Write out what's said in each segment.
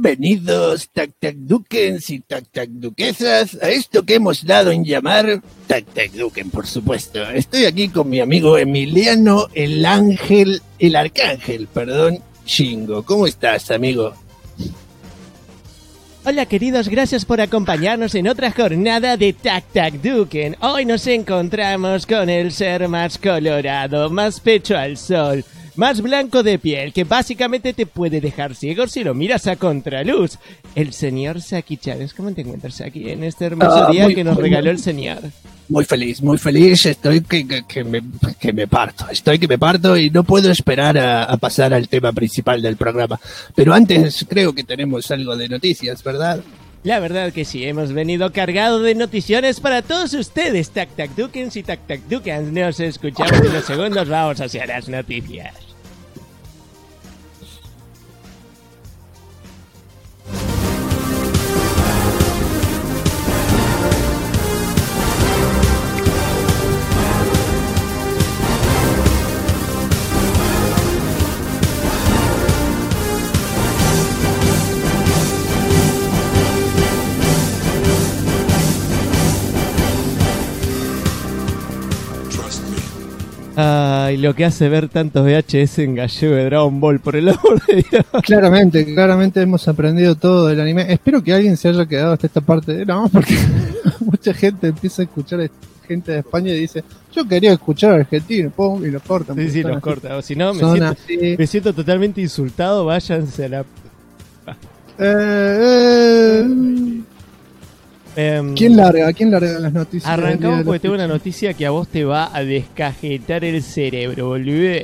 Bienvenidos, tac-tac-duquens y tac-tac-duquesas, a esto que hemos dado en llamar tac-tac-duquen, por supuesto. Estoy aquí con mi amigo Emiliano el Arcángel, Shingo. ¿Cómo estás, amigo? Hola queridos, gracias por acompañarnos en otra jornada de tac-tac-duquen. Hoy nos encontramos con el ser más colorado, más pecho al sol, más blanco de piel, que básicamente te puede dejar ciego si lo miras a contraluz. El señor Saki-chan. ¿Cómo te encuentras aquí en este hermoso día que nos regaló el señor? Muy feliz, estoy que me parto y no puedo esperar a pasar al tema principal del programa. Pero antes creo que tenemos algo de noticias, ¿verdad? La verdad que sí, hemos venido cargado de noticiones para todos ustedes, tac-tac-duquens y tac-tac-duquens. Nos escuchamos en unos segundos, vamos hacia las noticias. Ay, lo que hace ver tantos VHS en gallego de Dragon Ball, por el amor de Dios. Claramente hemos aprendido todo del anime. Espero que alguien se haya quedado hasta esta parte. No, porque mucha gente empieza a escuchar gente de España y dice, yo quería escuchar argentino, pum, y lo cortan. Sí, los cortan. O si no, me siento totalmente insultado, váyanse a la... ¿Quién larga las noticias? Arrancamos porque tengo una noticia que a vos te va a descajetar el cerebro, boludo.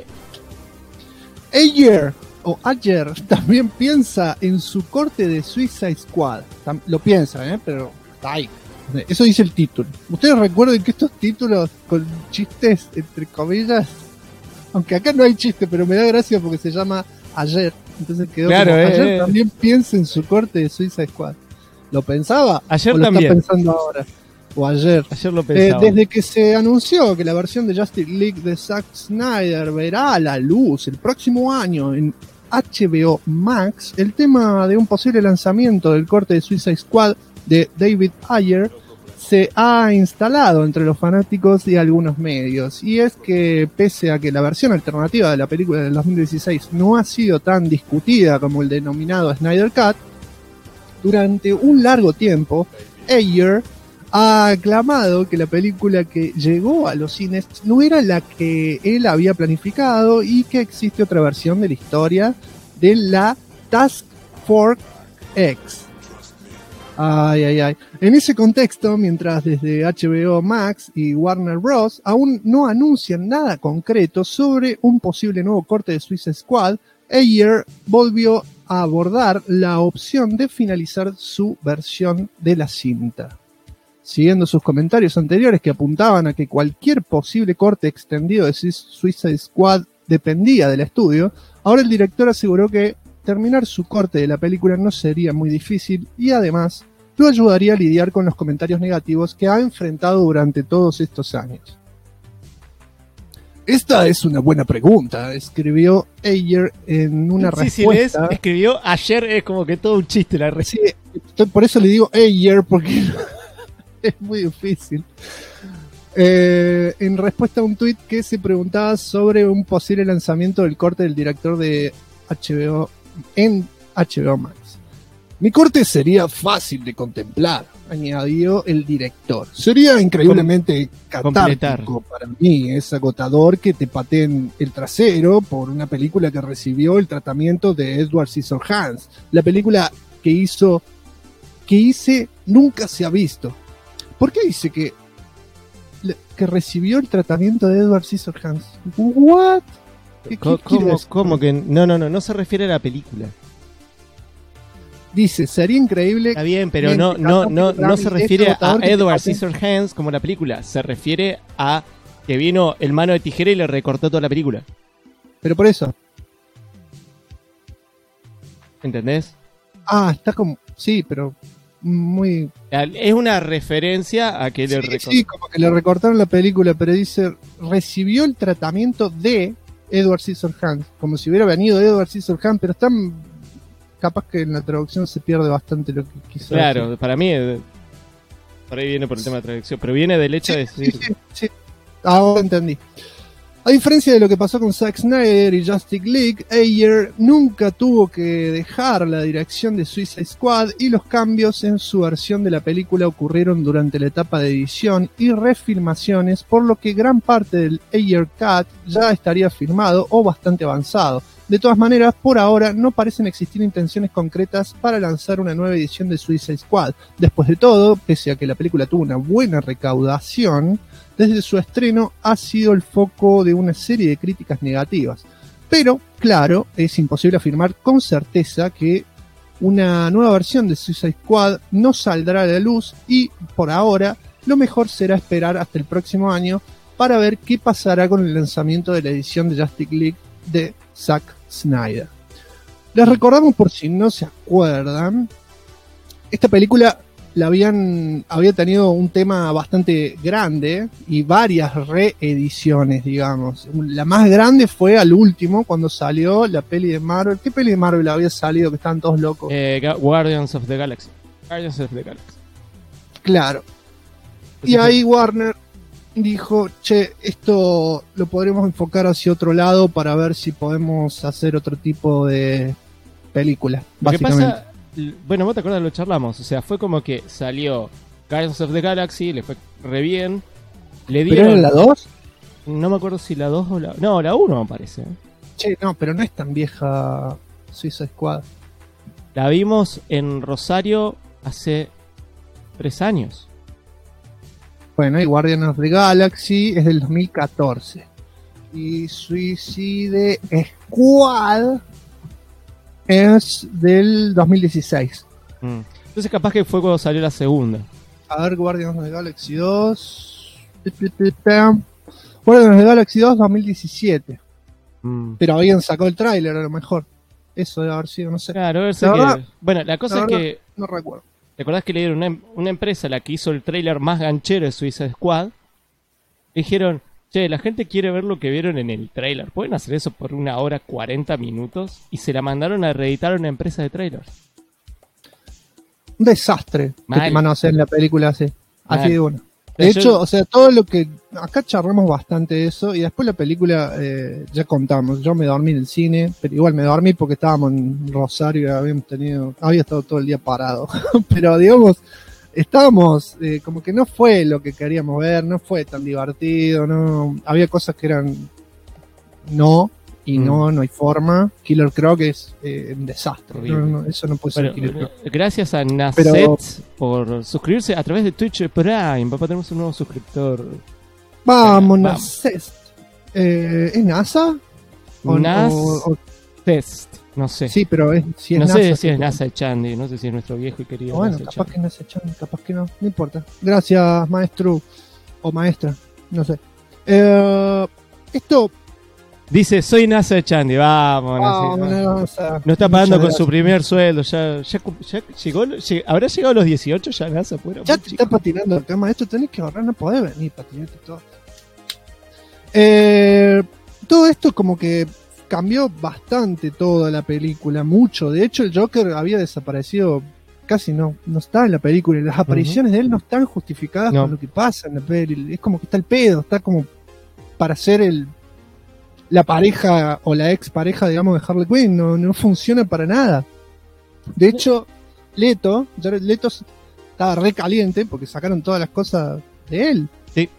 Ayer también piensa en su corte de Suicide Squad. Lo piensa, pero está ahí. Eso dice el título. Ustedes recuerden que estos títulos con chistes, entre comillas, aunque acá no hay chiste, pero me da gracia porque se llama Ayer. Entonces quedó claro, como Ayer también piensa en su corte de Suicide Squad. ¿Lo pensaba? Ayer ¿O lo también. está pensando ahora? ¿O ayer? Ayer lo pensaba. Desde que se anunció que la versión de Justice League de Zack Snyder verá a la luz el próximo año en HBO Max, el tema de un posible lanzamiento del corte de Suicide Squad de David Ayer se ha instalado entre los fanáticos y algunos medios. Y es que pese a que la versión alternativa de la película del 2016 no ha sido tan discutida como el denominado Snyder Cut, durante un largo tiempo, Ayer ha aclamado que la película que llegó a los cines no era la que él había planificado y que existe otra versión de la historia de la Task Force X. En ese contexto, mientras desde HBO Max y Warner Bros. Aún no anuncian nada concreto sobre un posible nuevo corte de Suicide Squad, Ayer volvió a abordar la opción de finalizar su versión de la cinta. Siguiendo sus comentarios anteriores que apuntaban a que cualquier posible corte extendido de Suicide Squad dependía del estudio, ahora el director aseguró que terminar su corte de la película no sería muy difícil y además lo ayudaría a lidiar con los comentarios negativos que ha enfrentado durante todos estos años. Esta es una buena pregunta, escribió Ayer en una respuesta. Sí, escribió ayer, es como que todo un chiste la respuesta. Sí, por eso le digo Ayer, porque es muy difícil. En respuesta a un tuit que se preguntaba sobre un posible lanzamiento del corte del director de HBO en HBO Max. Mi corte sería fácil de contemplar, añadió el director. Sería increíblemente catártico para mí. Es agotador que te pateen el trasero por una película que recibió el tratamiento de Edward Scissorhands. La película que hice nunca se ha visto. ¿Por qué dice que recibió el tratamiento de Edward Scissorhands? ¿What? ¿Cómo que no se refiere a la película? Dice, sería increíble. Está bien, pero no se refiere a Edward Scissorhands como la película. Se refiere a que vino el mano de tijera y le recortó toda la película. Pero por eso. ¿Entendés? Está como... Sí, pero muy... Es una referencia a que le recortaron. Sí, como que le recortaron la película, pero dice, recibió el tratamiento de Edward Scissorhands. Como si hubiera venido Edward Scissorhands, pero están capaz que en la traducción se pierde bastante lo que quiso Claro, decir. para mí, por ahí viene por el tema de traducción, pero viene del hecho de decir... Sí. Ahora entendí. A diferencia de lo que pasó con Zack Snyder y Justice League, Ayer nunca tuvo que dejar la dirección de Suicide Squad y los cambios en su versión de la película ocurrieron durante la etapa de edición y refilmaciones, por lo que gran parte del Ayer Cut ya estaría filmado o bastante avanzado. De todas maneras, por ahora no parecen existir intenciones concretas para lanzar una nueva edición de Suicide Squad. Después de todo, pese a que la película tuvo una buena recaudación, desde su estreno ha sido el foco de una serie de críticas negativas. Pero, claro, es imposible afirmar con certeza que una nueva versión de Suicide Squad no saldrá a la luz y, por ahora, lo mejor será esperar hasta el próximo año para ver qué pasará con el lanzamiento de la edición de Justice League de Zack Snyder. Les recordamos, por si no se acuerdan, esta película había tenido un tema bastante grande y varias reediciones, digamos. La más grande fue al último, cuando salió la peli de Marvel. ¿Qué peli de Marvel había salido que estaban todos locos? Guardians of the Galaxy. Guardians of the Galaxy. Claro. Y ahí Warner dijo, che, esto lo podremos enfocar hacia otro lado para ver si podemos hacer otro tipo de película, básicamente. Lo que pasa, bueno, vos te acuerdas, lo charlamos, o sea, fue como que salió Guardians of the Galaxy, le fue re bien, le dieron... ¿Pero era la 2? No me acuerdo si la 2 o la... No, la 1 me parece. Che, no, pero no es tan vieja Suicide Squad. La vimos en Rosario hace 3 años. Bueno, y Guardians of the Galaxy es del 2014. Y Suicide Squad es del 2016. Entonces capaz que fue cuando salió la segunda. A ver, Guardians of the Galaxy 2. Guardians of the Galaxy 2 2017. Pero habían sacado el tráiler a lo mejor. Eso debe haber sido, no sé. Claro, debe La ser verdad- que... Bueno, la cosa la es verdad, que... no recuerdo. ¿Te acordás que le dieron una empresa, la que hizo el tráiler más ganchero de Suicide Squad? Dijeron, che, la gente quiere ver lo que vieron en el tráiler. ¿Pueden hacer eso por 1 hora 40 minutos? Y se la mandaron a reeditar a una empresa de trailers. Un desastre que Mal. te manosean la película así. Mal. Así de uno. Pero De yo- hecho, o sea, todo lo que... Acá charlamos bastante de eso y después la película, ya contamos. Yo me dormí en el cine, pero igual me dormí porque estábamos en Rosario y había estado todo el día parado. Pero digamos, estábamos, como que no fue lo que queríamos ver, no fue tan divertido, no había cosas que eran no, y no hay forma. Killer Croc es un desastre. Horrible. No, eso no puede ser Bueno, Killer Croc. gracias a Naset por suscribirse a través de Twitch Prime. Papá, tenemos un nuevo suscriptor. Vamos, vamos. ¿Es NASA? Nas o- Test. No sé. Sí, pero si es no NASA. sé si es sí. NASA Chandy. No sé si es nuestro viejo y querido Bueno, NASA capaz Chandy. que es NASA Chan, capaz que no importa. Gracias, maestro o maestra, no sé. Esto Dice, soy NASA Chandy. Vamos, NASA. No está pagando con su primer sueldo. Ya llegó, ¿habrá llegado a los 18 ya NASA? Fuera, Ya muy te chico. está patinando acá, maestro. Tenés que ahorrar, no podés venir patinarte todo. Todo esto como que cambió bastante toda la película, mucho. De hecho, el Joker había desaparecido, casi no está en la película. Y las apariciones de él no están justificadas No. con lo que pasa en la peli. Es como que está el pedo, está como para ser la pareja o la ex pareja, digamos, de Harley Quinn. No funciona para nada. De hecho, Jared Leto estaba re caliente porque sacaron todas las cosas de él.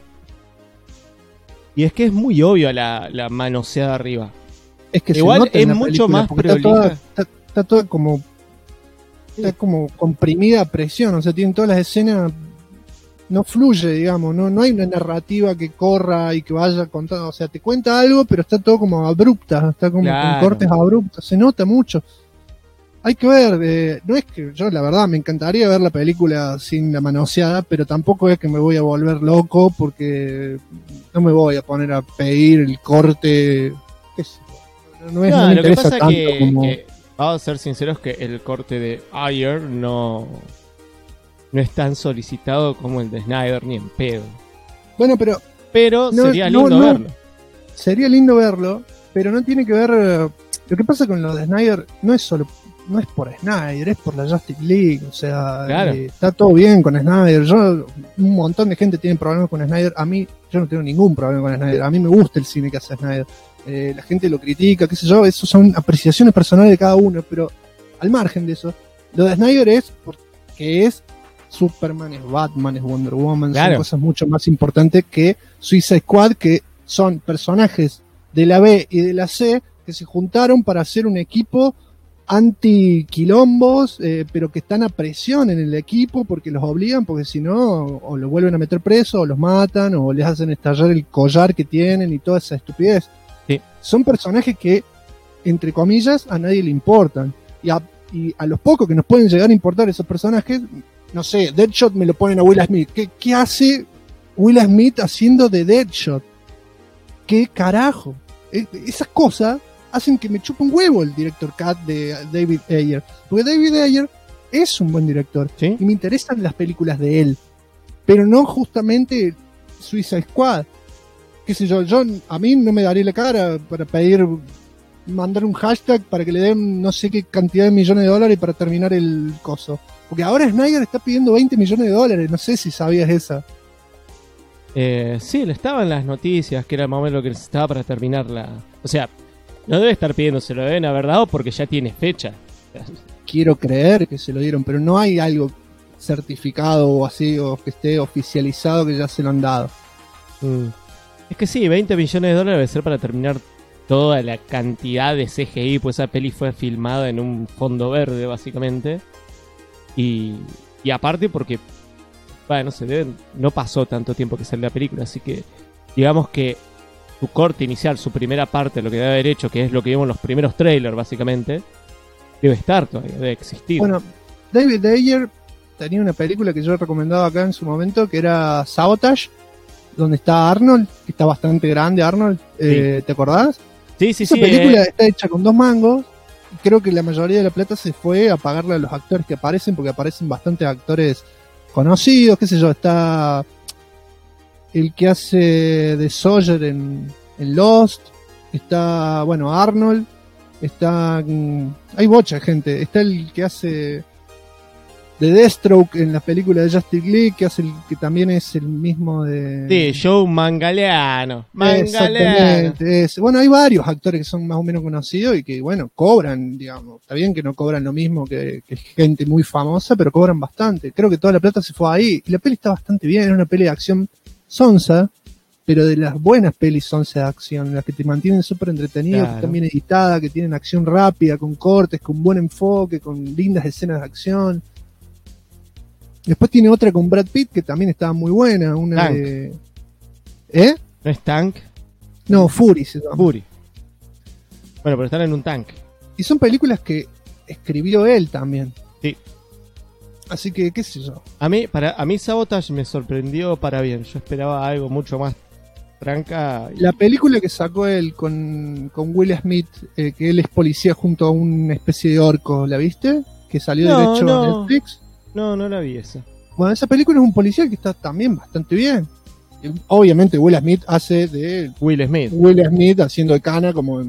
Y es que es muy obvio la manoseada arriba. Es que Igual se nota en es la mucho película, más porque está prolija. está toda como está como comprimida a presión, o sea, tienen todas las escenas, no fluye, digamos, no hay una narrativa que corra y que vaya contando, o sea, te cuenta algo, pero está todo como abrupta, está como Claro. con cortes abruptos, se nota mucho. Hay que ver, no es que yo la verdad me encantaría ver la película sin la manoseada, pero tampoco es que me voy a volver loco porque no me voy a poner a pedir el corte, qué sé yo, no me Lo que interesa pasa tanto que, como... vamos a ser sinceros, que el corte de Ayer no es tan solicitado como el de Snyder ni en pedo. Bueno, pero Pero sería lindo verlo. sería lindo verlo, pero no tiene que ver. Lo que pasa con lo de Snyder no es solo no es por Snyder, es por la Justice League. O sea, Claro. está todo bien con Snyder. Un montón de gente tiene problemas con Snyder. A mí, yo no tengo ningún problema con Snyder. A mí me gusta el cine que hace Snyder. La gente lo critica, qué sé yo. Eso son apreciaciones personales de cada uno. Pero al margen de eso, lo de Snyder es porque es Superman, es Batman, es Wonder Woman. Claro. Son cosas mucho más importantes que Suicide Squad, que son personajes de la B y de la C que se juntaron para hacer un equipo anti-quilombos, pero que están a presión en el equipo porque los obligan, porque si no, o los vuelven a meter preso, o los matan, o les hacen estallar el collar que tienen y toda esa estupidez. Sí. Son personajes que, entre comillas, a nadie le importan. Y a los pocos que nos pueden llegar a importar esos personajes, no sé, Deadshot me lo ponen a Will Smith. ¿Qué hace Will Smith haciendo de Deadshot? ¿Qué carajo? Esas cosas hacen que me chupe un huevo el director cut de David Ayer. Porque David Ayer es un buen director. ¿Sí? Y me interesan las películas de él. Pero no justamente Suicide Squad. Qué sé yo, a mí no me daría la cara para mandar un hashtag para que le den no sé qué cantidad de millones de dólares para terminar el coso. Porque ahora Snyder está pidiendo 20 millones de dólares. No sé si sabías esa. Sí, le estaba en las noticias, que era más o menos lo que necesitaba para terminarla. O sea, no debe estar pidiendo, se lo deben haber dado porque ya tiene fecha. Quiero creer que se lo dieron, pero no hay algo certificado o así, o que esté oficializado que ya se lo han dado. Es que sí, 20 millones de dólares debe ser para terminar toda la cantidad de CGI, pues esa peli fue filmada en un fondo verde, básicamente. Y aparte porque, bueno, no sé, no pasó tanto tiempo que salió la película, así que digamos que su corte inicial, su primera parte, lo que debe haber hecho, que es lo que vimos en los primeros trailers, básicamente, debe estar todavía, debe existir. Bueno, David Ayer tenía una película que yo he recomendado acá en su momento, que era Sabotage, donde está Arnold, que está bastante grande Arnold, Sí. ¿te acordás? Sí. Esa película está hecha con 2 mangos. Creo que la mayoría de la plata se fue a pagarle a los actores que aparecen, porque aparecen bastantes actores conocidos, qué sé yo, está el que hace de Sawyer en Lost, está, bueno, Arnold, está, hay bocha de gente, está el que hace de Deathstroke en la película de Justice League, que también es el mismo de... Sí, Joe Mangaleano. Exactamente, bueno, hay varios actores que son más o menos conocidos y que, bueno, cobran, digamos. Está bien que no cobran lo mismo que gente muy famosa, pero cobran bastante. Creo que toda la plata se fue ahí. Y la peli está bastante bien, es una peli de acción sonsa, pero de las buenas pelis sonsa de acción, las que te mantienen súper entretenido, Claro. que están bien editadas, que tienen acción rápida, con cortes, con buen enfoque, con lindas escenas de acción. Después tiene otra con Brad Pitt que también estaba muy buena, una Tank. de... ¿Eh? ¿No es Tank? No, Fury se llama. Fury. Bueno, pero están en un tanque. Y son películas que escribió él también. Sí. Así que, qué sé yo. A mí Sabotage me sorprendió para bien. Yo esperaba algo mucho más tranca. La película que sacó él con Will Smith, que él es policía junto a una especie de orco, ¿la viste? Que salió derecho a Netflix. No la vi esa. Bueno, esa película es un policía que está también bastante bien. Y obviamente Will Smith hace de Will Smith. Will Smith haciendo de cana como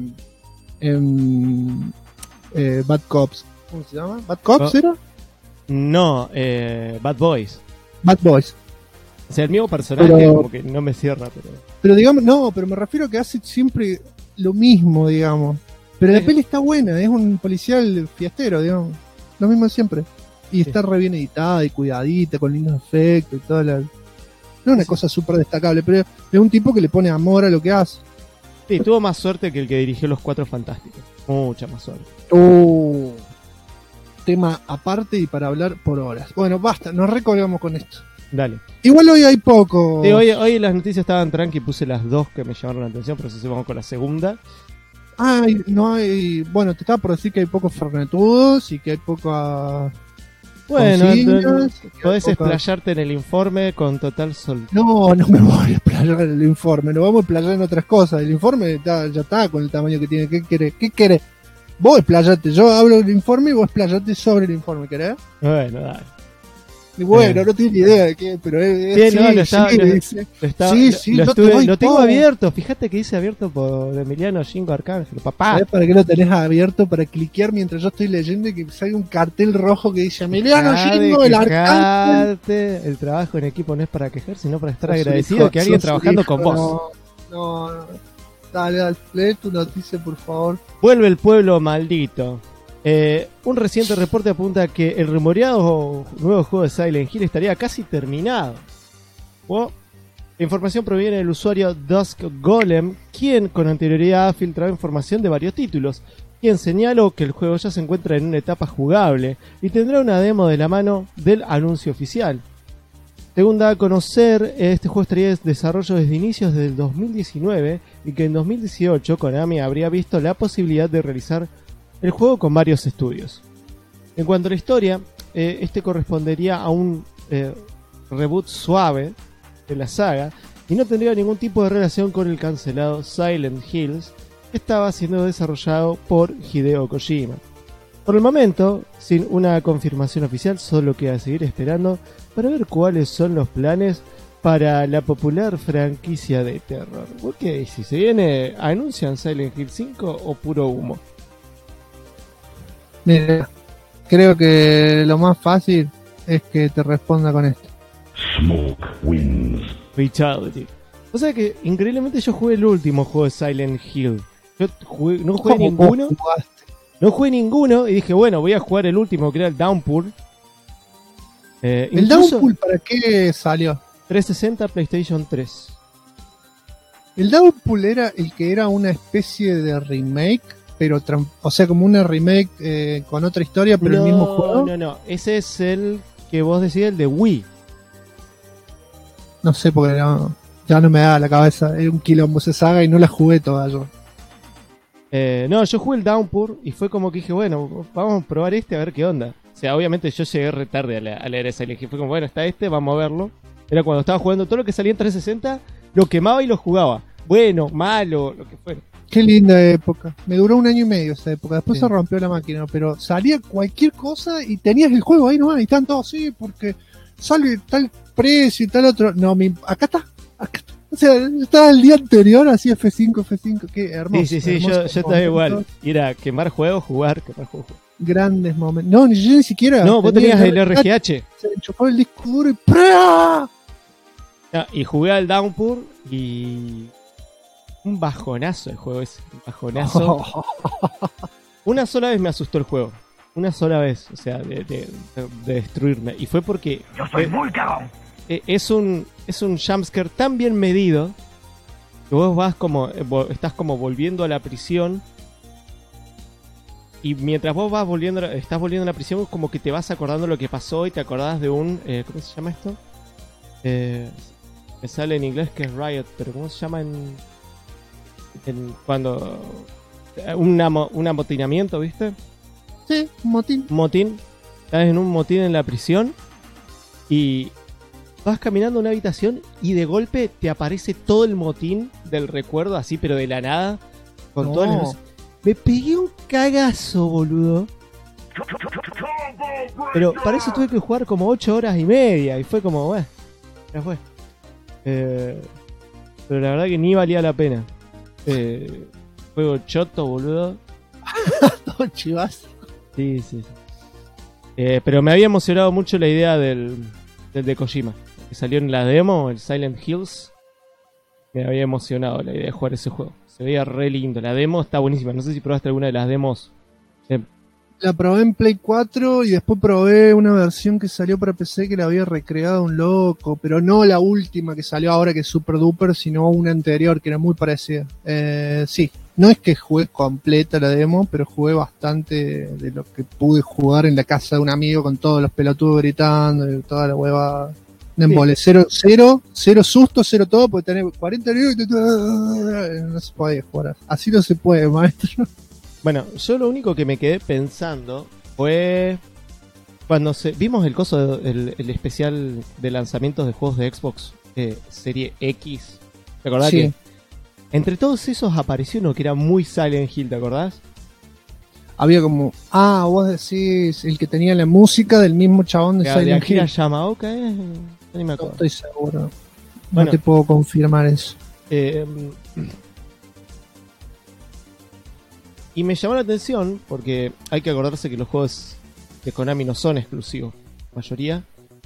en Bad Cops. ¿Cómo se llama? ¿Bad Cops era? No, Bad Boys. Bad Boys. O sea, el mismo personaje como que no me cierra, Pero digamos, no, pero me refiero a que hace siempre lo mismo, digamos. Pero la peli está buena, es un policial fiestero, digamos. Lo mismo de siempre. Y está re bien editada y cuidadita, con lindos efectos y toda la... No es una cosa súper destacable, pero es un tipo que le pone amor a lo que hace. Sí, tuvo más suerte que el que dirigió Los Cuatro Fantásticos. Mucha más suerte. Tema aparte y para hablar por horas. Bueno, basta, nos recolgamos con esto. Dale. Igual hoy hay poco. Sí, hoy las noticias estaban tranqui, puse las 2 que me llamaron la atención, pero si vamos con la segunda. No hay... Bueno, te estaba por decir que hay pocos fernetudos y que hay poca... Bueno, consignas, podés poca... explayarte en el informe con total sol. No me voy a explayar en el informe, nos vamos a explayar en otras cosas. El informe ya está con el tamaño que tiene. ¿Qué querés? Vos explayate, yo hablo del informe y vos explayate sobre el informe, ¿querés? Bueno, dale. Y bueno, no tiene ni idea de qué, pero es Bien, sí, no, lo está- sí, lo- dice. Sí, lo, yo te doy lo tengo todo. abierto. Fíjate que dice abierto por Emiliano Shingo Arcángel. Papá. ¿Sabés para qué lo tenés abierto? Para cliquear mientras yo estoy leyendo y que salga un cartel rojo que dice Emiliano Dejá de Shingo, el arcángel. quejarte. El trabajo en equipo no es para quejar, sino para estar Sos un agradecido hijo, que alguien sos un trabajando hijo, con vos. No. Dale, lee tu noticia, por favor. Vuelve el pueblo maldito. Un reciente reporte apunta que el rumoreado nuevo juego de Silent Hill estaría casi terminado. La información proviene del usuario Dusk Golem, quien con anterioridad ha filtrado información de varios títulos, quien señaló que el juego ya se encuentra en una etapa jugable y tendrá una demo de la mano del anuncio oficial. Según da a conocer, este juego estaría en desarrollo desde inicios del 2019 y que en 2018 Konami habría visto la posibilidad de realizar el juego con varios estudios. En cuanto a la historia, este correspondería a un reboot suave de la saga y no tendría ningún tipo de relación con el cancelado Silent Hills, que estaba siendo desarrollado por Hideo Kojima. Por el momento, sin una confirmación oficial, solo queda seguir esperando para ver cuáles son los planes para la popular franquicia de terror. ¿Vos qué decís? ¿Se viene, anuncian Silent Hill 5 o puro humo? Mira, creo que lo más fácil es que te responda con esto. Smoke wins. Fatality. O sea que increíblemente yo jugué el último juego de Silent Hill. No jugué ¿Cómo ninguno. vos jugaste? No jugué ninguno y dije, bueno, voy a jugar el último que era el Downpour. ¿El Incluso Downpour para qué salió? 360, PlayStation 3. El Downpour era el que era una especie de remake, pero o sea, como una remake con otra historia, pero el mismo juego. No. Ese es el que vos decís, el de Wii. No sé, porque ya no me da la cabeza. Es un quilombo esa saga y no la jugué toda yo. No, yo jugué el Downpour y fue como que dije, bueno, vamos a probar este a ver qué onda. O sea, obviamente yo llegué re tarde a leer esa y fue como, bueno, está este, vamos a verlo. Era cuando estaba jugando todo lo que salía en 360, lo quemaba y lo jugaba. Bueno, malo, lo que fuera. Qué linda época. Me duró 1 año y medio esa época. Después Sí. se rompió la máquina, pero salía cualquier cosa y tenías el juego ahí nomás. Y están todos, sí, porque sale tal precio y tal otro. No, acá está. O sea, estaba el día anterior, así F5, qué hermoso. Sí, yo hermoso estaba momento. igual. Y era quemar juegos, jugar. Grandes momentos. No, yo ni siquiera. No, vos tenía tenías el RGH. Se enchufó el disco duro y ¡prá! Ah, y jugué al Downpour y... Un bajonazo el juego ese. Un bajonazo. Una sola vez me asustó el juego. Una sola vez. O sea, de destruirme. Y fue porque... Yo soy muy cagón. Es un jumpscare tan bien medido que vos vas como... estás como volviendo a la prisión. Y mientras vos estás volviendo a la prisión, como que te vas acordando lo que pasó y te acordás de un... ¿cómo se llama esto? Me sale en inglés que es Riot, pero ¿cómo se llama en cuando... un amotinamiento, ¿viste? Sí, un motín. Un motín. Estás en un motín en la prisión y vas caminando a una habitación y de golpe te aparece todo el motín del recuerdo, así, pero de la nada. Con No. todas las luces. Me pegué un cagazo, boludo. Pero para eso tuve que jugar como 8 horas y media. Y fue como, bueno, ya fue. Pero la verdad que ni valía la pena. Juego choto, boludo. Todo chivazo. Sí. Pero me había emocionado mucho la idea del de Kojima. Que salió en la demo, el Silent Hills. Me había emocionado la idea de jugar ese juego. Se veía re lindo. La demo está buenísima. No sé si probaste alguna de las demos. La probé en Play 4 y después probé una versión que salió para PC que la había recreado un loco, pero no la última que salió ahora que es Super Duper, sino una anterior que era muy parecida. Sí, no es que jugué completa la demo, pero jugué bastante de lo que pude jugar en la casa de un amigo con todos los pelotudos gritando y toda la hueva de embole. Cero susto, cero todo, porque tener 40 minutos no se puede jugar. Así no se puede, maestro. Bueno, yo lo único que me quedé pensando fue cuando vimos el coso, el especial de lanzamientos de juegos de Xbox Serie X. ¿Te acordás Sí. que entre todos esos apareció uno que era muy Silent Hill, ¿te acordás? había como, vos decís, el que tenía la música del mismo chabón de De Silent Akira Hill. Yamaoka, ni me No acuerdo. estoy seguro. Bueno. No te puedo confirmar eso. Y me llamó la atención porque hay que acordarse que los juegos de Konami no son exclusivos, la mayoría.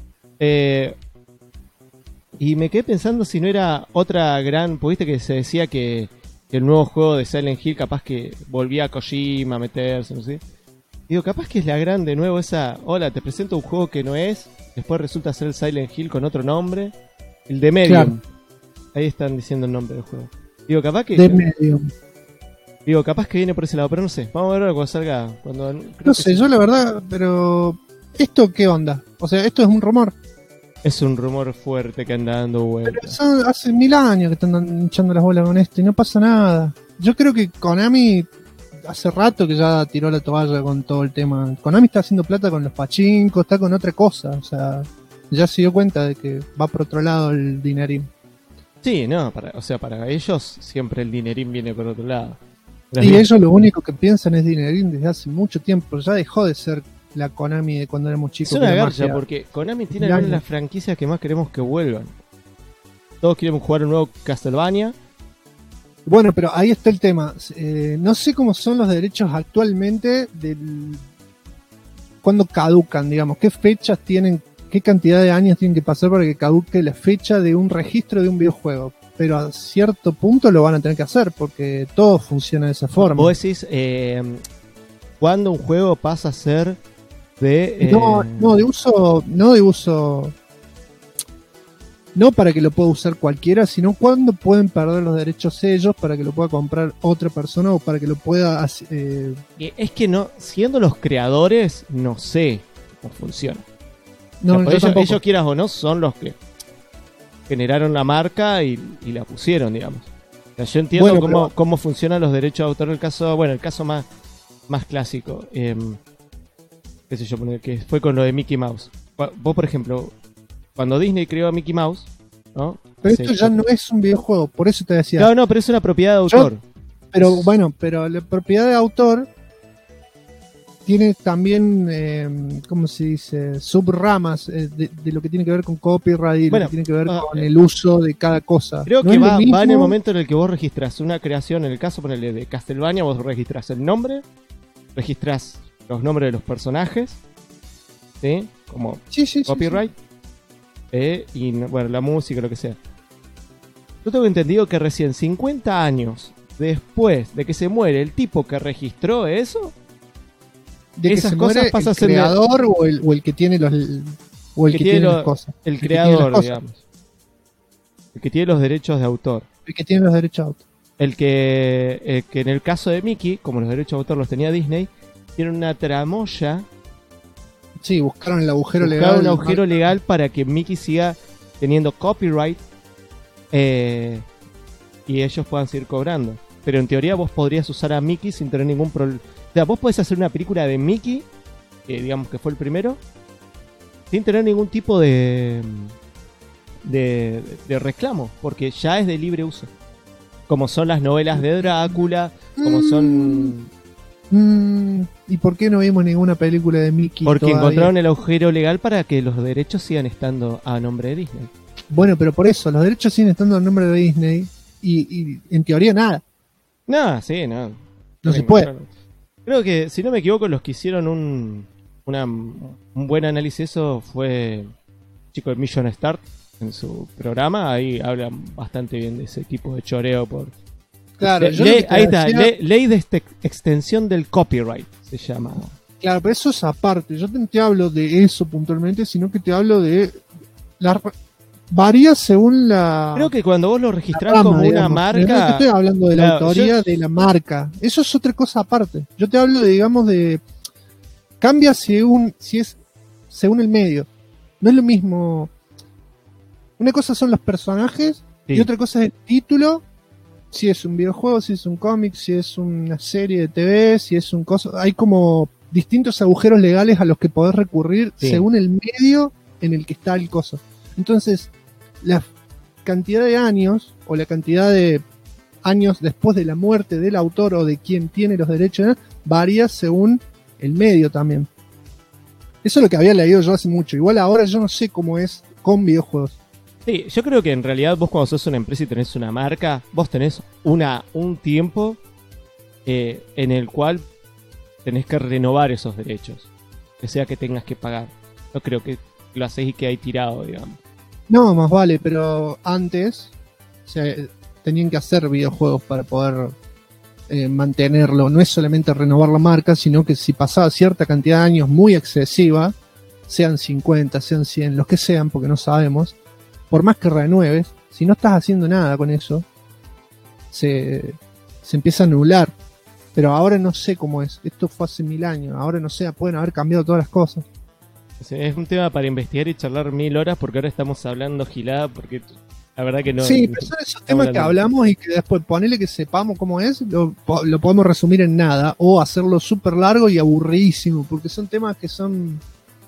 Y me quedé pensando si no era otra gran... Porque viste que se decía que el nuevo juego de Silent Hill capaz que volvía a Kojima a meterse, no sé. Digo, capaz que es la gran de nuevo esa... Hola, te presento un juego que no es, después resulta ser el Silent Hill con otro nombre. El de Medium. Claro. Ahí están diciendo el nombre del juego. Digo, capaz que... De Medium. Digo, capaz que viene por ese lado, pero no sé. Vamos a ver cuando salga. No sé, yo la verdad, pero... ¿Esto qué onda? O sea, esto es un rumor. Es un rumor fuerte que anda dando Pero vueltas. hace 1000 años que están hinchando las bolas con esto y no pasa nada. Yo creo que Konami hace rato que ya tiró la toalla con todo el tema. Konami está haciendo plata con los pachincos, está con otra cosa. O sea, ya se dio cuenta de que va por otro lado el dinerín. Sí, no, para ellos siempre el dinerín viene por otro lado. Y ellos lo único que piensan es dinerín desde hace mucho tiempo. Ya dejó de ser la Konami de cuando éramos chicos. Es una que era garcha magia. porque Konami tiene Claro. algunas de las franquicias que más queremos que vuelvan. Todos queremos jugar un nuevo Castlevania. Bueno, pero ahí está el tema. No sé cómo son los derechos actualmente cuando caducan, digamos. ¿Qué fechas tienen, qué cantidad de años tienen que pasar para que caduque la fecha de un registro de un videojuego? Pero a cierto punto lo van a tener que hacer porque todo funciona de esa forma. Vos decís, ¿cuándo un juego pasa a ser de... No de uso. No para que lo pueda usar cualquiera, sino cuando pueden perder los derechos ellos para que lo pueda comprar otra persona o para que lo pueda... Es que no, siendo los creadores, no sé cómo funciona. no, O sea, yo ellos, tampoco. ellos, quieras o no, son los que generaron la marca y la pusieron, digamos. O sea, yo entiendo Bueno, cómo funcionan los derechos de autor. El caso más clásico, qué sé yo, poner que fue con lo de Mickey Mouse. Vos, por ejemplo, cuando Disney creó a Mickey Mouse, ¿no? Pero Hace- esto ya no es un videojuego, por eso te decía. No, pero es una propiedad de autor. Pero bueno, pero la propiedad de autor tiene también, ¿cómo se dice? Subramas de lo que tiene que ver con copyright y Bueno, lo que tiene que ver con el uso de cada cosa. Creo No que es lo va en el mismo- momento en el que vos registrás una creación, en el caso ponele, de Castlevania, vos registrás el nombre, registrás los nombres de los personajes, ¿sí? Como Sí, sí, sí, copyright, y bueno, la música, lo que sea. Yo tengo entendido que recién 50 años después de que se muere el tipo que registró eso, sí. De que esas se cosas muere pasan a el ser de- creador o el que tiene los o el que tiene las cosas. el que tiene las creador, cosas. digamos. El que tiene los derechos de autor. El que tiene los derechos de autor. El que en el caso de Mickey, como los derechos de autor los tenía Disney, tiene una tramoya, Sí, buscaron el agujero buscaron legal. un agujero legal para que Mickey siga teniendo copyright y ellos puedan seguir cobrando. Pero en teoría vos podrías usar a Mickey sin tener ningún problema. O sea, vos podés hacer una película de Mickey, que digamos que fue el primero, sin tener ningún tipo de reclamo, porque ya es de libre uso. Como son las novelas de Drácula, como son... ¿Y por qué no vimos ninguna película de Mickey? Porque todavía? encontraron el agujero legal para que los derechos sigan estando a nombre de Disney. Bueno, pero por eso, los derechos siguen estando en nombre de Disney y en teoría nada. No, sí, no. No se puede. Creo que, si no me equivoco, los que hicieron un buen análisis de eso fue el chico de Million Start en su programa. Ahí hablan bastante bien de ese tipo de choreo por... Claro, yo Ley- lo que te ahí está, decía- ley de extensión del copyright se llama. Claro, pero eso es aparte. Yo no te hablo de eso puntualmente, sino que te hablo de... Varía según la... Creo que cuando vos lo registrás la rama, como una digamos. No marca... te estoy hablando de la Claro, autoría de la marca. Eso es otra cosa aparte. Yo te hablo de, digamos, de... Cambia según el medio. No es lo mismo... Una cosa son los personajes Sí. y otra cosa es el título. Si es un videojuego, si es un cómic, si es una serie de TV, si es un cosa... Hay como distintos agujeros legales a los que podés recurrir Sí. según el medio en el que está el coso. Entonces, la cantidad de años o la cantidad de años después de la muerte del autor o de quien tiene los derechos, varía según el medio también. Eso es lo que había leído yo hace mucho. Igual ahora yo no sé cómo es con videojuegos. Sí, yo creo que en realidad vos cuando sos una empresa y tenés una marca, vos tenés un tiempo en el cual tenés que renovar esos derechos. Que sea que tengas que pagar. No creo que lo hacés y que hay tirado, digamos. No, más vale, pero antes tenían que hacer videojuegos para poder mantenerlo. No es solamente renovar la marca, sino que si pasaba cierta cantidad de años muy excesiva, sean 50, sean 100, los que sean, porque no sabemos, por más que renueves, si no estás haciendo nada con eso, se empieza a anular. Pero ahora no sé cómo es. Esto fue hace 1000 años. Ahora no sé, pueden haber cambiado todas las cosas. Es un tema para investigar y charlar 1000 horas, porque ahora estamos hablando gilada, porque la verdad que no... Sí, pero son esos temas que hablamos y que después ponele que sepamos cómo es, lo podemos resumir en nada, o hacerlo súper largo y aburridísimo, porque son temas que son...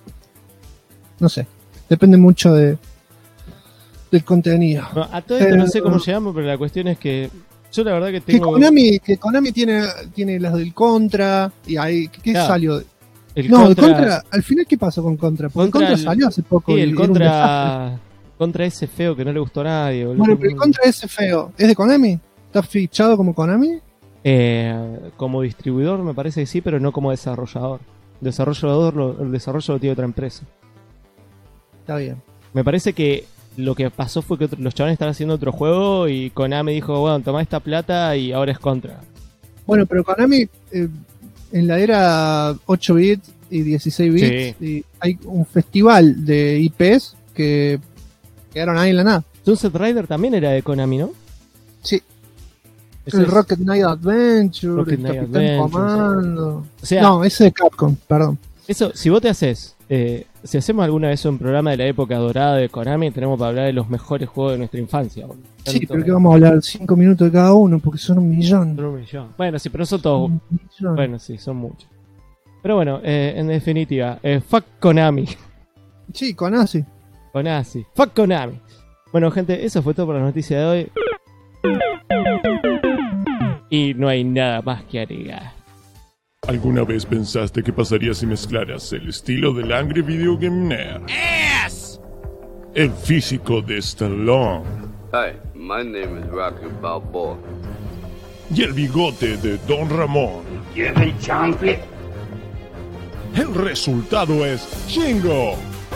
No sé, depende mucho del contenido. No, a todo esto no sé cómo llegamos, pero la cuestión es que yo la verdad que tengo... Que Konami tiene las del Contra, y ahí, ¿qué claro. salió? El Contra, al final, ¿qué pasó con Contra? Porque Contra salió hace poco. Sí, el Contra ese feo que no le gustó a nadie. Boludo. Bueno, pero el Contra ese feo, ¿es de Konami? ¿Está fichado como Konami? Como distribuidor me parece que sí, pero no como desarrollador. El desarrollo lo tiene otra empresa. Está bien. Me parece que lo que pasó fue que los chavales estaban haciendo otro juego y Konami dijo, bueno, toma esta plata y ahora es Contra. Bueno, pero Konami... en la era 8 bits y 16 bits, sí. Y hay un festival de IPs que quedaron ahí en la nada. Sunset Rider también era de Konami, ¿no? Sí. El Rocket Knight Adventure, el Capitán Comando. O sea, no, ese de Capcom, perdón. Eso, si vos te haces, si hacemos alguna vez un programa de la época dorada de Konami, tenemos para hablar de los mejores juegos de nuestra infancia. Sí, pero que vamos a hablar 5 minutos de cada uno, porque son 1 millón. Bueno, sí, pero son todos. Bueno, sí, son muchos. Pero bueno, en definitiva, fuck Konami. Sí, Konami. Fuck Konami. Bueno, gente, eso fue todo por la noticia de hoy. Y no hay nada más que agregar. ¿Alguna vez pensaste qué pasaría si mezclaras el estilo del Angry Video Game Nerd? Yes! El físico de Stallone. Hi, my name is Rocky Balboa. Y el bigote de Don Ramón. ¿Quieren chanfle? El resultado es Shingo.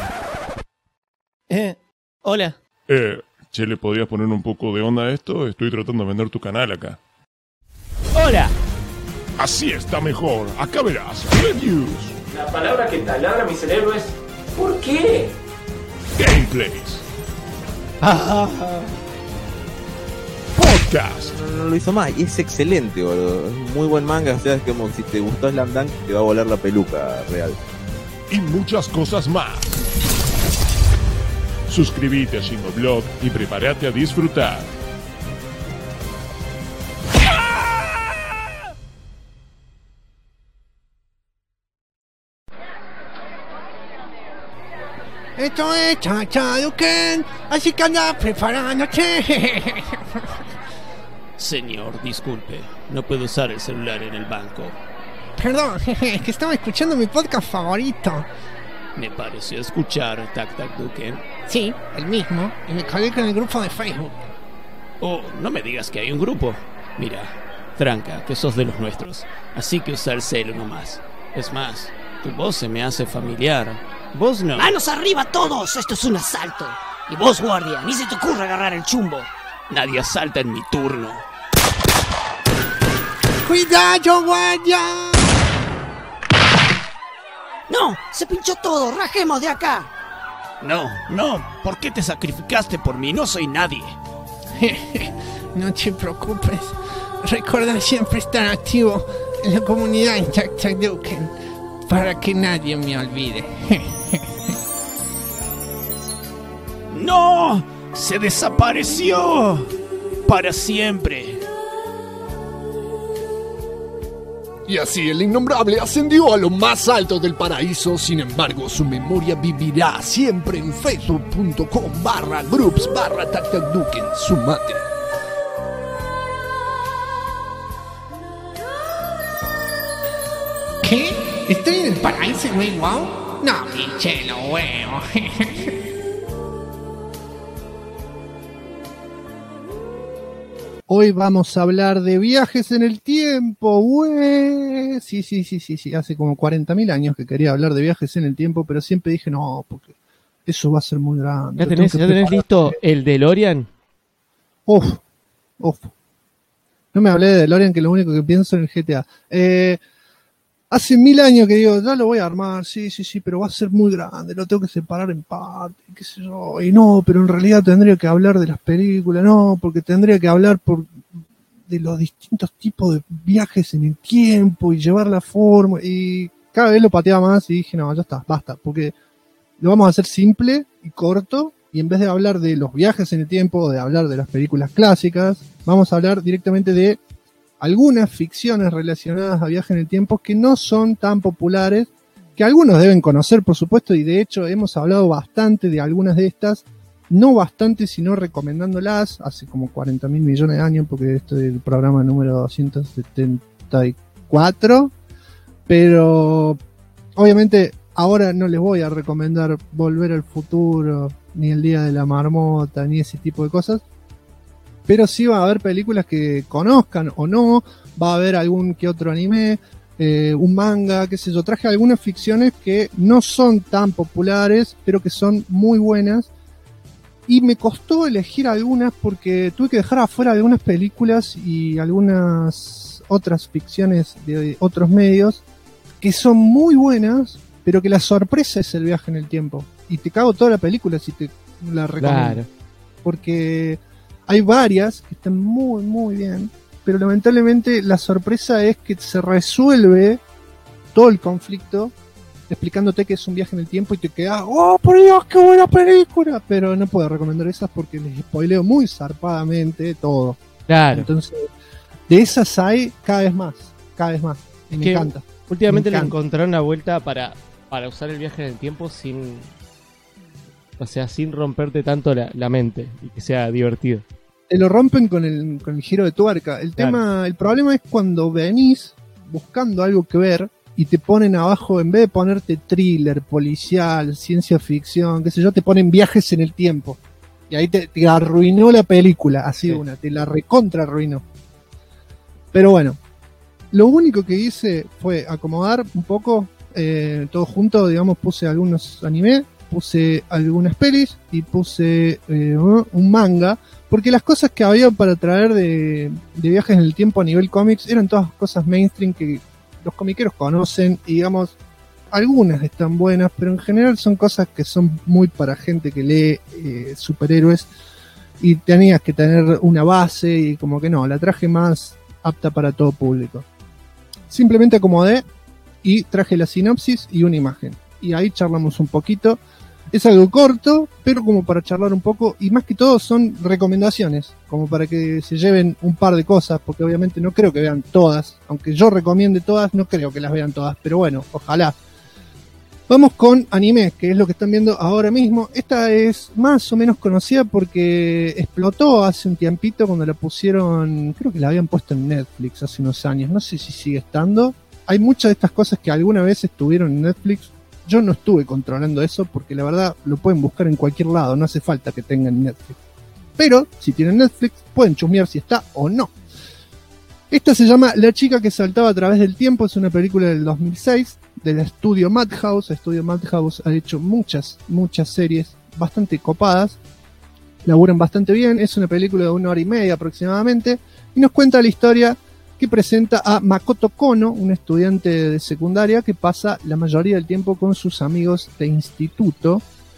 Hola. Che, ¿le podrías poner un poco de onda a esto? Estoy tratando de vender tu canal acá. ¡Hola! Así está mejor. Acá verás. Reviews. La palabra que taladra mi cerebro es... ¿Por qué? Gameplays. Podcast. No lo hizo más y es excelente, boludo. Es muy buen manga. O sea, es como si te gustó Slam Dunk, te va a volar la peluca real. Y muchas cosas más. Suscríbete a Shingo Blog y prepárate a disfrutar. Esto es Chachaduken, así que anda preparándote. Señor, disculpe, no puedo usar el celular en el banco. Perdón, es que estaba escuchando mi podcast favorito. Me pareció escuchar Tac Tac Duken. Sí, el mismo, y me colgué con el grupo de Facebook. Oh, no me digas que hay un grupo. Mira, tranca, que sos de los nuestros, así que usa el celu nomás. Es más, tu voz se me hace familiar. Vos no. ¡Manos arriba todos! ¡Esto es un asalto! Y vos, guardia, ni se te ocurra agarrar el chumbo. Nadie asalta en mi turno. ¡Cuidado, guardia! ¡No! ¡Se pinchó todo! ¡Rajemos de acá! No, ¿por qué te sacrificaste por mí? No soy nadie. No te preocupes. Recuerda siempre estar activo en la comunidad en Tac Tac Duken para que nadie me olvide. ¡No! ¡Se desapareció! ¡Para siempre! Y así el innombrable ascendió a lo más alto del paraíso. Sin embargo, su memoria vivirá siempre en facebook.com/groups/TacTacDuken. Sumate. ¿Qué? ¿Estoy en el paraíso y no hay wow? No, pinche, lo huevo. Hoy vamos a hablar de viajes en el tiempo, güey. Sí. Hace como 40.000 años que quería hablar de viajes en el tiempo, pero siempre dije no, porque eso va a ser muy grande. ¿Ya tenés listo el DeLorean? Uf. No me hablé de DeLorean, que lo único que pienso en el GTA. Hace 1000 años que digo, ya lo voy a armar, sí, pero va a ser muy grande, lo tengo que separar en partes, qué sé yo, y no, pero en realidad tendría que hablar de las películas, no, porque tendría que hablar de los distintos tipos de viajes en el tiempo y llevar la forma, y cada vez lo pateaba más y dije, no, ya está, basta, porque lo vamos a hacer simple y corto, y en vez de hablar de los viajes en el tiempo, de hablar de las películas clásicas, vamos a hablar directamente de algunas ficciones relacionadas a viajes en el tiempo que no son tan populares, que algunos deben conocer, por supuesto, y de hecho hemos hablado bastante de algunas de estas, no bastante, sino recomendándolas hace como 40.000 millones de años, porque este es el programa número 274, pero obviamente ahora no les voy a recomendar Volver al Futuro, ni El Día de la Marmota, ni ese tipo de cosas, pero sí va a haber películas que conozcan o no, va a haber algún que otro anime, un manga, qué sé yo. Traje algunas ficciones que no son tan populares, pero que son muy buenas. Y me costó elegir algunas porque tuve que dejar afuera algunas películas y algunas otras ficciones de otros medios que son muy buenas, pero que la sorpresa es el viaje en el tiempo. Y te cago toda la película si te la recomiendo. Claro. Porque hay varias que están muy, muy bien, pero lamentablemente la sorpresa es que se resuelve todo el conflicto explicándote que es un viaje en el tiempo y te quedas, ¡oh, por Dios, qué buena película! Pero no puedo recomendar esas porque les spoileo muy zarpadamente todo. Claro. Entonces, de esas hay cada vez más. Y me encanta. Últimamente le encontraron una vuelta para usar el viaje en el tiempo sin romperte tanto la mente y que sea divertido. Te lo rompen con el giro de tuerca. El problema es cuando venís buscando algo que ver y te ponen abajo, en vez de ponerte thriller, policial, ciencia ficción, qué sé yo, te ponen viajes en el tiempo. Y ahí te arruinó la película, así sí. Te la recontra arruinó. Pero bueno, lo único que hice fue acomodar un poco, todo junto, digamos, puse algunos anime, puse algunas pelis y puse un manga, porque las cosas que había para traer de viajes en el tiempo a nivel cómics eran todas cosas mainstream que los comiqueros conocen y digamos, algunas están buenas, pero en general son cosas que son muy para gente que lee superhéroes y tenías que tener una base y como que no, la traje más apta para todo público. Simplemente acomodé y traje la sinopsis y una imagen. Y ahí charlamos un poquito. Es algo corto, pero como para charlar un poco, y más que todo son recomendaciones, como para que se lleven un par de cosas, porque obviamente no creo que vean todas, aunque yo recomiende todas, no creo que las vean todas, pero bueno, ojalá. Vamos con anime, que es lo que están viendo ahora mismo. Esta es más o menos conocida porque explotó hace un tiempito cuando la pusieron, creo que la habían puesto en Netflix hace unos años, no sé si sigue estando. Hay muchas de estas cosas que alguna vez estuvieron en Netflix. Yo no estuve controlando eso porque la verdad lo pueden buscar en cualquier lado, no hace falta que tengan Netflix. Pero si tienen Netflix pueden chusmear si está o no. Esta se llama La chica que saltaba a través del tiempo, es una película del 2006 del estudio Madhouse. El estudio Madhouse ha hecho muchas series bastante copadas, laburan bastante bien, es una película de 1 hora y media aproximadamente y nos cuenta la historia que presenta a Makoto Kono, un estudiante de secundaria que pasa la mayoría del tiempo con sus amigos de instituto.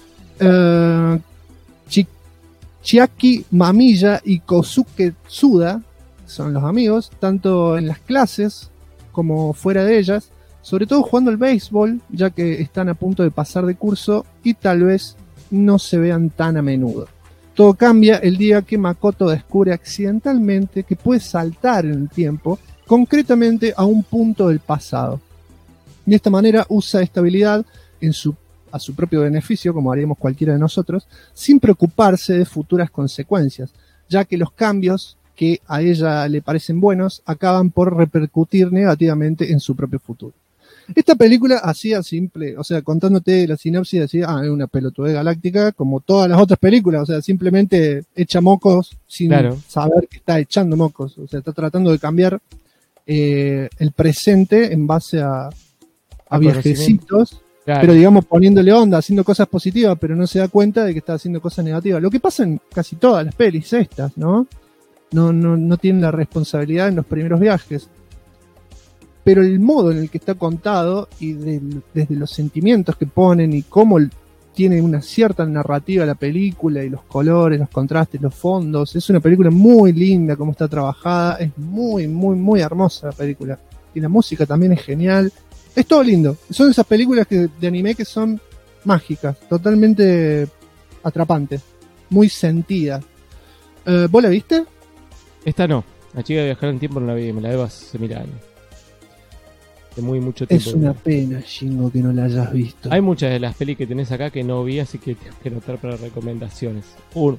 Chiaki Mamiya y Kosuke Tsuda son los amigos, tanto en las clases como fuera de ellas, sobre todo jugando al béisbol, ya que están a punto de pasar de curso y tal vez no se vean tan a menudo. Todo cambia el día que Makoto descubre accidentalmente que puede saltar en el tiempo, concretamente a un punto del pasado. De esta manera usa esta habilidad a su propio beneficio, como haríamos cualquiera de nosotros, sin preocuparse de futuras consecuencias, ya que los cambios que a ella le parecen buenos acaban por repercutir negativamente en su propio futuro. Esta película hacía simple, o sea, contándote la sinopsis, decía, es una pelotudez galáctica, como todas las otras películas, o sea, simplemente echa mocos sin saber que está echando mocos, o sea, está tratando de cambiar el presente en base a viajecitos, pero digamos poniéndole onda, haciendo cosas positivas, pero no se da cuenta de que está haciendo cosas negativas. Lo que pasa en casi todas las pelis estas, ¿no? No tienen la responsabilidad en los primeros viajes. Pero el modo en el que está contado y desde los sentimientos que ponen y cómo tiene una cierta narrativa la película y los colores, los contrastes, los fondos, es una película muy linda como está trabajada, es muy, muy, muy hermosa la película. Y la música también es genial. Es todo lindo. Son esas películas de anime que son mágicas, totalmente atrapantes, muy sentidas. ¿Vos la viste? Esta no. La chica de viajar en tiempo no la vi, me la debo hace 1000 años. De mucho tiempo. Es una pena, Shingo, que no la hayas visto. Hay muchas de las pelis que tenés acá que no vi, así que tengo que anotar para recomendaciones. Un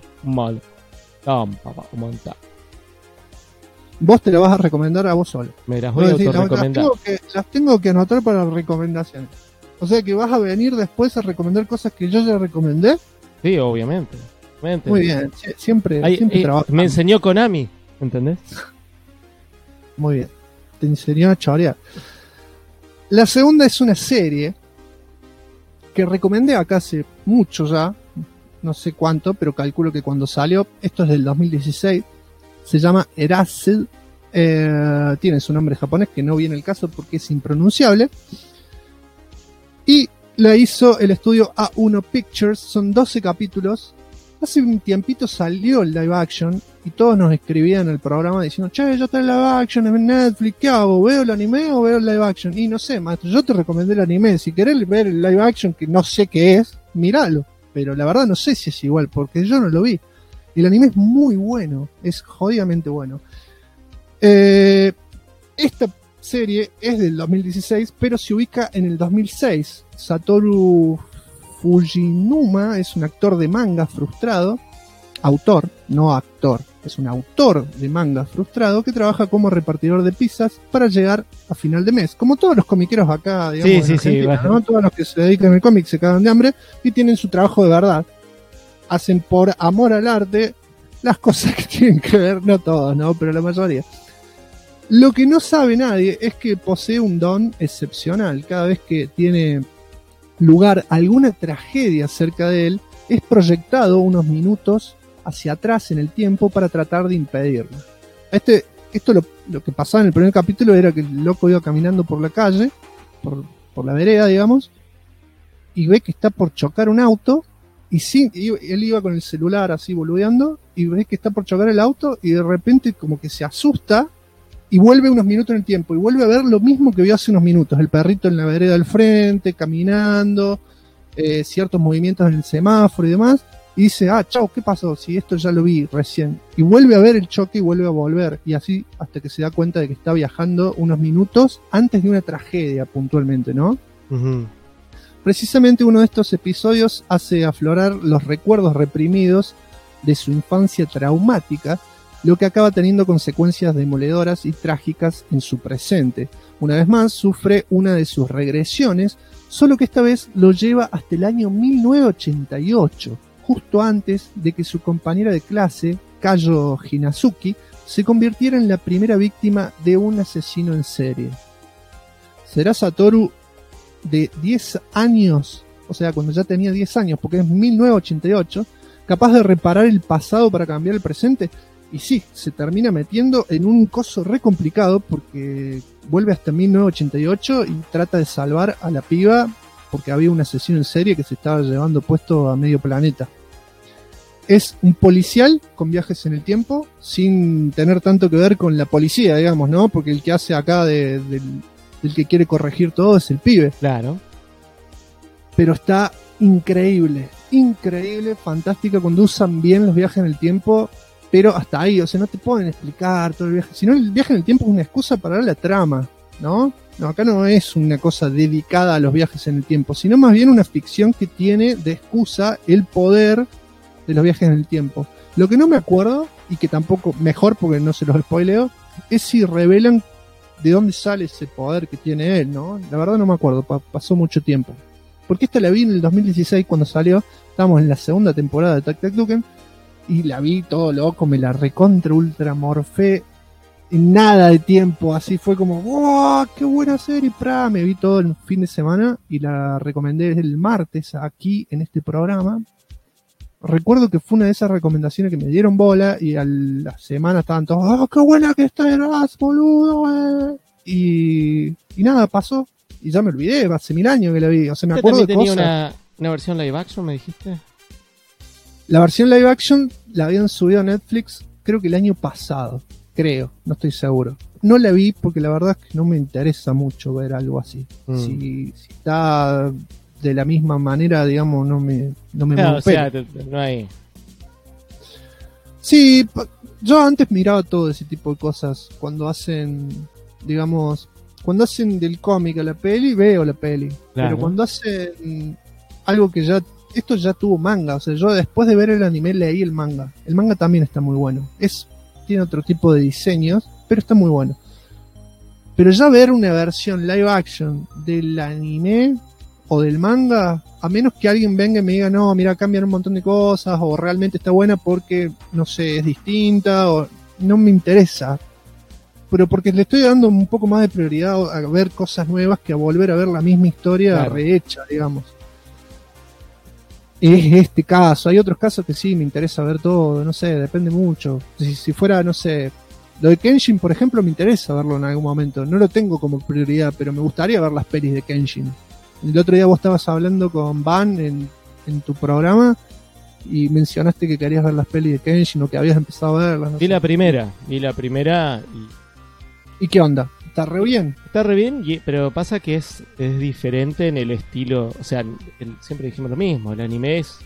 montón. Vos te la vas a recomendar a vos solo. Me las voy a autorrecomendar. Las tengo que anotar para recomendaciones. O sea que vas a venir después a recomendar cosas que yo ya recomendé. Sí, obviamente. Muy bien, siempre trabajo. Me enseñó Konami, ¿entendés? Muy bien. Te enseñó a chorear. La segunda es una serie que recomendé acá hace mucho ya, no sé cuánto, pero calculo que cuando salió, esto es del 2016, se llama Erased, tiene su nombre japonés que no viene el caso porque es impronunciable, y la hizo el estudio A1 Pictures, son 12 capítulos. Hace un tiempito salió el live action y todos nos escribían en el programa diciendo, che, yo tengo el live action en Netflix, ¿qué hago? ¿Veo el anime o veo el live action? Y no sé, maestro, yo te recomendé el anime, si querés ver el live action, que no sé qué es, míralo, pero la verdad no sé si es igual, porque yo no lo vi. El anime es muy bueno, es jodidamente bueno. Esta serie es del 2016, pero se ubica en el 2006. Satoru Fujinuma es un actor de manga frustrado, autor, no actor, es un autor de manga frustrado que trabaja como repartidor de pizzas para llegar a final de mes. Como todos los comiqueros acá, digamos, en Argentina, ¿no? Todos los que se dedican al cómic se cagan de hambre y tienen su trabajo de verdad. Hacen por amor al arte las cosas que tienen que ver, no todos, ¿no? Pero la mayoría. Lo que no sabe nadie es que posee un don excepcional. Cada vez que tiene lugar alguna tragedia cerca de él, es proyectado unos minutos hacia atrás en el tiempo para tratar de impedirlo. Esto lo que pasaba en el primer capítulo era que el loco iba caminando por la calle, por la vereda, digamos, y ve que está por chocar un auto, y él iba con el celular así boludeando, y ve que está por chocar el auto, y de repente como que se asusta, y vuelve unos minutos en el tiempo, y vuelve a ver lo mismo que vio hace unos minutos, el perrito en la vereda del frente, caminando, ciertos movimientos en el semáforo y demás, y dice, chao, ¿qué pasó? Si esto ya lo vi recién. Y vuelve a ver el choque y vuelve a volver, y así hasta que se da cuenta de que está viajando unos minutos antes de una tragedia, puntualmente, ¿no? Uh-huh. Precisamente uno de estos episodios hace aflorar los recuerdos reprimidos de su infancia traumática, lo que acaba teniendo consecuencias demoledoras y trágicas en su presente. Una vez más, sufre una de sus regresiones, solo que esta vez lo lleva hasta el año 1988, justo antes de que su compañera de clase, Kayo Hinazuki, se convirtiera en la primera víctima de un asesino en serie. ¿Será Satoru de 10 años, o sea, cuando ya tenía 10 años, porque es 1988, capaz de reparar el pasado para cambiar el presente? Y sí, se termina metiendo en un coso re complicado porque vuelve hasta 1988 y trata de salvar a la piba porque había un asesino en serie que se estaba llevando puesto a medio planeta. Es un policial con viajes en el tiempo sin tener tanto que ver con la policía, digamos, ¿no? Porque el que hace acá del que quiere corregir todo es el pibe. Claro. Pero está increíble, fantástica cuando usan bien los viajes en el tiempo. Pero hasta ahí, o sea, no te pueden explicar todo el viaje. Si no, el viaje en el tiempo es una excusa para la trama, ¿no? No, acá no es una cosa dedicada a los viajes en el tiempo, sino más bien una ficción que tiene de excusa el poder de los viajes en el tiempo. Lo que no me acuerdo, y que tampoco, mejor porque no se los spoileo, es si revelan de dónde sale ese poder que tiene él, ¿no? La verdad no me acuerdo, pasó mucho tiempo. Porque esta la vi en el 2016 cuando salió, estábamos en la segunda temporada de Tac Tac Duken, y la vi todo loco, me la recontra ultra morfé en nada de tiempo, así fue como, ¡wow! ¡Qué buena serie! Me vi todo el fin de semana y la recomendé el martes aquí en este programa. Recuerdo que fue una de esas recomendaciones que me dieron bola y a la semana estaban todos, ¡oh, qué buena que estás, boludo! Y nada, pasó y ya me olvidé, hace 1000 años que la vi, o sea, me acuerdo de tenía cosas. una versión live action, me dijiste. La versión live action la habían subido a Netflix creo que el año pasado, no estoy seguro. No la vi porque la verdad es que no me interesa mucho ver algo así. Si está de la misma manera, digamos, no me o sea, no hay. Sí, yo antes miraba todo ese tipo de cosas. Cuando hacen, digamos, cuando hacen del cómic a la peli, veo la peli. Claro. Pero cuando hacen algo que ya, esto ya tuvo manga, o sea, yo después de ver el anime leí el manga. El manga también está muy bueno. Tiene otro tipo de diseños, pero está muy bueno. Pero ya ver una versión live action del anime o del manga, a menos que alguien venga y me diga, no, mira, cambian un montón de cosas, o realmente está buena porque, no sé, es distinta, o no me interesa. Pero porque le estoy dando un poco más de prioridad a ver cosas nuevas que a volver a ver la misma historia rehecha, digamos. Es este caso. Hay otros casos que sí me interesa ver todo, no sé, depende mucho. Si fuera, no sé, lo de Kenshin, por ejemplo, me interesa verlo en algún momento. No lo tengo como prioridad, pero me gustaría ver las pelis de Kenshin. El otro día vos estabas hablando con Van en tu programa y mencionaste que querías ver las pelis de Kenshin o que habías empezado a verlas. No Vi sé. la primera ¿Y qué onda? ¿Está re bien? Está re bien, pero pasa que es diferente en el estilo. O sea, siempre dijimos lo mismo. El anime es.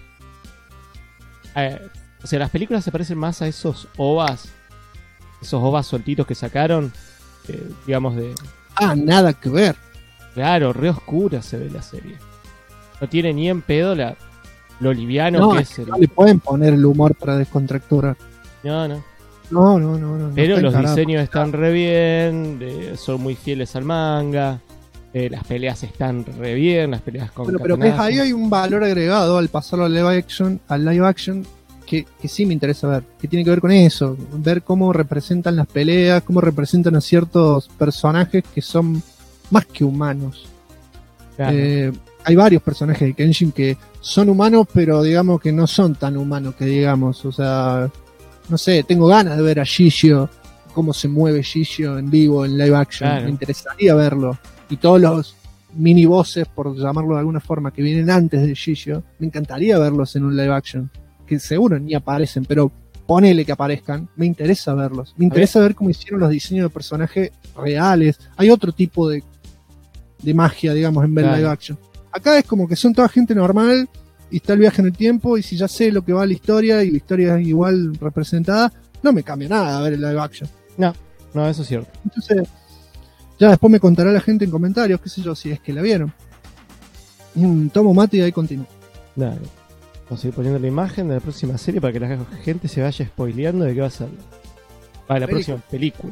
O sea, las películas se parecen más a esos ovas soltitos que sacaron, digamos, de. Nada que ver. Claro, re oscura se ve la serie. No tiene ni en pedo lo liviano que es. No le pueden poner el humor para descontracturar. No. No Pero los diseños están re bien, son muy fieles al manga, las peleas están re bien, las peleas con pero ves, ahí hay un valor agregado al pasarlo al live action que sí me interesa ver, que tiene que ver con eso, ver cómo representan las peleas, cómo representan a ciertos personajes que son más que humanos. Claro. Hay varios personajes de Kenshin que son humanos, pero digamos que no son tan humanos que digamos, o sea, no sé, tengo ganas de ver a Shishio, cómo se mueve Shishio en vivo, en live action, me interesaría verlo. Y todos los mini bosses, por llamarlo de alguna forma, que vienen antes de Shishio, me encantaría verlos en un live action, que seguro ni aparecen, pero ponele que aparezcan, me interesa verlos. Me interesa ver cómo hicieron los diseños de personajes reales. Hay otro tipo de magia, digamos, en ver live action. Acá es como que son toda gente normal y está el viaje en el tiempo, y si ya sé lo que va la historia y la historia es igual representada, no me cambia nada ver el live action. No, eso es cierto. Entonces, ya después me contará la gente en comentarios, qué sé yo, si es que la vieron. Tomo mate y ahí continúo. Dale. Vamos a ir poniendo la imagen de la próxima serie para que la gente se vaya spoileando de qué va a ser. La próxima película.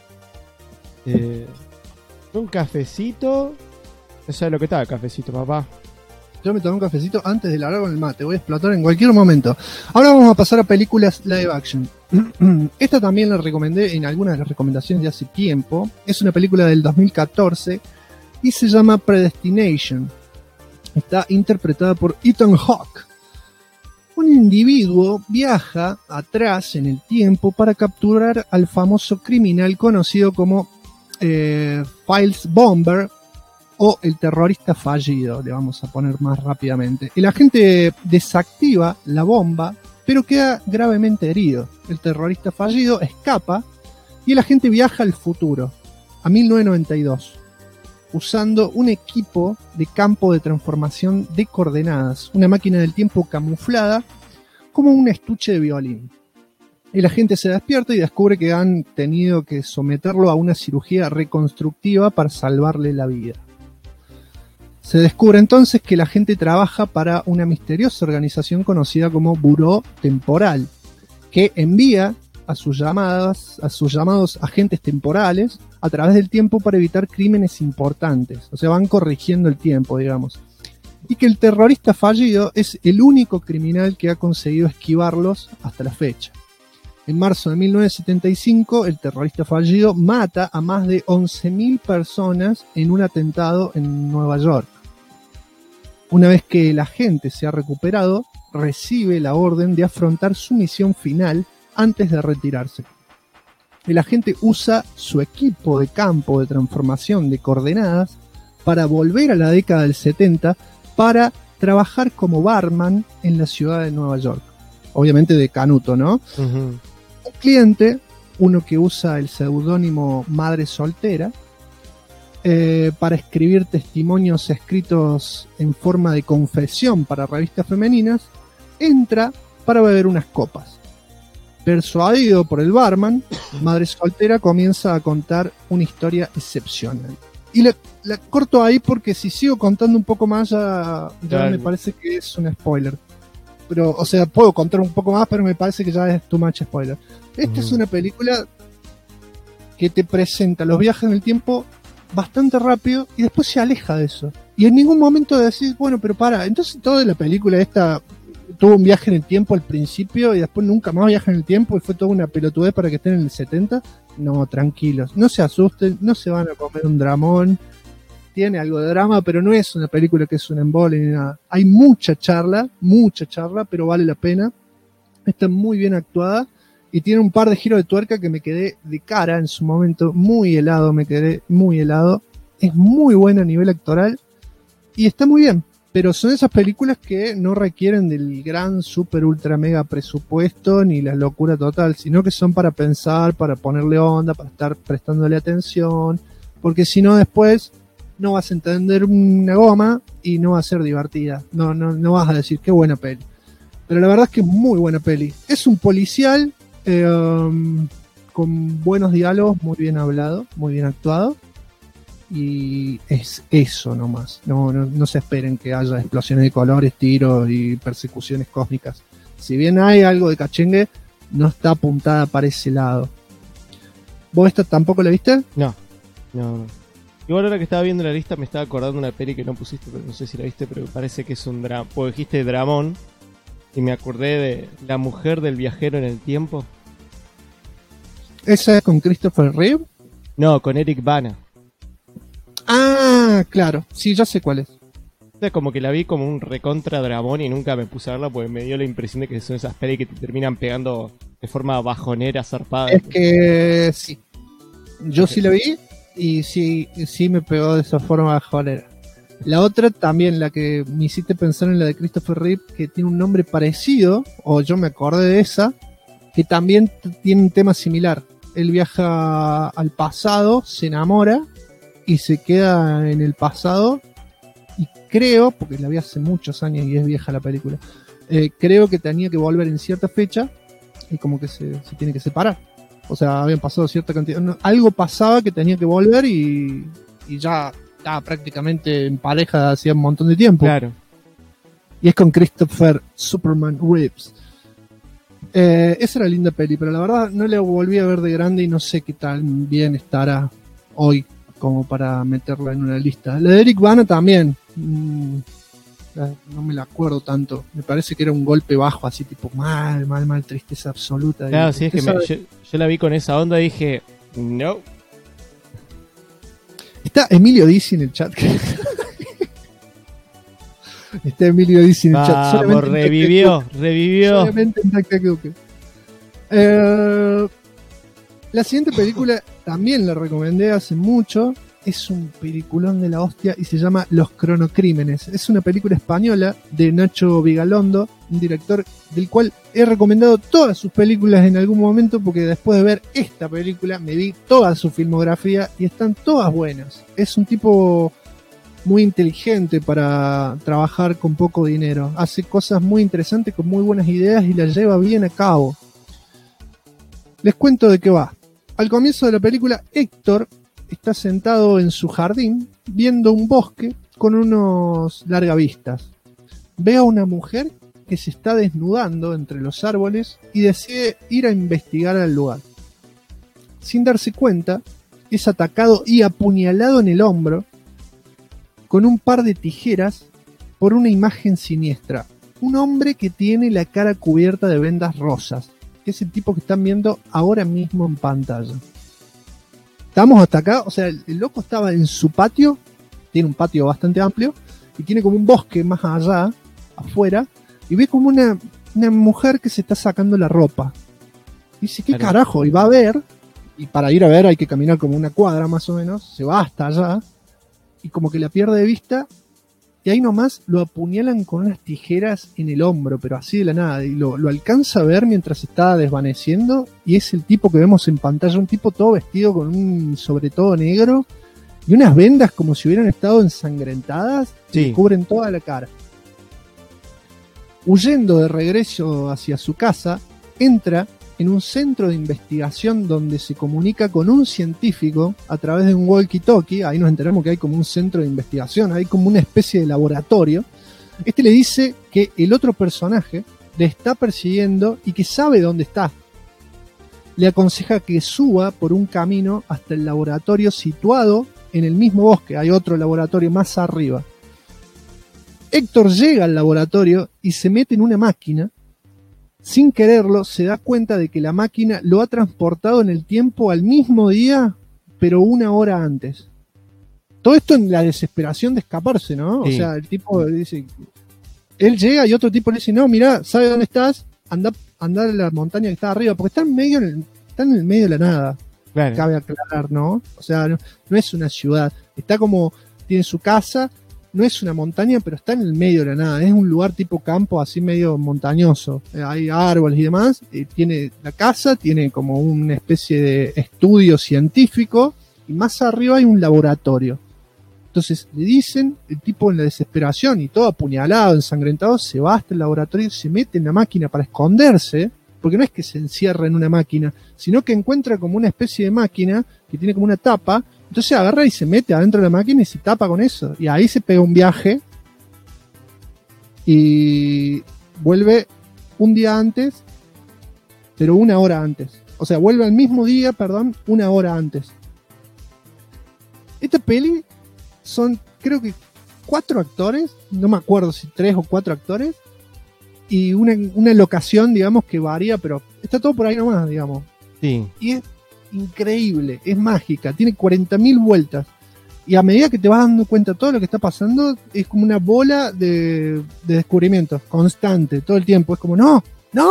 Un cafecito. Eso es lo que está, el cafecito, papá. Yo me tomé un cafecito antes de largar con el mate. Voy a explotar en cualquier momento. Ahora vamos a pasar a películas live action. Esta también la recomendé en algunas de las recomendaciones de hace tiempo. Es una película del 2014 y se llama Predestination. Está interpretada por Ethan Hawke. Un individuo viaja atrás en el tiempo para capturar al famoso criminal conocido como Files Bomber, o el terrorista fallido, le vamos a poner más rápidamente. El agente desactiva la bomba, pero queda gravemente herido. El terrorista fallido escapa y el agente viaja al futuro, a 1992, usando un equipo de campo de transformación de coordenadas, una máquina del tiempo camuflada como un estuche de violín. El agente se despierta y descubre que han tenido que someterlo a una cirugía reconstructiva para salvarle la vida. Se descubre entonces que la gente trabaja para una misteriosa organización conocida como Buró Temporal, que envía a sus llamados agentes temporales a través del tiempo para evitar crímenes importantes. O sea, van corrigiendo el tiempo, digamos. Y que el terrorista fallido es el único criminal que ha conseguido esquivarlos hasta la fecha. En marzo de 1975, el terrorista fallido mata a más de 11.000 personas en un atentado en Nueva York. Una vez que el agente se ha recuperado, recibe la orden de afrontar su misión final antes de retirarse. El agente usa su equipo de campo de transformación de coordenadas para volver a la década del 70 para trabajar como barman en la ciudad de Nueva York. Obviamente de Canuto, ¿no? Uh-huh. Un cliente, uno que usa el seudónimo Madre Soltera, para escribir testimonios escritos en forma de confesión para revistas femeninas, entra para beber unas copas. Persuadido por el barman, Madre Soltera comienza a contar una historia excepcional. Y la corto ahí porque si sigo contando un poco más ya me parece que es un spoiler. Pero, o sea, puedo contar un poco más, pero me parece que ya es too much spoiler. Esta es una película que te presenta los viajes en el tiempo bastante rápido y después se aleja de eso. Y en ningún momento de decir, bueno, pero para, entonces toda la película esta tuvo un viaje en el tiempo al principio y después nunca más viaja en el tiempo y fue toda una pelotudez para que estén en el 70. No, tranquilos, no se asusten, no se van a comer un dramón. Tiene algo de drama, pero no es una película que es un embole ni nada. Hay mucha charla, pero vale la pena. Está muy bien actuada y tiene un par de giros de tuerca que me quedé de cara en su momento, me quedé muy helado. Es muy buena a nivel actoral y está muy bien, pero son esas películas que no requieren del gran, super, ultra, mega presupuesto ni la locura total, sino que son para pensar, para ponerle onda, para estar prestándole atención, porque si no después no vas a entender una goma y no va a ser divertida. No vas a decir qué buena peli. Pero la verdad es que es muy buena peli. Es un policial con buenos diálogos, muy bien hablado, muy bien actuado. Y es eso nomás. No se esperen que haya explosiones de colores, tiros y persecuciones cósmicas. Si bien hay algo de cachengue, no está apuntada para ese lado. ¿Vos esta tampoco la viste? No. Igual ahora que estaba viendo la lista me estaba acordando de una peli que no pusiste, pero no sé si la viste, pero parece que es un drama. Porque dijiste dramón y me acordé de La mujer del viajero en el tiempo. ¿Esa es con Christopher Reeve? No, con Eric Bana. Ah, claro, sí, ya sé cuál es. O sea, como que la vi como un recontra dramón y nunca me puse a verla porque me dio la impresión de que son esas pelis que te terminan pegando de forma bajonera, zarpada. Es que sí, yo sí la vi. Y sí me pegó de esa forma bajonera. La otra también, la que me hiciste pensar en la de Christopher Reeve, que tiene un nombre parecido, o yo me acordé de esa, que también tiene un tema similar. Él viaja al pasado, se enamora y se queda en el pasado. Y creo, porque la vi hace muchos años y es vieja la película, creo que tenía que volver en cierta fecha y como que se tiene que separar. O sea, habían pasado cierta cantidad. Algo pasaba que tenía que volver y ya estaba prácticamente en pareja hacía un montón de tiempo. Claro. Y es con Christopher Superman Reeves. Esa era linda peli, pero la verdad no la volví a ver de grande y no sé qué tan bien estará hoy como para meterla en una lista. La de Eric Bana también. No me la acuerdo tanto. Me parece que era un golpe bajo, así tipo mal, tristeza absoluta. Claro, sí, es que yo la vi con esa onda y dije, no. Está Emilio Dizzi en el chat. Está Emilio Dizzi en el chat. Vamos, revivió. Solamente en Tac Tac Duque. La siguiente película también la recomendé hace mucho. Es un peliculón de la hostia y se llama Los Cronocrímenes. Es una película española de Nacho Vigalondo, un director del cual he recomendado todas sus películas en algún momento porque después de ver esta película me vi toda su filmografía y están todas buenas. Es un tipo muy inteligente para trabajar con poco dinero. Hace cosas muy interesantes con muy buenas ideas y las lleva bien a cabo. Les cuento de qué va. Al comienzo de la película, Héctor está sentado en su jardín viendo un bosque con unos largavistas. Ve a una mujer que se está desnudando entre los árboles y decide ir a investigar al lugar. Sin darse cuenta, es atacado y apuñalado en el hombro con un par de tijeras por una imagen siniestra. Un hombre que tiene la cara cubierta de vendas rosas, que es el tipo que están viendo ahora mismo en pantalla. Estamos hasta acá, o sea, el loco estaba en su patio, tiene un patio bastante amplio, y tiene como un bosque más allá, afuera, y ve como una mujer que se está sacando la ropa. Y dice, ¿qué carajo? Y va a ver, y para ir a ver hay que caminar como una cuadra más o menos, se va hasta allá, y como que la pierde de vista, y ahí nomás lo apuñalan con unas tijeras en el hombro, pero así de la nada, y lo alcanza a ver mientras está desvaneciendo, y es el tipo que vemos en pantalla, un tipo todo vestido con un sobre todo negro, y unas vendas como si hubieran estado ensangrentadas, que cubren toda la cara. Huyendo de regreso hacia su casa, entra en un centro de investigación donde se comunica con un científico a través de un walkie-talkie. Ahí nos enteramos que hay como un centro de investigación, hay como una especie de laboratorio. Este le dice que el otro personaje le está persiguiendo y que sabe dónde está. Le aconseja que suba por un camino hasta el laboratorio situado en el mismo bosque. Hay otro laboratorio más arriba. Héctor llega al laboratorio y se mete en una máquina. Sin quererlo, se da cuenta de que la máquina lo ha transportado en el tiempo al mismo día, pero 1 hora antes. Todo esto en la desesperación de escaparse, ¿no? Sí. O sea, el tipo dice... Él llega y otro tipo le dice, no, mirá, ¿sabe dónde estás? Anda a la montaña que está arriba, porque está en el medio de la nada. Claro. Cabe aclarar, ¿no? O sea, no es una ciudad. Está como... Tiene su casa... No es una montaña, pero está en el medio de la nada. Es un lugar tipo campo, así medio montañoso. Hay árboles y demás. Tiene la casa, tiene como una especie de estudio científico. Y más arriba hay un laboratorio. Entonces le dicen, el tipo en la desesperación y todo apuñalado, ensangrentado, se va hasta el laboratorio, se mete en la máquina para esconderse. Porque no es que se encierra en una máquina, sino que encuentra como una especie de máquina que tiene como una tapa. Entonces agarra y se mete adentro de la máquina y se tapa con eso. Y ahí se pega un viaje y vuelve un día antes, pero 1 hora antes. O sea, vuelve al mismo día, 1 hora antes. Esta peli son, creo que 4 actores, no me acuerdo si 3 o 4 actores, y una locación, digamos, que varía, pero está todo por ahí nomás, digamos. Sí. Y es increíble, es mágica, tiene 40.000 vueltas. Y a medida que te vas dando cuenta de todo lo que está pasando, es como una bola de descubrimientos constante, todo el tiempo. Es como, no.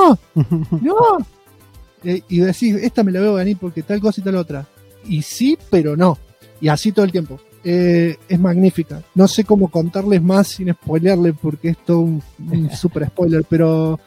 Y decís, esta me la veo venir porque tal cosa y tal otra. Y sí, pero no. Y así todo el tiempo. Es magnífica. No sé cómo contarles más sin spoilearle porque es todo un super spoiler, pero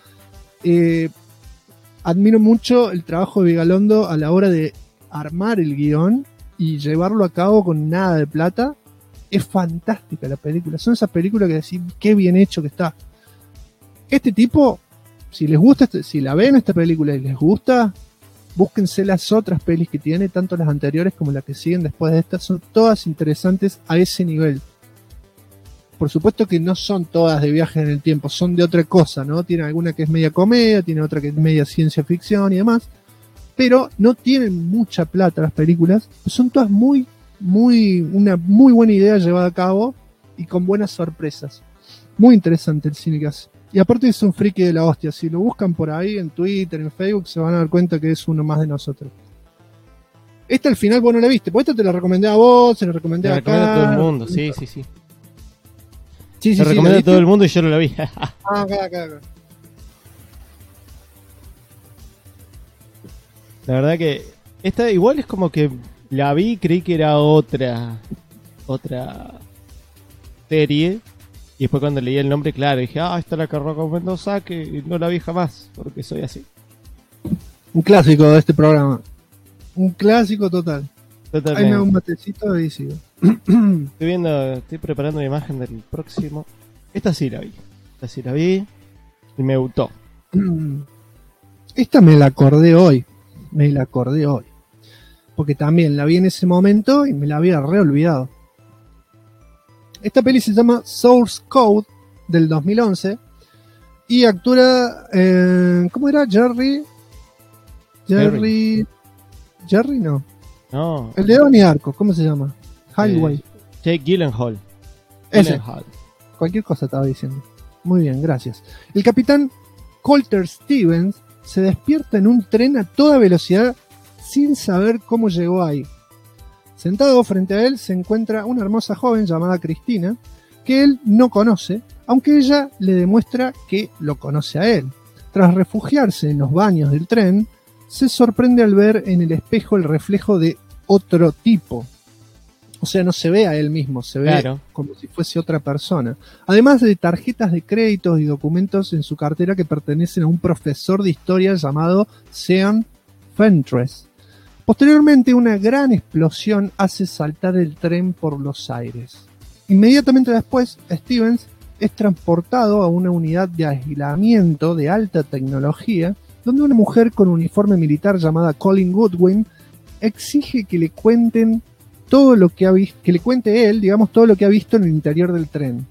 admiro mucho el trabajo de Vigalondo a la hora de armar el guión y llevarlo a cabo con nada de plata. Es fantástica la película. Son esas películas que decís, qué bien hecho que está. Este tipo, si les gusta, si la ven esta película y les gusta, búsquense las otras pelis que tiene, tanto las anteriores como las que siguen después de estas. Son todas interesantes a ese nivel. Por supuesto que no son todas de viajes en el tiempo, son de otra cosa, ¿no? Tiene alguna que es media comedia, tiene otra que es media ciencia ficción y demás. Pero no tienen mucha plata las películas. Son todas una muy buena idea llevada a cabo y con buenas sorpresas. Muy interesante el cine que hace. Y aparte es un friki de la hostia. Si lo buscan por ahí en Twitter, en Facebook, se van a dar cuenta que es uno más de nosotros. Esta al final vos no la viste, porque esta te la recomendé a vos, se la recomendé a acá. A todo el mundo, sí. Se recomendé a todo el mundo y yo no la vi. Acá. La verdad que esta igual es como que la vi y creí que era otra serie. Y después cuando leí el nombre, claro, dije, esta es la que recomendó que no la vi jamás, porque soy así. Un clásico de este programa. Un clásico total. Totalmente. Ahí me hago un matecito y sigo. Estoy preparando la imagen del próximo. Esta sí la vi y me gustó. Esta me la acordé hoy. Porque también la vi en ese momento y me la había reolvidado. Esta peli se llama Source Code del 2011 Y actúa, ¿cómo era? Jerry no. No. El de Donnie Darko, ¿cómo se llama? Highway. Jake Gyllenhaal. Ese. Gyllenhaal. Cualquier cosa estaba diciendo. Muy bien, gracias. El capitán Colter Stevens se despierta en un tren a toda velocidad sin saber cómo llegó ahí. Sentado frente a él se encuentra una hermosa joven llamada Cristina, que él no conoce, aunque ella le demuestra que lo conoce a él. Tras refugiarse en los baños del tren, se sorprende al ver en el espejo el reflejo de otro tipo. O sea, no se ve a él mismo, se ve como si fuese otra persona. Además de tarjetas de créditos y documentos en su cartera que pertenecen a un profesor de historia llamado Sean Fentress. Posteriormente, una gran explosión hace saltar el tren por los aires. Inmediatamente después, Stevens es transportado a una unidad de aislamiento de alta tecnología, donde una mujer con uniforme militar llamada Colin Goodwin exige que le cuenten todo lo que ha visto, que le cuente él, digamos, todo lo que ha visto en el interior del tren.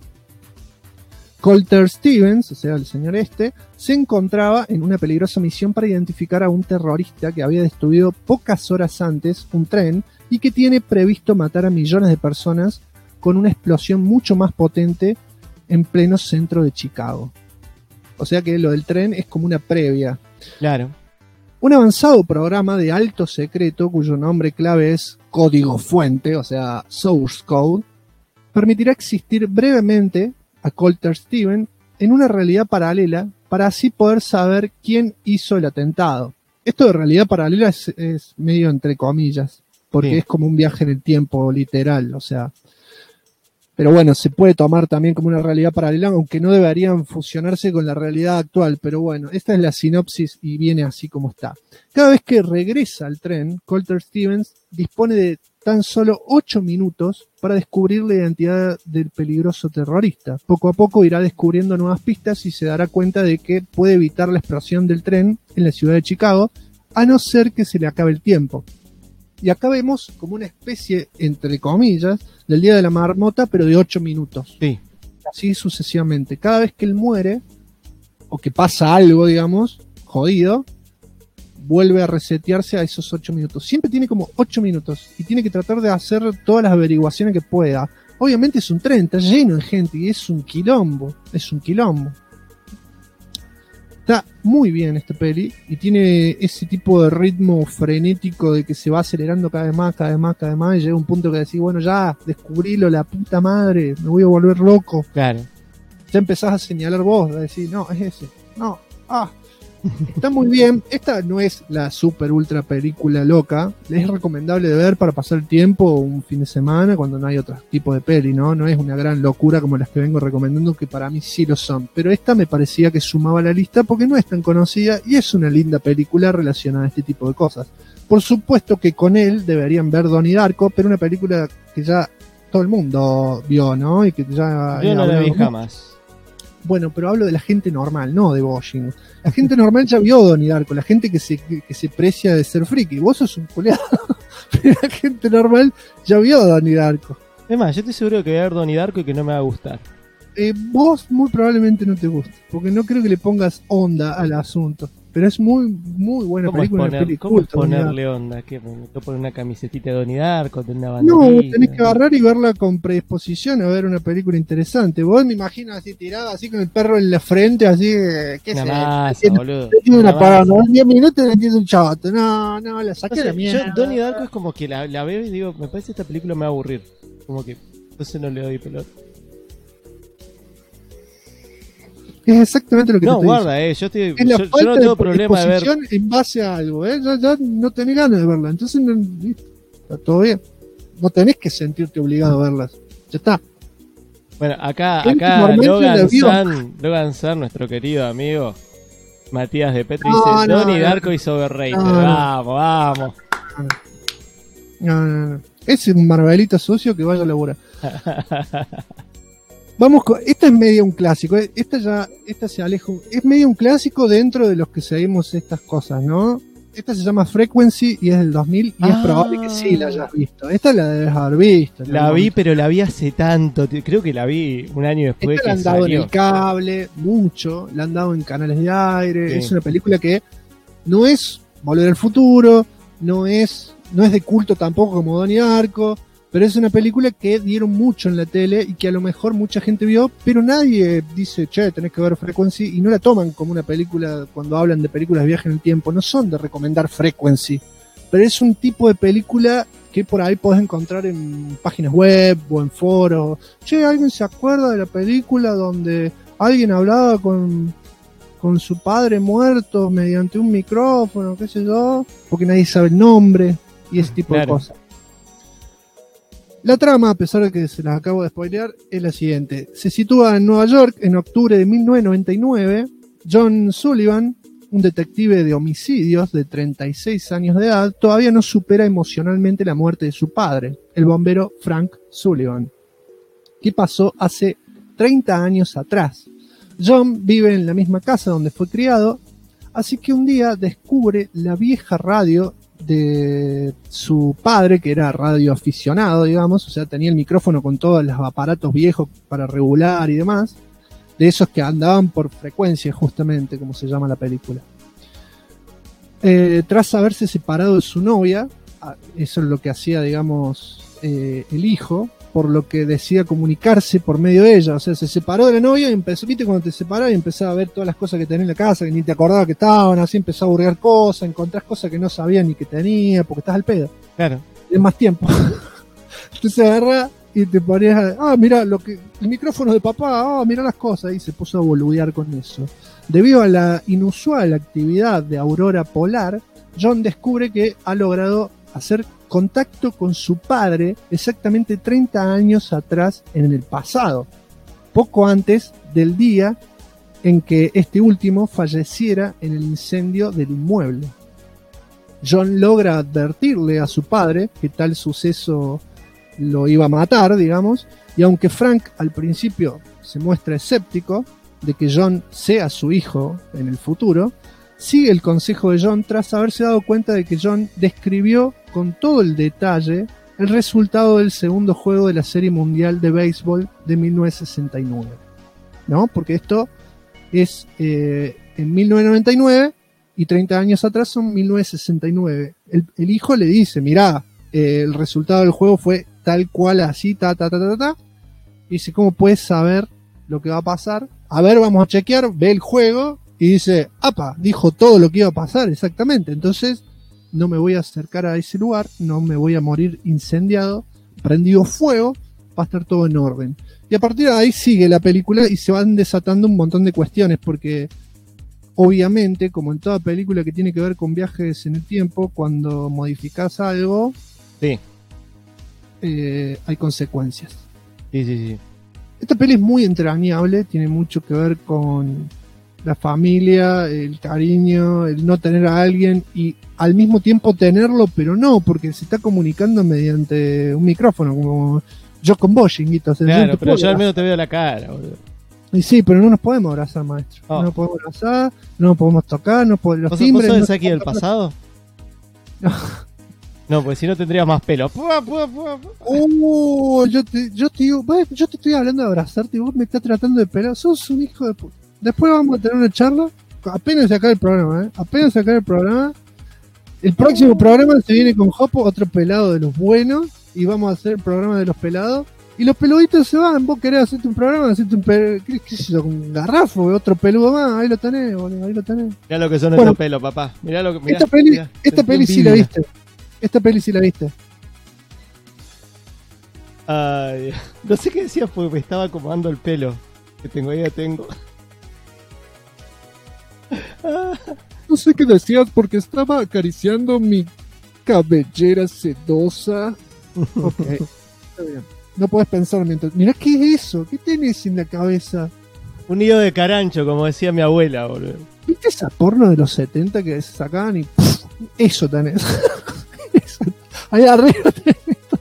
Colter Stevens, o sea, el señor se encontraba en una peligrosa misión para identificar a un terrorista que había destruido pocas horas antes un tren y que tiene previsto matar a millones de personas con una explosión mucho más potente en pleno centro de Chicago. O sea que lo del tren es como una previa. Claro. Un avanzado programa de alto secreto, cuyo nombre clave es código fuente, o sea, source code, permitirá existir brevemente a Colter Stevens en una realidad paralela para así poder saber quién hizo el atentado. Esto de realidad paralela es medio entre comillas, porque es como un viaje en el tiempo literal, o sea. Pero bueno, se puede tomar también como una realidad paralela, aunque no deberían fusionarse con la realidad actual. Pero bueno, esta es la sinopsis y viene así como está. Cada vez que regresa al tren, Colter Stevens dispone de tan solo 8 minutos para descubrir la identidad del peligroso terrorista. Poco a poco irá descubriendo nuevas pistas y se dará cuenta de que puede evitar la explosión del tren en la ciudad de Chicago, a no ser que se le acabe el tiempo. Y acá vemos como una especie, entre comillas, del día de la marmota, pero de 8 minutos. Sí. Así sucesivamente. Cada vez que él muere, o que pasa algo, digamos, jodido, vuelve a resetearse a esos 8 minutos. Siempre tiene como 8 minutos y tiene que tratar de hacer todas las averiguaciones que pueda. Obviamente es un tren, está lleno de gente y es un quilombo. Está muy bien esta peli y tiene ese tipo de ritmo frenético de que se va acelerando cada vez más y llega un punto que decís, bueno, ya, descubrilo, la puta madre, me voy a volver loco. Claro. Ya empezás a señalar vos, a decir, no, es ese, no, Está muy bien. Esta no es la super ultra película loca. Es recomendable de ver para pasar el tiempo un fin de semana cuando no hay otro tipo de peli, ¿no? No es una gran locura como las que vengo recomendando, que para mí sí lo son. Pero esta me parecía que sumaba a la lista porque no es tan conocida y es una linda película relacionada a este tipo de cosas. Por supuesto que con él deberían ver Donnie Darko, pero una película que ya todo el mundo vio, ¿no? Y que ya... Yo no la vi jamás. Bueno, pero hablo de la gente normal, no de Bosching. La gente normal ya vio Donnie Darko, la gente que se precia de ser friki. Vos sos un culeado, pero la gente normal ya vio Donnie Darko. Es más, yo estoy seguro que voy a ver Donnie Darko y que no me va a gustar. Vos muy probablemente no te guste, porque no creo que le pongas onda al asunto. Pero es muy buena película. ¿Cómo es ponerle onda? ¿Qué? ¿Me tengo que poner una camisetita de Donnie Darko? ¿Una banderita? No, tenés que agarrar y verla con predisposición a ver una película interesante. Vos me imaginas así tirada, así con el perro en la frente, así, qué sé. Nada más, boludo. Una parada, en 10 minutos le entiendo un chato. No, la saqué de mierda. Yo Donnie Darko es como que la veo y digo, me parece que esta película me va a aburrir. Como que entonces no le doy pelota. Es exactamente lo que no, te guarda, yo no tengo problema de ver en base a algo, ya no tenés ganas de verla, entonces está todo bien, no tenés que sentirte obligado a verlas, ya está. Bueno, acá Logan San, nuestro querido amigo Matías de Petri, dice Donnie Darko is overrated. Vamos. No. Es un Marvelito sucio que vaya a laburar. Vamos con, esta es medio un clásico, esta se aleja, es medio un clásico dentro de los que seguimos estas cosas, ¿no? Esta se llama Frequency y es del 2000 y es probable que sí la hayas visto. Esta la debes haber visto. La vi, pero la vi hace tanto. Creo que la vi un año después. Esta la han dado en el cable, mucho. La han dado en canales de aire. Sí. Es una película que no es Volver al Futuro, no es de culto tampoco como Donnie Darko, pero es una película que dieron mucho en la tele y que a lo mejor mucha gente vio, pero nadie dice, che, tenés que ver Frequency, y no la toman como una película cuando hablan de películas de viaje en el tiempo. No son de recomendar Frequency, pero es un tipo de película que por ahí podés encontrar en páginas web o en foros. Che, ¿alguien se acuerda de la película donde alguien hablaba con su padre muerto mediante un micrófono, qué sé yo? Porque nadie sabe el nombre y ese tipo de cosas. La trama, a pesar de que se las acabo de spoilear, es la siguiente. Se sitúa en Nueva York en octubre de 1999. John Sullivan, un detective de homicidios de 36 años de edad, todavía no supera emocionalmente la muerte de su padre, el bombero Frank Sullivan, que pasó hace 30 años atrás. John vive en la misma casa donde fue criado, así que un día descubre la vieja radio de su padre, que era radioaficionado, digamos, o sea, tenía el micrófono con todos los aparatos viejos para regular y demás, de esos que andaban por frecuencia, justamente, como se llama la película. Tras haberse separado de su novia, eso es lo que hacía, digamos, el hijo, por lo que decía comunicarse por medio de ella. O sea, se separó de la novia y empezó, viste, cuando te separás y empezás a ver todas las cosas que tenés en la casa, que ni te acordabas que estaban, así empezás a burgar cosas, encontrás cosas que no sabías ni que tenía, porque estás al pedo. Claro. Tienes más tiempo. Entonces agarrás y te ponías mira el micrófono de papá, mira las cosas, y se puso a boludear con eso. Debido a la inusual actividad de aurora polar, John descubre que ha logrado hacer contacto con su padre exactamente 30 años atrás en el pasado, poco antes del día en que este último falleciera en el incendio del inmueble. John logra advertirle a su padre que tal suceso lo iba a matar, digamos, y aunque Frank al principio se muestra escéptico de que John sea su hijo en el futuro, sigue el consejo de John tras haberse dado cuenta de que John describió con todo el detalle el resultado del segundo juego de la Serie Mundial de Béisbol de 1969, ¿no? Porque esto es en 1999 y 30 años atrás son 1969. El hijo le dice, mirá, el resultado del juego fue tal cual así, y dice, ¿cómo puedes saber lo que va a pasar? A ver, vamos a chequear, ve el juego y dice, apa, dijo todo lo que iba a pasar exactamente, entonces no me voy a acercar a ese lugar, no me voy a morir incendiado, prendido fuego, va a estar todo en orden. Y a partir de ahí sigue la película y se van desatando un montón de cuestiones, porque obviamente, como en toda película que tiene que ver con viajes en el tiempo, cuando modificas algo, sí, hay consecuencias. Sí. Esta peli es muy entrañable, tiene mucho que ver con la familia, el cariño, el no tener a alguien y al mismo tiempo tenerlo, pero no, porque se está comunicando mediante un micrófono, como yo con vos, Shinguito. Claro, pero yo al menos te veo la cara, boludo. Y sí, pero no nos podemos abrazar, maestro. No nos podemos abrazar, no nos podemos tocar, no podemos... ¿Vos sos aquí del pasado? No, pues si no tendrías más pelo. Yo te digo, yo te estoy hablando de abrazarte y vos me estás tratando de pelar. Sos un hijo de puta. Después vamos a tener una charla. Apenas se acabe el programa, Apenas se acabe el programa. El próximo programa se viene con Jopo, otro pelado de los buenos. Y vamos a hacer el programa de los pelados. Y los peluditos se van. Vos querés hacerte un programa, hacerte qué sé yo, con garrafo, otro peludo más. Ahí lo tenés, boludo, ahí lo tenés. Mirá lo que son estos pelos, papá. Mirá lo que. Mirá, esta peli sí la viste. Esta peli sí la viste. Ay, no sé qué decía porque me estaba acomodando el pelo. Que tengo, ahí ya tengo. No sé qué decías porque estaba acariciando mi cabellera sedosa. Ok, está bien. No puedes pensar mientras... Mirá, ¿qué es eso? ¿Qué tenés en la cabeza? Un nido de carancho, como decía mi abuela, boludo. ¿Viste esa porno de los 70 que se sacaban y... ¡puf! Eso tenés. Ahí arriba tenés.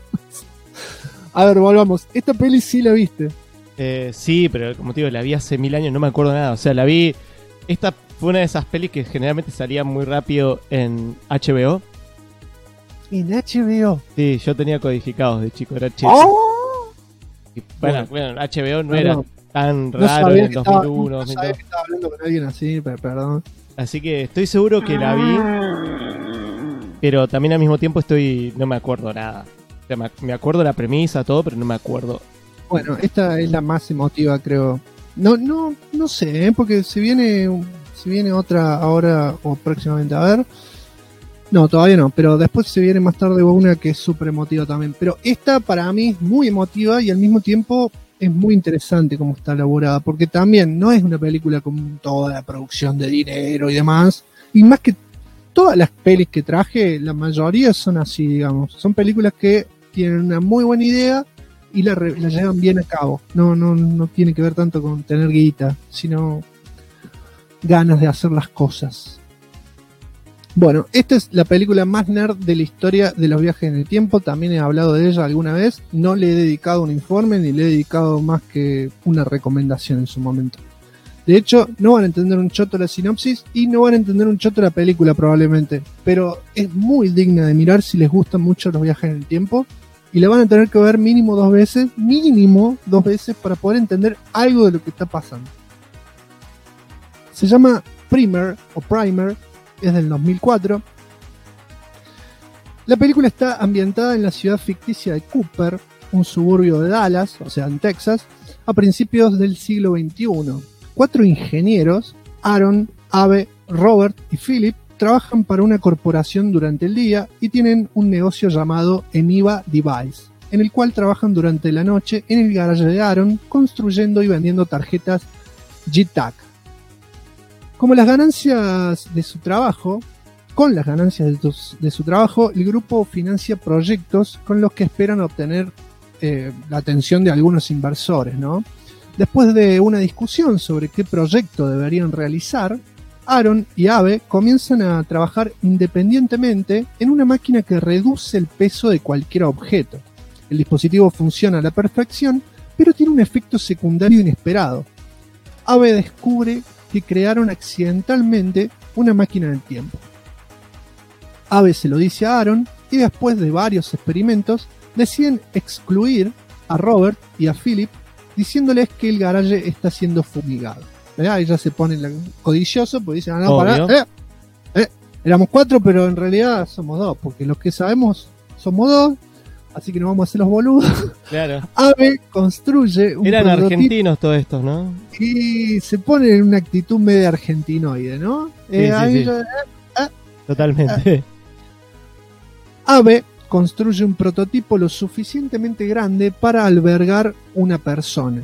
A ver, volvamos. Esta peli sí la viste. Sí, pero como te digo, la vi hace 1000 años, no me acuerdo nada. O sea, la vi... fue una de esas pelis que generalmente salían muy rápido en HBO. En HBO. Sí, yo tenía codificados de chico, era chico. ¡Oh! Y bueno, HBO no No, era no. tan No raro sabía en que el estaba, 2001, no 2002. sabía que estaba hablando con alguien así, pero perdón. Así que estoy seguro que la vi, pero también al mismo tiempo no me acuerdo nada. O sea, me acuerdo la premisa, todo, pero no me acuerdo. Bueno, esta es la más emotiva, creo. No sé, porque si viene otra ahora o próximamente, a ver. No, todavía no, pero después se viene más tarde una que es súper emotiva también. Pero esta para mí es muy emotiva y al mismo tiempo es muy interesante cómo está elaborada, porque también no es una película con toda la producción de dinero y demás. Y más que todas las pelis que traje, la mayoría son así, digamos. Son películas que tienen una muy buena idea y la llevan bien a cabo. No tiene que ver tanto con tener guita, sino ganas de hacer las cosas. Bueno, esta es la película más nerd de la historia de los viajes en el tiempo. También he hablado de ella alguna vez. No le he dedicado un informe ni le he dedicado más que una recomendación en su momento. De hecho, no van a entender un choto la sinopsis y no van a entender un choto la película probablemente. Pero es muy digna de mirar si les gustan mucho los viajes en el tiempo. Y la van a tener que ver mínimo dos veces para poder entender algo de lo que está pasando. Se llama Primer, es del 2004. La película está ambientada en la ciudad ficticia de Cooper, un suburbio de Dallas, o sea, en Texas, a principios del siglo XXI. 4 ingenieros, Aaron, Abe, Robert y Philip, trabajan para una corporación durante el día y tienen un negocio llamado Eniva Device, en el cual trabajan durante la noche en el garaje de Aaron, construyendo y vendiendo tarjetas G-Tag. Con las ganancias de su trabajo, el grupo financia proyectos con los que esperan obtener la atención de algunos inversores, ¿no? Después de una discusión sobre qué proyecto deberían realizar, Aaron y Abe comienzan a trabajar independientemente en una máquina que reduce el peso de cualquier objeto. El dispositivo funciona a la perfección, pero tiene un efecto secundario inesperado. Abe descubre que crearon accidentalmente una máquina del tiempo. Abe se lo dice a Aaron y después de varios experimentos deciden excluir a Robert y a Philip diciéndoles que el garaje está siendo fumigado. Ahí ya se ponen codiciosos porque dicen, éramos 4 pero en realidad somos 2, porque los que sabemos somos 2, así que no vamos a hacer los boludos. Claro. Abe construye un Eran prototipo, argentinos todos estos, ¿no? y se pone en una actitud media argentinoide, ¿no? Sí. Totalmente. Abe construye un prototipo lo suficientemente grande para albergar a una persona.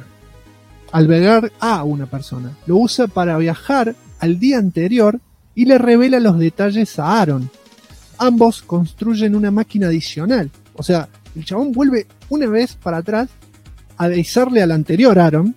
Lo usa para viajar al día anterior y le revela los detalles a Aaron. Ambos construyen una máquina adicional. O sea, el chabón vuelve una vez para atrás a avisarle al anterior Aaron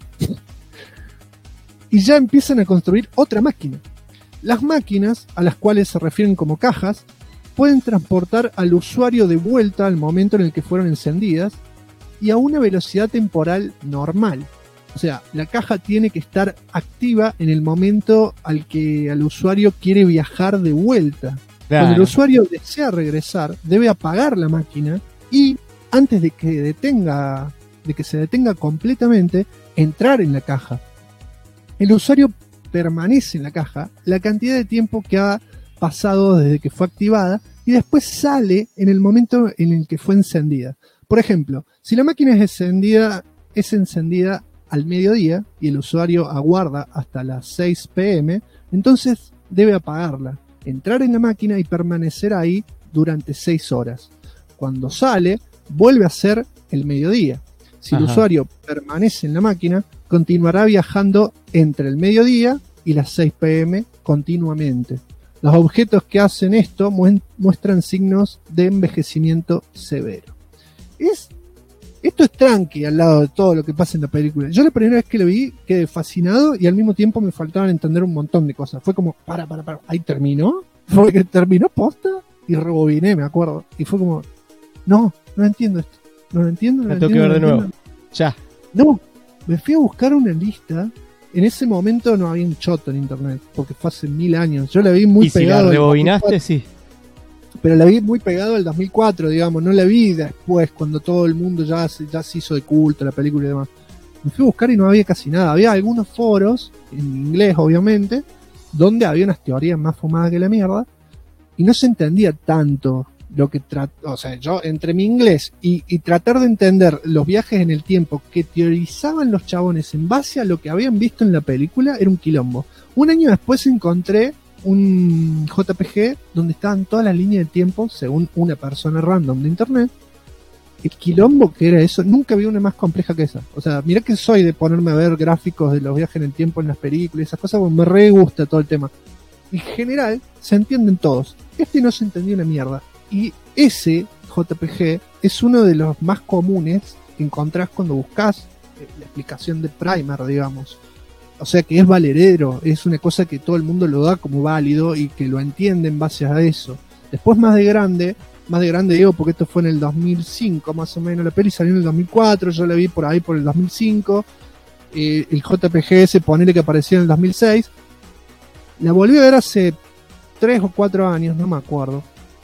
y ya empiezan a construir otra máquina. Las máquinas, a las cuales se refieren como cajas, pueden transportar al usuario de vuelta al momento en el que fueron encendidas y a una velocidad temporal normal. O sea, la caja tiene que estar activa en el momento al que el usuario quiere viajar de vuelta. Claro. Cuando el usuario desea regresar, debe apagar la máquina y antes de que se detenga completamente, entrar en la caja. El usuario permanece en la caja la cantidad de tiempo que ha pasado desde que fue activada y después sale en el momento en el que fue encendida. Por ejemplo, si la máquina es encendida al mediodía y el usuario aguarda hasta las 6 p.m., entonces debe apagarla, entrar en la máquina y permanecer ahí durante 6 horas. Cuando sale, vuelve a ser el mediodía. Si el usuario permanece en la máquina, continuará viajando entre el mediodía y las 6 p.m. continuamente. Los objetos que hacen esto muestran signos de envejecimiento severo. Esto es tranqui al lado de todo lo que pasa en la película. Yo la primera vez que lo vi quedé fascinado y al mismo tiempo me faltaban entender un montón de cosas. Fue como, para, ahí terminó. Fue que terminó posta y rebobiné, me acuerdo. Y fue como, no entiendo esto. No lo entiendo. La tengo que ver de nuevo. Ya. No, me fui a buscar una lista en ese momento no había un choto en internet, porque fue hace 1000 años. Yo la vi muy pegado. Y si la rebobinaste, sí. Pero la vi muy pegado al 2004, digamos, no la vi después, cuando todo el mundo ya se hizo de culto la película y demás. Me fui a buscar y no había casi nada. Había algunos foros, en inglés obviamente, donde había unas teorías más fumadas que la mierda, y no se entendía tanto lo que o sea, yo entre mi inglés y tratar de entender los viajes en el tiempo que teorizaban los chabones en base a lo que habían visto en la película, era un quilombo. Un año después encontré un JPG donde estaban todas las líneas de tiempo según una persona random de internet. El quilombo que era eso, nunca vi una más compleja que esa. O sea, mirá que soy de ponerme a ver gráficos de los viajes en el tiempo en las películas y esas cosas, porque me re gusta todo el tema. En general, se entienden todos. Este no se entendió una mierda. Y ese JPG es uno de los más comunes que encontrás cuando buscas la explicación de Primer, digamos. O sea que es valedero, es una cosa que todo el mundo lo da como válido y que lo entiende en base a eso. Después más de grande digo porque esto fue en el 2005 más o menos, la peli salió en el 2004, yo la vi por ahí por el 2005, el JPG ese ponele que apareció en el 2006, la volví a ver hace 3 o 4 años, no me acuerdo,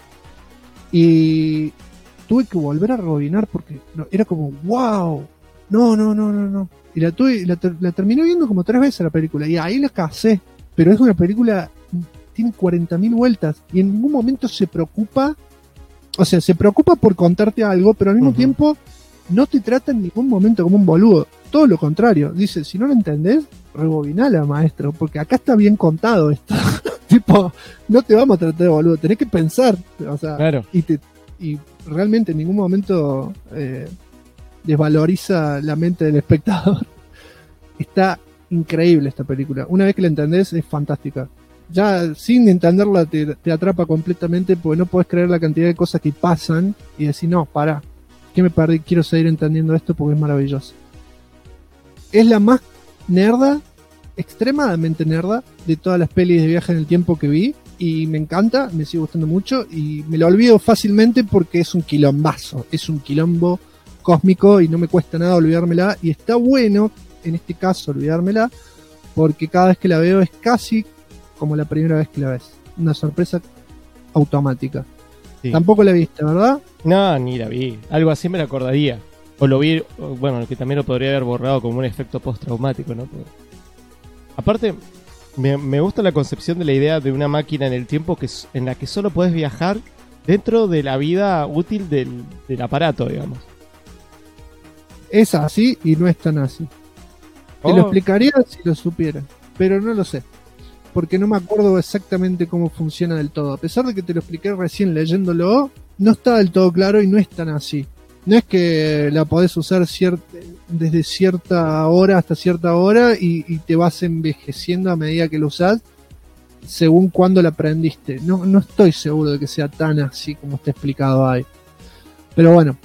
y tuve que volver a rebobinar porque era como wow, no. Y la terminé viendo como 3 veces la película. Y ahí la casé. Pero es una película, tiene 40.000 vueltas. Y en ningún momento se preocupa. O sea, se preocupa por contarte algo, pero al mismo tiempo no te trata en ningún momento como un boludo. Todo lo contrario. Dice, si no lo entendés, rebobinala, maestro. Porque acá está bien contado esto. Tipo, no te vamos a tratar de boludo. Tenés que pensar. O sea, claro. Y realmente en ningún momento desvaloriza la mente del espectador. Está increíble esta película. Una vez que la entendés, es fantástica. Ya sin entenderla te atrapa completamente porque no podés creer la cantidad de cosas que pasan y decir, no, pará, que me perdí, quiero seguir entendiendo esto porque es maravilloso. Es la más nerda, extremadamente nerda, de todas las pelis de viaje en el tiempo que vi y me encanta, me sigue gustando mucho y me lo olvido fácilmente porque es un quilombazo, es un quilombo cósmico y no me cuesta nada olvidármela y está bueno en este caso olvidármela porque cada vez que la veo es casi como la primera vez que la ves, una sorpresa automática. Sí. Tampoco la viste, ¿verdad? No, ni la vi, algo así me la acordaría o lo vi, bueno, que también lo podría haber borrado como un efecto postraumático, ¿no? Pero... aparte me gusta la concepción de la idea de una máquina en el tiempo en la que solo puedes viajar dentro de la vida útil del aparato, digamos. Es así y no es tan así. Te lo explicaría si lo supiera, pero no lo sé, porque no me acuerdo exactamente cómo funciona del todo. A pesar de que te lo expliqué recién leyéndolo, no está del todo claro y no es tan así. No es que la podés usar desde cierta hora hasta cierta hora y te vas envejeciendo a medida que lo usás según cuando la aprendiste. No estoy seguro de que sea tan así como está explicado ahí. Pero bueno,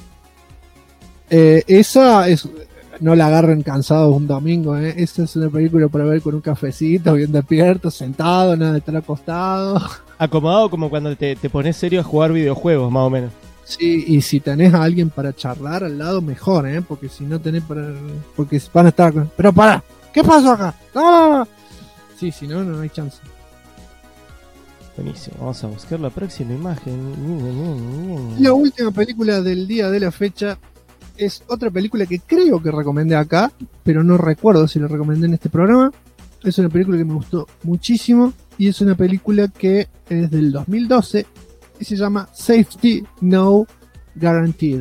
esa es, no la agarren cansados un domingo, esa es una película para ver con un cafecito, bien despierto, sentado, nada de estar acostado. Acomodado como cuando te pones serio a jugar videojuegos, más o menos. Sí, y si tenés a alguien para charlar al lado, mejor, porque si no tenés porque van a estar... Pero para, ¿qué pasó acá? ¡No! Sí, si no, no hay chance. Buenísimo, vamos a buscar la próxima imagen. La última película del día de la fecha es otra película que creo que recomendé acá, pero no recuerdo si la recomendé en este programa. Es una película que me gustó muchísimo y es una película que es del 2012 y se llama Safety No Guaranteed.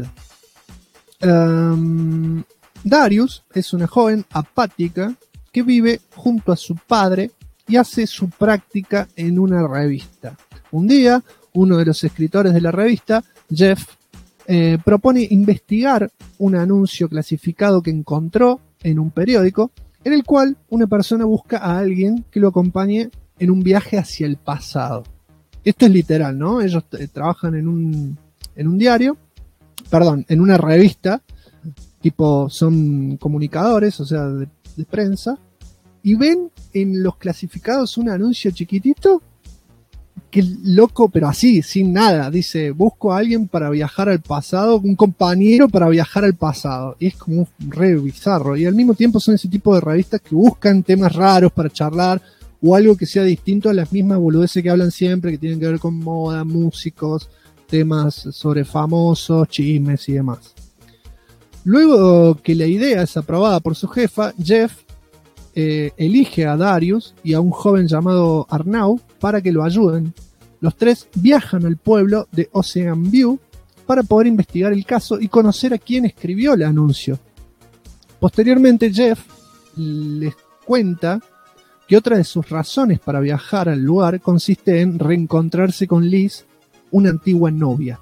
Darius es una joven apática que vive junto a su padre y hace su práctica en una revista. Un día, uno de los escritores de la revista, Jeff, propone investigar un anuncio clasificado que encontró en un periódico, en el cual una persona busca a alguien que lo acompañe en un viaje hacia el pasado. Esto es literal, ¿no? Ellos trabajan en un diario, perdón, en una revista, tipo son comunicadores, o sea, de prensa, y ven en los clasificados un anuncio chiquitito qué loco, pero así, sin nada. Dice, busco a alguien para viajar al pasado, un compañero para viajar al pasado. Y es como un re bizarro. Y al mismo tiempo son ese tipo de revistas que buscan temas raros para charlar o algo que sea distinto a las mismas boludeces que hablan siempre, que tienen que ver con moda, músicos, temas sobre famosos, chismes y demás. Luego que la idea es aprobada por su jefa, Jeff elige a Darius y a un joven llamado Arnau para que lo ayuden. Los tres viajan al pueblo de Ocean View para poder investigar el caso y conocer a quién escribió el anuncio. Posteriormente, Jeff les cuenta que otra de sus razones para viajar al lugar consiste en reencontrarse con Liz, una antigua novia.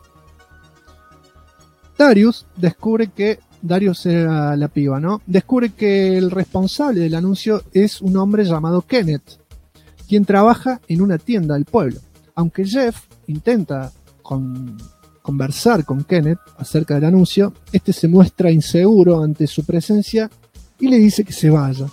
Darius era la piba, ¿no? Descubre que el responsable del anuncio es un hombre llamado Kenneth, quien trabaja en una tienda del pueblo. Aunque Jeff intenta conversar con Kenneth acerca del anuncio, este se muestra inseguro ante su presencia y le dice que se vaya.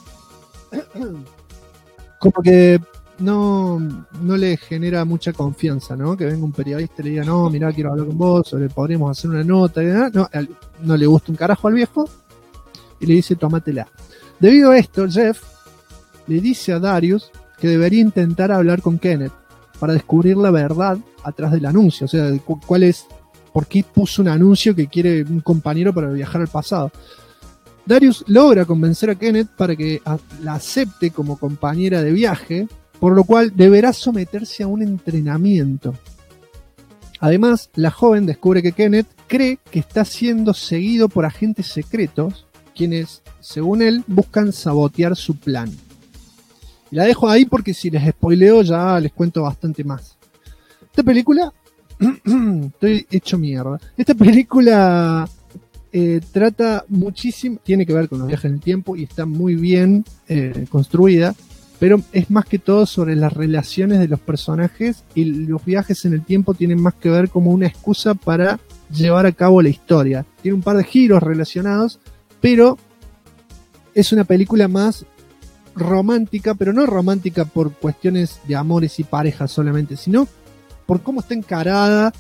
Como que no le genera mucha confianza, ¿no? Que venga un periodista y le diga, no, mirá, quiero hablar con vos, podríamos hacer una nota. No le gusta un carajo al viejo y le dice, tómatela. Debido a esto, Jeff le dice a Darius que debería intentar hablar con Kenneth para descubrir la verdad atrás del anuncio. O sea, por qué puso un anuncio que quiere un compañero para viajar al pasado. Darius logra convencer a Kenneth para que la acepte como compañera de viaje, por lo cual deberá someterse a un entrenamiento. Además, la joven descubre que Kenneth cree que está siendo seguido por agentes secretos, quienes, según él, buscan sabotear su plan. Y la dejo ahí porque si les spoileo ya les cuento bastante más. Esta película... estoy hecho mierda. Esta película trata muchísimo... Tiene que ver con los viajes en el tiempo y está muy bien construida, pero es más que todo sobre las relaciones de los personajes, y los viajes en el tiempo tienen más que ver como una excusa para llevar a cabo la historia. Tiene un par de giros relacionados, pero es una película más romántica, pero no romántica por cuestiones de amores y parejas solamente, sino por cómo está encarado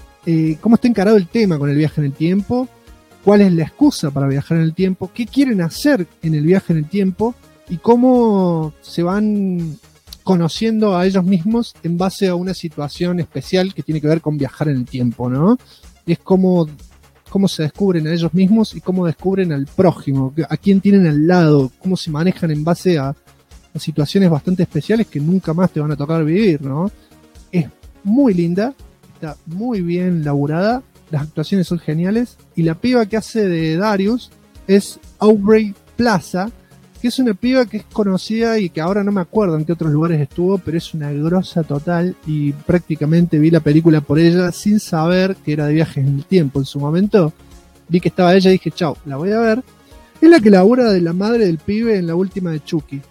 el tema con el viaje en el tiempo, cuál es la excusa para viajar en el tiempo, qué quieren hacer en el viaje en el tiempo y cómo se van conociendo a ellos mismos en base a una situación especial que tiene que ver con viajar en el tiempo, ¿no? Y es cómo se descubren a ellos mismos y cómo descubren al prójimo, a quién tienen al lado, cómo se manejan en base a situaciones bastante especiales que nunca más te van a tocar vivir, ¿no? Es muy linda, está muy bien laburada, las actuaciones son geniales, y la piba que hace de Darius es Aubrey Plaza, que es una piba que es conocida y que ahora no me acuerdo en qué otros lugares estuvo, pero es una grosa total, y prácticamente vi la película por ella sin saber que era de viajes en el tiempo. En su momento vi que estaba ella y dije, chau, la voy a ver. Es la que labura de la madre del pibe en la última de Chucky.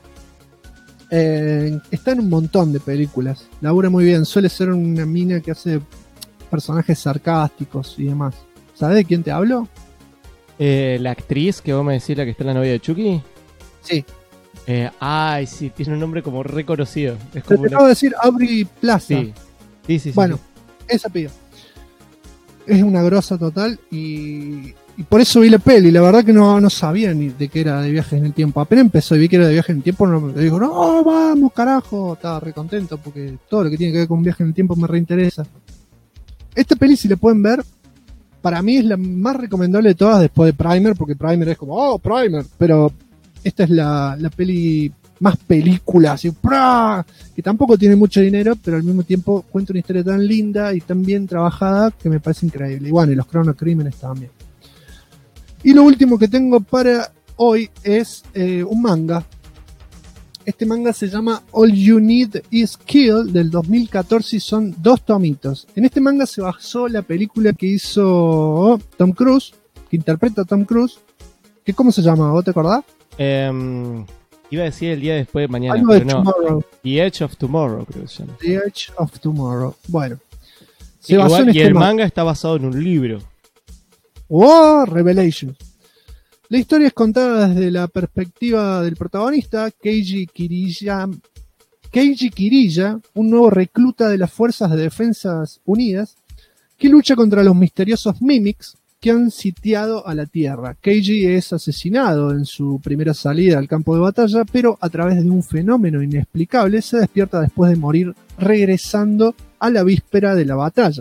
Está en un montón de películas, labura muy bien, suele ser una mina que hace personajes sarcásticos y demás. ¿Sabés de quién te hablo? La actriz que vos me decís, la que está en la novia de Chucky. Sí. Ay, sí, tiene un nombre como reconocido. Es Te como acabo de decir Aubrey Plaza. Sí. Bueno, sí. Esa piba es una grosa total y por eso vi la peli. La verdad que no sabía ni de qué era de viajes en el tiempo. Apenas empezó y vi que era de viajes en el tiempo, le digo, no, vamos, carajo. Estaba re contento porque todo lo que tiene que ver con viajes en el tiempo me reinteresa. Esta peli, si la pueden ver, para mí es la más recomendable de todas después de Primer, porque Primer es como, oh, Primer, pero esta es la peli más película, así, ¡prá! Que tampoco tiene mucho dinero, pero al mismo tiempo cuenta una historia tan linda y tan bien trabajada que me parece increíble. Y bueno, y los cronocrímenes también. Y lo último que tengo para hoy es un manga. Este manga se llama All You Need Is Kill, del 2014, y son 2 tomitos. En este manga se basó la película que hizo Tom Cruise, que interpreta a Tom Cruise. Que, ¿cómo se llama? ¿Vos te acordás? Iba a decir el día después de mañana, Algo pero de no. Tomorrow. The Edge of Tomorrow, creo que se llama. The Edge of Tomorrow. Bueno. Sí, igual, y el manga está basado en un libro. ¡Oh! Revelation. La historia es contada desde la perspectiva del protagonista, Keiji Kiriyama, Keiji Kirilla, un nuevo recluta de las Fuerzas de Defensas Unidas, que lucha contra los misteriosos Mimics que han sitiado a la Tierra. Keiji es asesinado en su primera salida al campo de batalla, pero a través de un fenómeno inexplicable se despierta después de morir, regresando a la víspera de la batalla.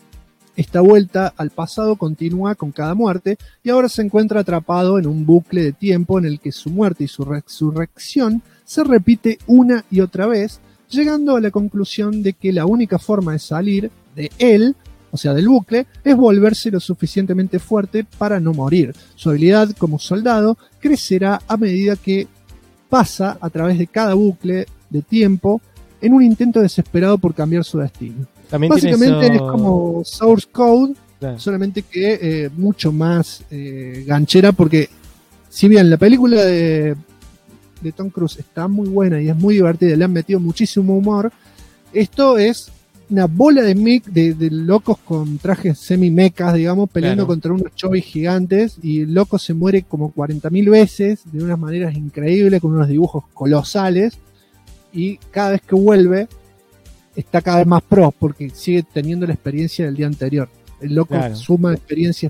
Esta vuelta al pasado continúa con cada muerte y ahora se encuentra atrapado en un bucle de tiempo en el que su muerte y su resurrección se repite una y otra vez, llegando a la conclusión de que la única forma de salir de él, o sea del bucle, es volverse lo suficientemente fuerte para no morir. Su habilidad como soldado crecerá a medida que pasa a través de cada bucle de tiempo en un intento desesperado por cambiar su destino. También básicamente eso... es como Source Code, claro, solamente que mucho más ganchera, porque si bien la película de Tom Cruise está muy buena y es muy divertida, le han metido muchísimo humor, esto es una bola de locos con trajes semi-mecas, digamos, peleando contra unos chovis gigantes, y el loco se muere como 40.000 veces, de unas maneras increíbles, con unos dibujos colosales, y cada vez que vuelve está cada vez más pro, porque sigue teniendo la experiencia del día anterior. El loco suma experiencia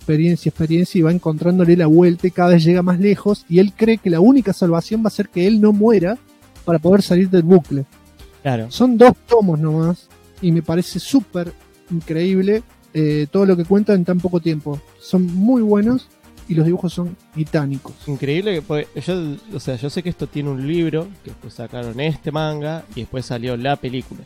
y va encontrándole la vuelta y cada vez llega más lejos, y él cree que la única salvación va a ser que él no muera para poder salir del bucle. Claro. Son 2 tomos nomás y me parece súper increíble todo lo que cuentan en tan poco tiempo. Son muy buenos y los dibujos son titánicos. Increíble, porque yo sé que esto tiene un libro, que después sacaron este manga y después salió la película.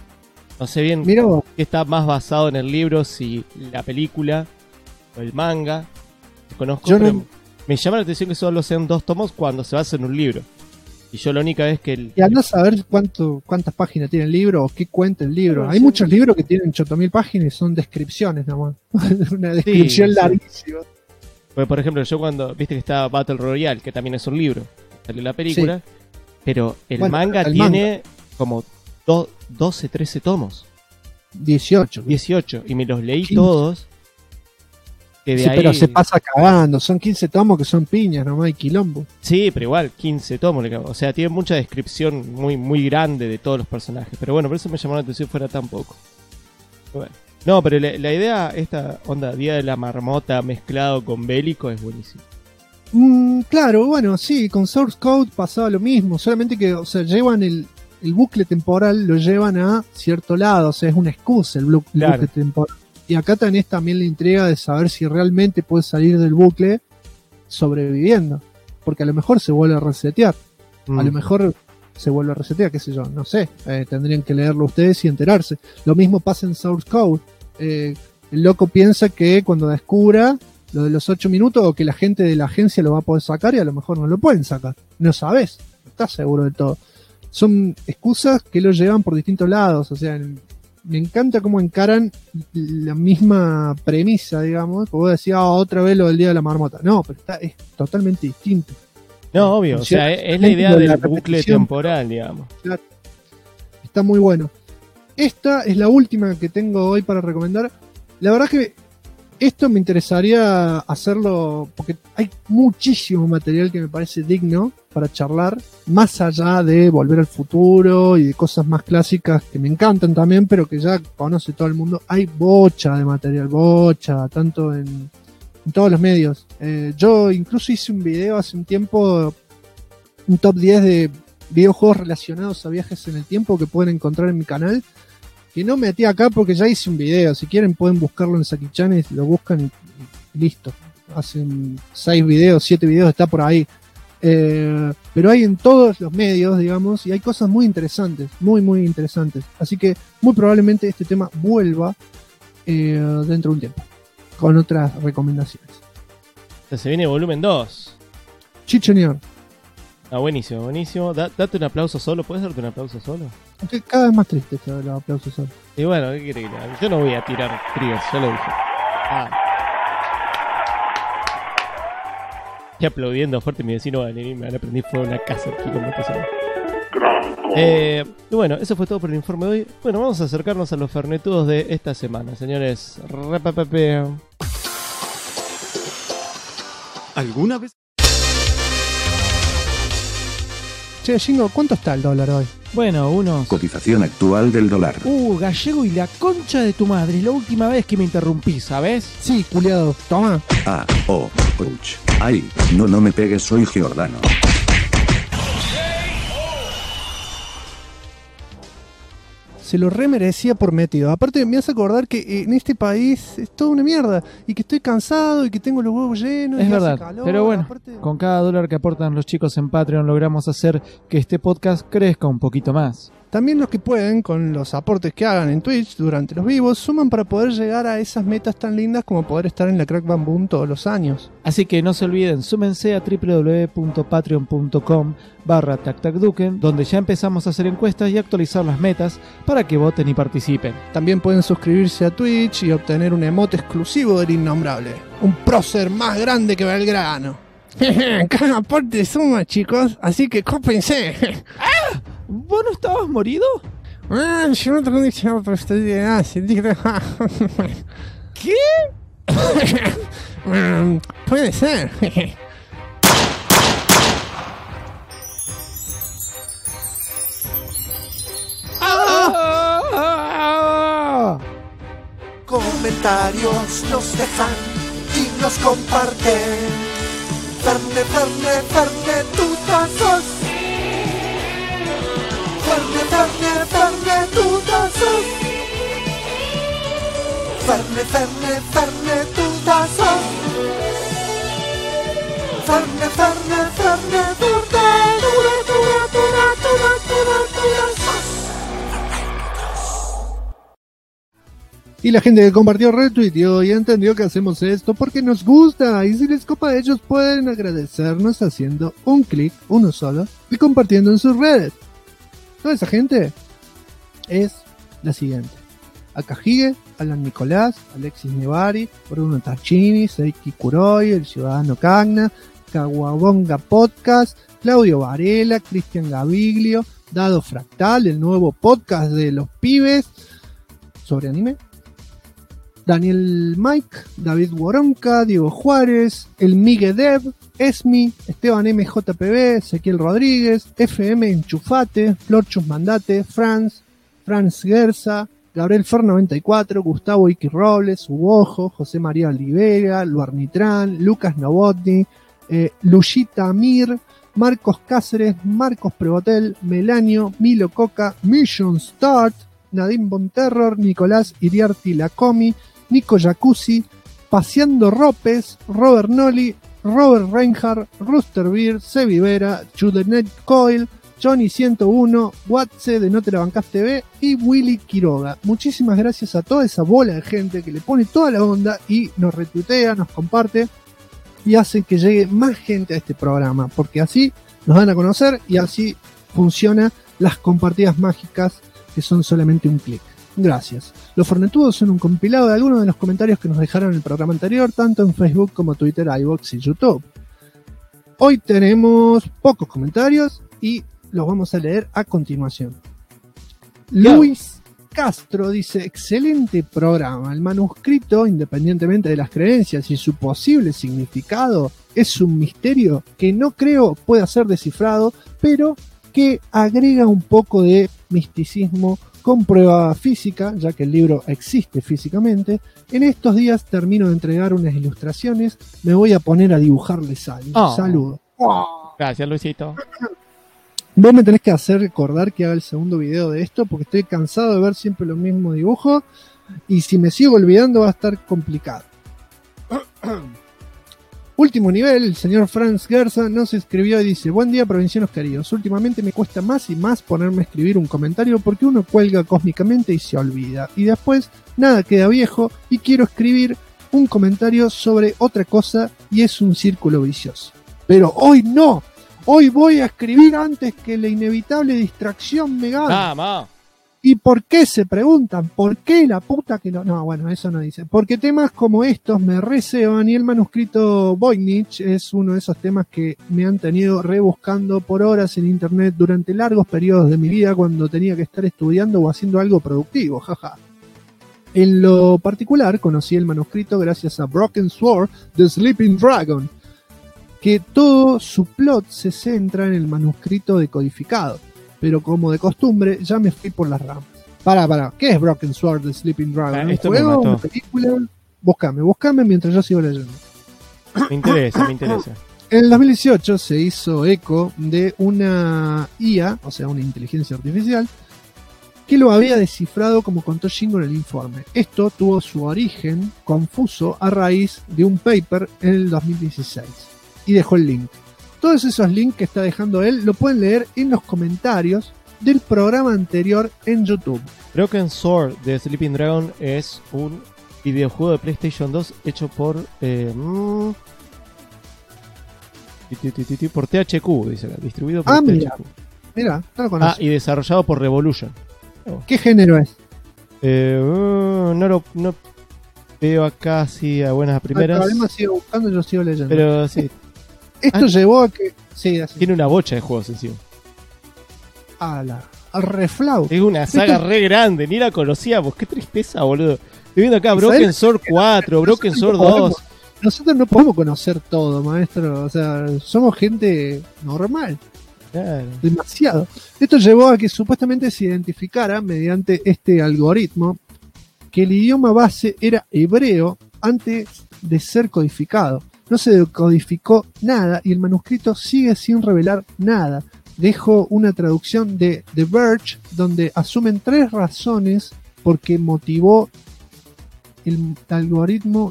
No sé bien qué está más basado en el libro, si la película o el manga. Conozco, pero me llama la atención que solo sean 2 tomos cuando se basa en un libro. Y yo la única vez que... Y andás a ver cuántas páginas tiene el libro o qué cuenta el libro. Hay muchos libros que tienen 8.000 páginas y son descripciones nomás. Una descripción larguísima. Pues, por ejemplo, yo cuando... Viste que está Battle Royale, que también es un libro. Salió la película. Pero el manga tiene como 12, 13 tomos. 18. Y me los leí 15. Todos. Que de ahí... pero se pasa cagando. Son 15 tomos que son piñas, nomás hay quilombo. Sí, pero igual, 15 tomos. O sea, tiene mucha descripción muy, muy grande de todos los personajes. Pero bueno, por eso me llamó la atención fuera tan poco. Bueno. No, pero la idea, esta onda, Día de la Marmota mezclado con bélico, es buenísimo. Claro, bueno, sí, con Source Code pasaba lo mismo. Solamente que, o sea, llevan el bucle temporal, lo llevan a cierto lado. O sea, es una excusa el bucle temporal. Y acá tenés también la intriga de saber si realmente puedes salir del bucle sobreviviendo. Porque a lo mejor se vuelve a resetear. A lo mejor se vuelve a resetear, qué sé yo, no sé. Tendrían que leerlo ustedes y enterarse. Lo mismo pasa en Source Code. El loco piensa que cuando descubra lo de los 8 minutos o que la gente de la agencia lo va a poder sacar y a lo mejor no lo pueden sacar. No sabes. No estás seguro de todo. Son excusas que lo llevan por distintos lados. O sea, me encanta cómo encaran la misma premisa, digamos. Porque vos decías, otra vez lo del Día de la Marmota. No, pero es totalmente distinto. No, obvio. O sea, es la idea del bucle temporal, digamos. Claro. Está muy bueno. Esta es la última que tengo hoy para recomendar. La verdad que esto me interesaría hacerlo porque hay muchísimo material que me parece digno para charlar, más allá de Volver al Futuro y de cosas más clásicas que me encantan también, pero que ya conoce todo el mundo. Hay bocha de material, tanto en todos los medios. Yo incluso hice un video hace un tiempo, un top 10 de videojuegos relacionados a viajes en el tiempo que pueden encontrar en mi canal, que no metí acá porque ya hice un video. Si quieren pueden buscarlo en Saki-chan y lo buscan y listo. Hacen 6 videos, 7 videos, está por ahí. Pero hay en todos los medios, digamos, y hay cosas muy interesantes, muy muy interesantes. Así que muy probablemente este tema vuelva dentro de un tiempo, con otras recomendaciones. Se viene volumen 2. Chicheñor. Buenísimo, buenísimo. Date un aplauso solo. ¿Puedes darte un aplauso solo? Aunque cada vez más triste el aplauso solo. Y bueno, ¿qué quiere que haga? Yo no voy a tirar triggers, ya lo dije. Estoy aplaudiendo fuerte, mi vecino va a venir y me van a prender fuego en la casa aquí con y bueno, eso fue todo por el informe de hoy. Bueno, vamos a acercarnos a los fernetudos de esta semana, señores. ¿Alguna vez? Che, Jingo, ¿cuánto está el dólar hoy? Bueno, unos... Cotización actual del dólar. Gallego y la concha de tu madre. Es la última vez que me interrumpí, ¿sabes? Sí, culiado. Toma. Ouch. Ay, no me pegues, soy Giordano. Se lo remerecía por metido. Aparte me hace acordar que en este país es toda una mierda. Y que estoy cansado y que tengo los huevos llenos. Es y verdad, hace calor, pero bueno, aparte... con cada dólar que aportan los chicos en Patreon logramos hacer que este podcast crezca un poquito más. También los que pueden, con los aportes que hagan en Twitch durante los vivos, suman para poder llegar a esas metas tan lindas como poder estar en la Crack Bam Boom todos los años. Así que no se olviden, súmense a www.patreon.com/tactacduken, donde ya empezamos a hacer encuestas y actualizar las metas para que voten y participen. También pueden suscribirse a Twitch y obtener un emote exclusivo del Innombrable. Un prócer más grande que Belgrano. Cada aporte suma, chicos, así que cópense. ¿Vos no estabas morido? Yo no tengo diccionario, pero estoy de ¿Qué? Puede ser. Comentarios nos dejan y nos comparten. Ferne, tutazos. Ferne, tutazos. Ferne, tutazos. Ferne, Y la gente que compartió retuiteó y entendió que hacemos esto porque nos gusta. Y si les copa, ellos pueden agradecernos haciendo un clic, uno solo, y compartiendo en sus redes. Toda esa gente es la siguiente: Akahige, Alan Nicolás, Alexis Nevari, Bruno Tarchini, Seiki Kuroi, El Ciudadano Cagna, Kawabonga Podcast, Claudio Varela, Cristian Gaviglio, Dado Fractal, el nuevo podcast de los pibes sobre anime, Daniel Mike, David Woronka, Diego Juárez, El Migue Dev, Esmi, Esteban MJPB, Ezequiel Rodríguez, FM Enchufate, Florchus Mandate, Franz Gerza, Gabriel Fer 94, Gustavo Iki Robles, Uojo, José María Olivera, Luarnitrán, Lucas Novotny, Luchita Amir, Marcos Cáceres, Marcos Prevotel, Melanio, Milo Coca, Mission Start, Nadim Bonterror, Nicolás Iriarty Lacomi, Nico Jacuzzi, Paseando Ropes, Robert Noli, Robert Reinhardt, Rooster Beer, Sebi Vera, Chudenet Coil, Johnny 101, Watse de No Te La Bancás TV y Willy Quiroga. Muchísimas gracias a toda esa bola de gente que le pone toda la onda y nos retuitea, nos comparte y hace que llegue más gente a este programa, porque así nos dan a conocer y así funcionan las compartidas mágicas que son solamente un clic. Gracias. Los Fornetudos son un compilado de algunos de los comentarios que nos dejaron en el programa anterior, tanto en Facebook como Twitter, iVoox y YouTube. Hoy tenemos pocos comentarios y los vamos a leer a continuación. Luis Castro dice: excelente programa. El manuscrito, independientemente de las creencias y su posible significado, es un misterio que no creo pueda ser descifrado, pero que agrega un poco de misticismo con prueba física, ya que el libro existe físicamente. En estos días termino de entregar unas ilustraciones, me voy a poner a dibujarles algo. Saludos. Gracias, Luisito. Vos me tenés que hacer recordar que haga el segundo video de esto, porque estoy cansado de ver siempre los mismos dibujos, y si me sigo olvidando va a estar complicado. Último nivel, el señor Franz Gerza nos escribió y dice: buen día, provincianos queridos. Últimamente me cuesta más y más ponerme a escribir un comentario porque uno cuelga cósmicamente y se olvida. Y después nada queda viejo y quiero escribir un comentario sobre otra cosa y es un círculo vicioso. Pero hoy no. Hoy voy a escribir antes que la inevitable distracción me gane. ¡Vamos! ¿Y por qué? Se preguntan, ¿por qué la puta que lo...? No, bueno, eso no dice. Porque temas como estos me reseban y el manuscrito Voynich es uno de esos temas que me han tenido rebuscando por horas en internet durante largos periodos de mi vida cuando tenía que estar estudiando o haciendo algo productivo, jaja. En lo particular, conocí el manuscrito gracias a Broken Sword, The Sleeping Dragon, que todo su plot se centra en el manuscrito decodificado. pero como de costumbre ya me fui por las ramas. Pará, ¿qué es Broken Sword de Sleeping Dragon? ¿Un esto me juego? mató. ¿Una película? Buscame mientras yo sigo leyendo. Me interesa. En el 2018 se hizo eco de una IA, o sea, una inteligencia artificial, que lo había descifrado como contó Shingo en el informe. Esto tuvo su origen confuso a raíz de un paper en el 2016. Y dejó el link. Todos esos links que está dejando él lo pueden leer en los comentarios del programa anterior en YouTube. Broken Sword de Sleeping Dragon es un videojuego de PlayStation 2 hecho por por THQ, dice acá, distribuido por THQ. Mira, no lo conozco. Y desarrollado por Revolution. ¿Qué género es? No veo acá así a buenas primeras. El problema sigo buscando y yo sigo leyendo. Pero sí. Esto llevó a que... Sí, así. Tiene una bocha de juegos encima. Al reflau. Es una saga re grande, ni la conocíamos. Qué tristeza, boludo. Estoy viendo acá Broken Sword 4, Broken Sword 2. Nosotros no podemos conocer todo, maestro. O sea, somos gente normal. Claro. Demasiado. Esto llevó a que supuestamente se identificara mediante este algoritmo que el idioma base era hebreo antes de ser codificado. No se codificó nada y el manuscrito sigue sin revelar nada. Dejo una traducción de The Verge donde asumen 3 razones por qué motivó el algoritmo.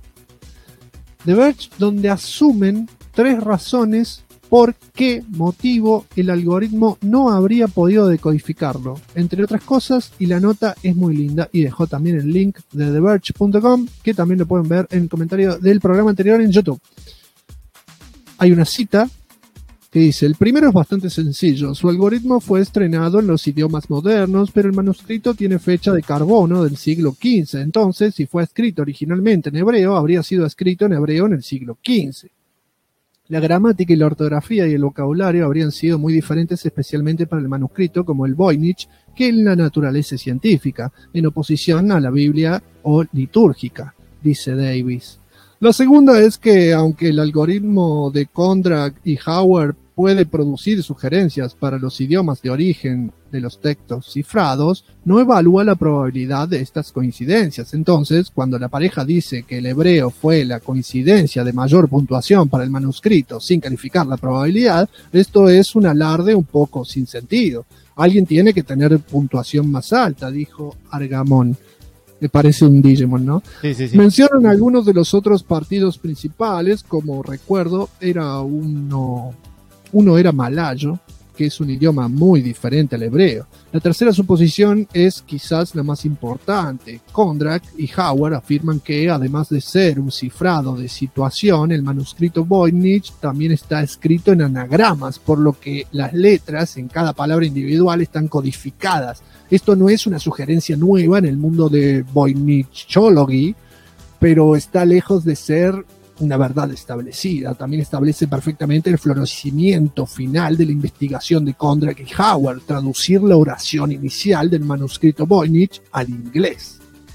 The Verge donde asumen 3 razones por qué motivo el algoritmo no habría podido decodificarlo, entre otras cosas, y la nota es muy linda y dejó también el link de TheVerge.com que también lo pueden ver en el comentario del programa anterior en YouTube. Hay una cita que dice: el primero es bastante sencillo, su algoritmo fue estrenado en los idiomas modernos, pero el manuscrito tiene fecha de carbono del siglo XV, entonces si fue escrito originalmente en hebreo, habría sido escrito en hebreo en el siglo XV. La gramática y la ortografía y el vocabulario habrían sido muy diferentes, especialmente para el manuscrito como el Voynich, que en la naturaleza científica, en oposición a la Biblia o litúrgica, dice Davis. La segunda es que, aunque el algoritmo de Kondrak y Howard puede producir sugerencias para los idiomas de origen de los textos cifrados, no evalúa la probabilidad de estas coincidencias. Entonces, cuando la pareja dice que el hebreo fue la coincidencia de mayor puntuación para el manuscrito sin calificar la probabilidad, esto es un alarde un poco sin sentido. Alguien tiene que tener puntuación más alta, dijo Argamón. Me parece un Digimon, ¿no? Sí. Mencionan algunos de los otros partidos principales, como recuerdo, era uno era malayo, que es un idioma muy diferente al hebreo. La tercera suposición es quizás la más importante. Kondrak y Howard afirman que, además de ser un cifrado de situación, el manuscrito Voynich también está escrito en anagramas, por lo que las letras en cada palabra individual están codificadas. Esto no es una sugerencia nueva en el mundo de Voynichology, pero está lejos de ser una verdad establecida. También establece perfectamente el florecimiento final de la investigación de Kondrak y Howard, traducir la oración inicial del manuscrito Voynich al inglés.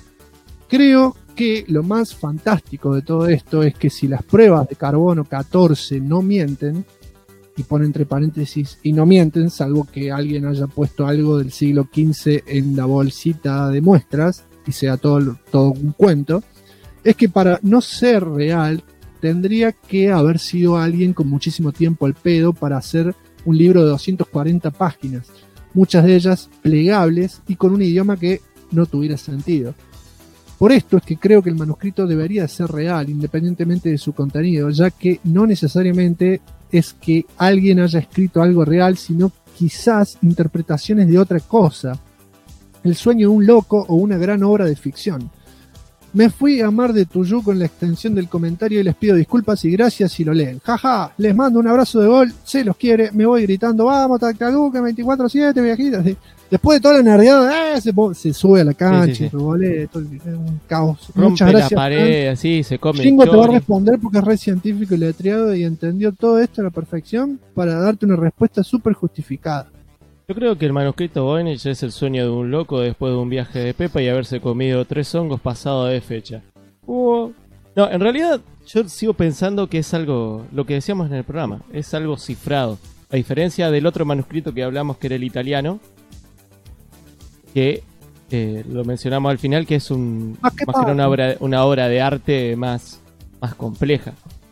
Creo que lo más fantástico de todo esto es que si las pruebas de carbono 14 no mienten, y pone entre paréntesis, y no mienten, salvo que alguien haya puesto algo del siglo XV en la bolsita de muestras, y sea todo un cuento, es que para no ser real, tendría que haber sido alguien con muchísimo tiempo al pedo para hacer un libro de 240 páginas, muchas de ellas plegables y con un idioma que no tuviera sentido. Por esto es que creo que el manuscrito debería ser real, independientemente de su contenido, ya que no necesariamente es que alguien haya escrito algo real, sino quizás interpretaciones de otra cosa, el sueño de un loco o una gran obra de ficción. Me fui a Mar de Tuyú con la extensión del comentario y les pido disculpas y gracias si lo leen. Jaja, les mando un abrazo de gol, se los quiere, me voy gritando, vamos, Tactaduque, 24/7, viajitas. Después de toda la nerdeada, se sube a la cancha, boleto, un caos. Rompe Muchas gracias. la pared, así se come. Chingo te va a responder porque es re científico y letreado y entendió todo esto a la perfección para darte una respuesta súper justificada. Yo creo que el manuscrito Voynich es el sueño de un loco después de un viaje de Pepa y haberse comido 3 hongos pasado de fecha. No, en realidad yo sigo pensando que es algo, lo que decíamos en el programa, es algo cifrado. A diferencia del otro manuscrito que hablamos, que era el italiano, que lo mencionamos al final, que es más que una obra de arte más compleja.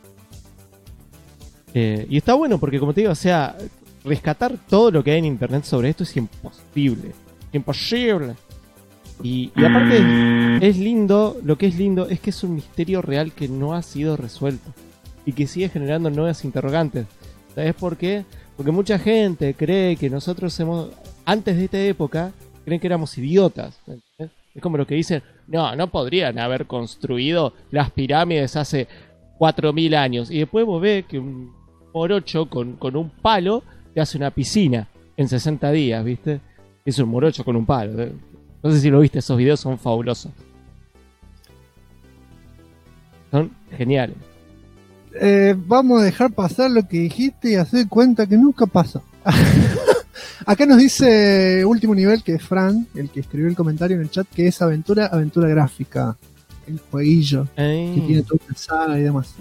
Y está bueno porque, como te digo, o sea, rescatar todo lo que hay en internet sobre esto es imposible. Imposible. Y aparte es lindo, lo que es lindo es que es un misterio real que no ha sido resuelto y que sigue generando nuevas interrogantes. ¿Sabes por qué? Porque mucha gente cree que nosotros antes de esta época, creen que éramos idiotas. ¿Entendés? Es como lo que dicen, no podrían haber construido las pirámides hace 4.000 años. Y después vos ves que un morocho con un palo te hace una piscina en 60 días, ¿viste? Es un morocho con un palo. No sé si lo viste, esos videos son fabulosos. Son geniales. Vamos a dejar pasar lo que dijiste y hacer cuenta que nunca pasó. Acá nos dice último nivel, que es Fran, el que escribió el comentario en el chat, que es aventura gráfica, el jueguillo, que tiene toda una saga y demás.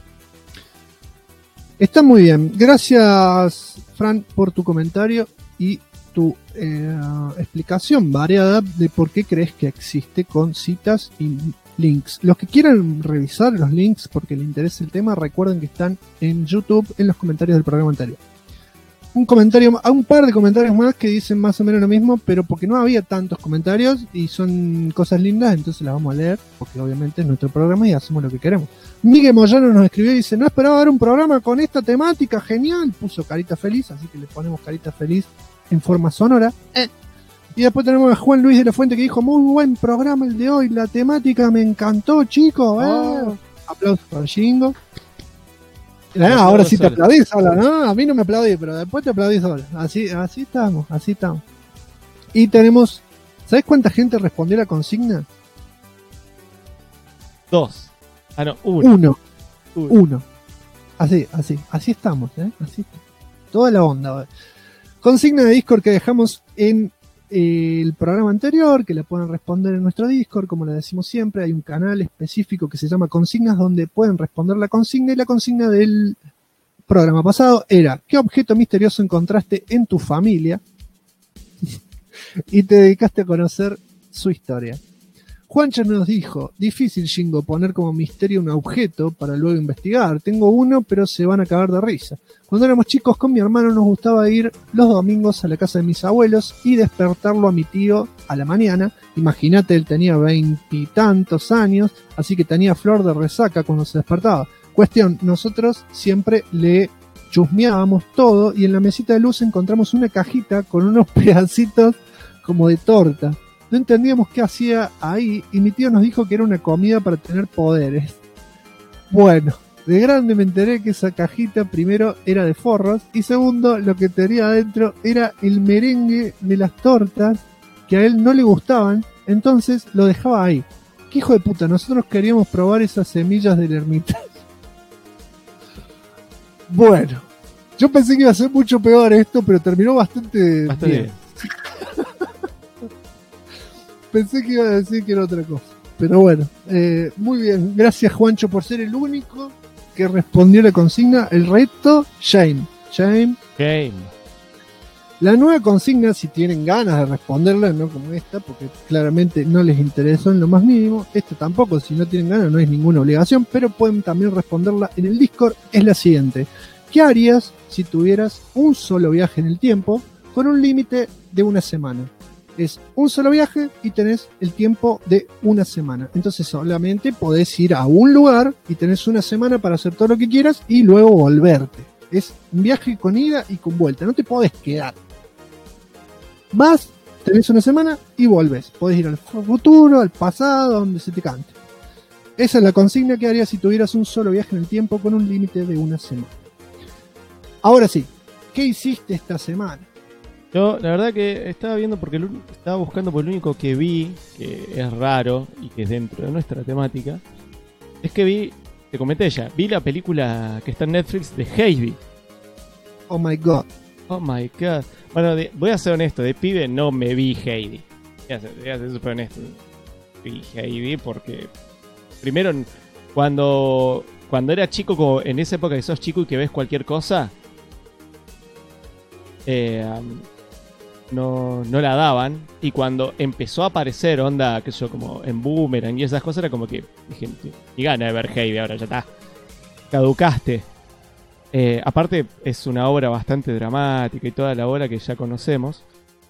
Está muy bien. Gracias, Fran, por tu comentario y tu explicación variada de por qué crees que existe, con citas y links. Los que quieran revisar los links porque les interesa el tema, recuerden que están en YouTube en los comentarios del programa anterior. Un par de comentarios más que dicen más o menos lo mismo, pero porque no había tantos comentarios y son cosas lindas, entonces las vamos a leer, porque obviamente es nuestro programa y hacemos lo que queremos. Miguel Moyano nos escribió y dice: no esperaba ver un programa con esta temática, genial. Puso carita feliz, así que le ponemos carita feliz en forma sonora. Y después tenemos a Juan Luis de la Fuente, que dijo: muy buen programa el de hoy, la temática me encantó, chicos. Aplausos para Jingo. Ahora sí te aplaudís sola, ¿no? A mí no me aplaudí, pero después te aplaudís sola. Así estamos. Y tenemos, ¿sabes cuánta gente respondió a la consigna? 2. No, 1. 1. Así estamos, así está. Toda la onda. Consigna de Discord que dejamos en el programa anterior, que la pueden responder en nuestro Discord, como le decimos siempre. Hay un canal específico que se llama Consignas, donde pueden responder la consigna, y la consigna del programa pasado era: ¿qué objeto misterioso encontraste en tu familia? Y te dedicaste a conocer su historia. Juancho nos dijo: difícil, Jingo, poner como misterio un objeto para luego investigar. Tengo uno, pero se van a cagar de risa. Cuando éramos chicos con mi hermano nos gustaba ir los domingos a la casa de mis abuelos y despertarlo a mi tío a la mañana. Imagínate, él tenía 20 y tantos años, así que tenía flor de resaca cuando se despertaba. Cuestión, nosotros siempre le chusmeábamos todo y en la mesita de luz encontramos una cajita con unos pedacitos como de torta. No entendíamos qué hacía ahí y mi tío nos dijo que era una comida para tener poderes. Bueno, de grande me enteré que esa cajita primero era de forros y segundo, lo que tenía adentro era el merengue de las tortas que a él no le gustaban, entonces lo dejaba ahí. ¿Qué hijo de puta? Nosotros queríamos probar esas semillas del ermitaño. Bueno, yo pensé que iba a ser mucho peor esto, pero terminó bastante bien. Pensé que iba a decir que era otra cosa. Pero bueno, muy bien. Gracias, Juancho, por ser el único que respondió la consigna. El resto, Shame. La nueva consigna, si tienen ganas de responderla, no como esta, porque claramente no les interesó en lo más mínimo. Esta tampoco, si no tienen ganas, no es ninguna obligación, pero pueden también responderla en el Discord. Es la siguiente: ¿qué harías si tuvieras un solo viaje en el tiempo con un límite de una semana? Es un solo viaje y tenés el tiempo de una semana. Entonces solamente podés ir a un lugar y tenés una semana para hacer todo lo que quieras y luego volverte. Es un viaje con ida y con vuelta. No te podés quedar. Vas, tenés una semana y volvés. Podés ir al futuro, al pasado, donde se te cante. Esa es la consigna que harías si tuvieras un solo viaje en el tiempo con un límite de una semana. Ahora sí, ¿qué hiciste esta semana? Yo, la verdad que estaba viendo porque estaba buscando por el único que vi, que es raro y que es dentro de nuestra temática, es que te comenté ya, vi la película que está en Netflix de Heidi. Oh my god. Bueno, voy a ser honesto, de pibe no me vi Heidi. Voy a ser súper honesto. Vi Heidi porque, primero, cuando era chico, como en esa época que sos chico y que ves cualquier cosa, no la daban. Y cuando empezó a aparecer onda, qué sé yo, como en Boomerang y esas cosas, era como que dije, y gana de ver Heidi, ahora ya está, caducaste. Aparte es una obra bastante dramática y toda la obra que ya conocemos.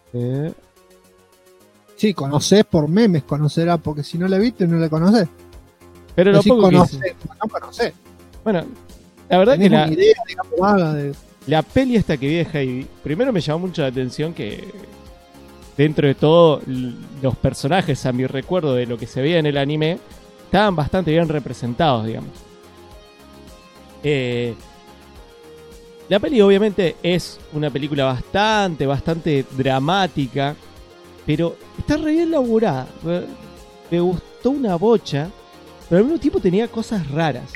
Sí, conocés por memes, conocerás, porque si no la viste no la conocés. Pero lo poco conocés, no conocés. Bueno, la verdad que una idea, digamos, vaga de... la peli esta que vi de Heidi, primero me llamó mucho la atención que dentro de todo los personajes, a mi recuerdo de lo que se veía en el anime, estaban bastante bien representados, digamos. La peli obviamente es una película bastante dramática, pero está re bien laburada. Me gustó una bocha, pero al mismo tiempo tenía cosas raras.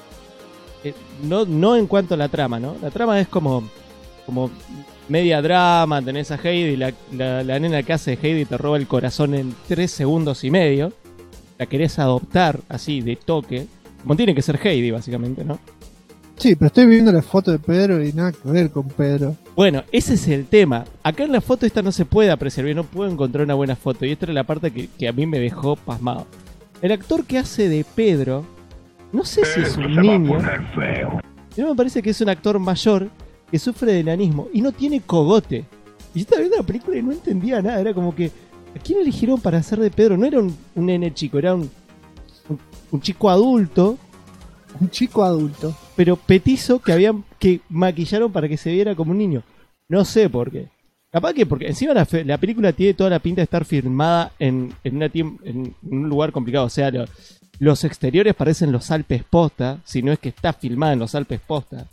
No en cuanto a la trama, ¿no? La trama es como media drama, tenés a Heidi, la nena que hace de Heidi te roba el corazón en 3 segundos y medio. La querés adoptar así, de toque. Como tiene que ser Heidi, básicamente, ¿no? Sí, pero estoy viendo la foto de Pedro y nada que ver con Pedro. Bueno, ese es el tema. Acá en la foto esta no se puede apreciar bien, no puedo encontrar una buena foto. Y esta era la parte que a mí me dejó pasmado. El actor que hace de Pedro, no sé si es un niño. No, me parece que es un actor mayor que sufre de enanismo y no tiene cogote. Y yo estaba viendo la película y no entendía nada. Era como que, ¿a quién eligieron para hacer de Pedro? No era un nene chico, era un chico adulto. Un chico adulto. Pero petizo que maquillaron para que se viera como un niño. No sé por qué. Capaz que porque encima la película tiene toda la pinta de estar filmada en un lugar complicado. O sea, los exteriores parecen los Alpes posta, si no es que está filmada en los Alpes posta.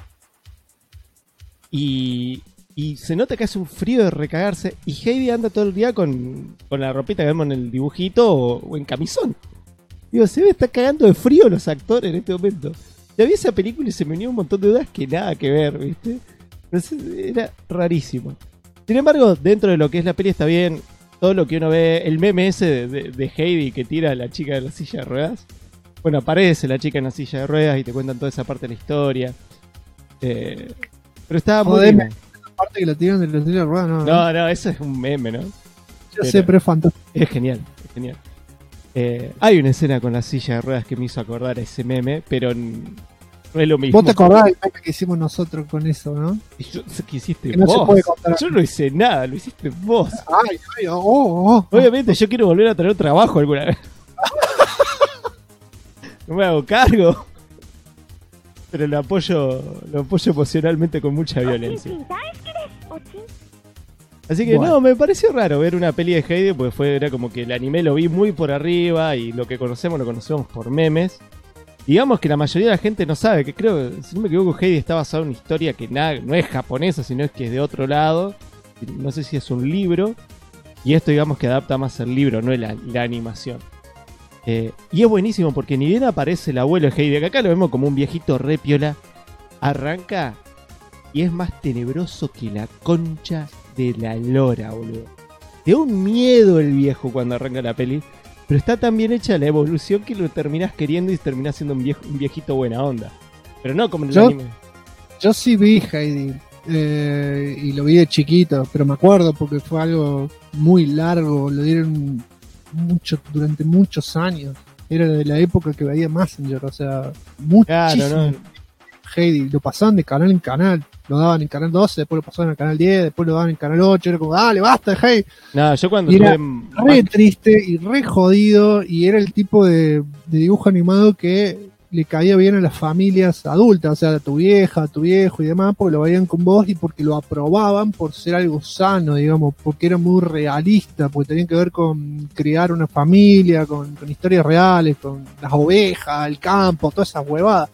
Y se nota que hace un frío de recagarse. Y Heidi anda todo el día con la ropita que vemos en el dibujito o en camisón. Digo, se me está cagando de frío los actores en este momento. Ya vi esa película y se me unió un montón de dudas que nada que ver, ¿viste? Era rarísimo. Sin embargo, dentro de lo que es la peli está bien. Todo lo que uno ve, el meme ese de Heidi que tira a la chica de la silla de ruedas. Bueno, aparece la chica en la silla de ruedas y te cuentan toda esa parte de la historia. Pero estaba muy bien. La parte que la tiran de la silla de ruedas, no. No, eso es un meme, ¿no? Ya sé, pero es fantástico. Es genial. Hay una escena con la silla de ruedas que me hizo acordar a ese meme, pero no es lo mismo. Vos te acordás del meme que hicimos nosotros con eso, ¿no? ¿Qué hiciste que no vos? Se puede contar. Yo no hice nada, lo hiciste vos. Ay, Obviamente yo quiero volver a tener trabajo alguna vez. No me hago cargo. Pero lo apoyo emocionalmente con mucha violencia. Así que bueno. No, me pareció raro ver una peli de Heidi, porque era como que el anime lo vi muy por arriba y lo conocemos por memes. Digamos que la mayoría de la gente no sabe, que creo, si no me equivoco, Heidi está basado en una historia que no es japonesa, sino es que es de otro lado. No sé si es un libro. Y esto digamos que adapta más el libro, no la animación. Y es buenísimo porque ni bien aparece el abuelo de Heidi, que acá lo vemos como un viejito re piola. Arranca y es más tenebroso que la concha de la lora, boludo. Te da un miedo el viejo cuando arranca la peli, pero está tan bien hecha la evolución que lo terminás queriendo y terminás siendo un viejito buena onda. Pero no como en el anime. Yo sí vi Heidi y lo vi de chiquito, pero me acuerdo porque fue algo muy largo, lo dieron durante muchos años. Era de la época que veía Messenger, o sea, muchísimo. Claro, ¿no? Heidi, lo pasaban de canal en canal. Lo daban en Canal 12, después lo pasaban en Canal 10, después lo daban en Canal 8. Era como, dale, basta, Heidi. No, yo cuando era re triste y re jodido. Y era el tipo de dibujo animado que le caía bien a las familias adultas, o sea, a tu vieja, a tu viejo y demás, porque lo veían con vos y porque lo aprobaban por ser algo sano, digamos, porque era muy realista, porque tenía que ver con criar una familia, con historias reales, con las ovejas, el campo, todas esas huevadas.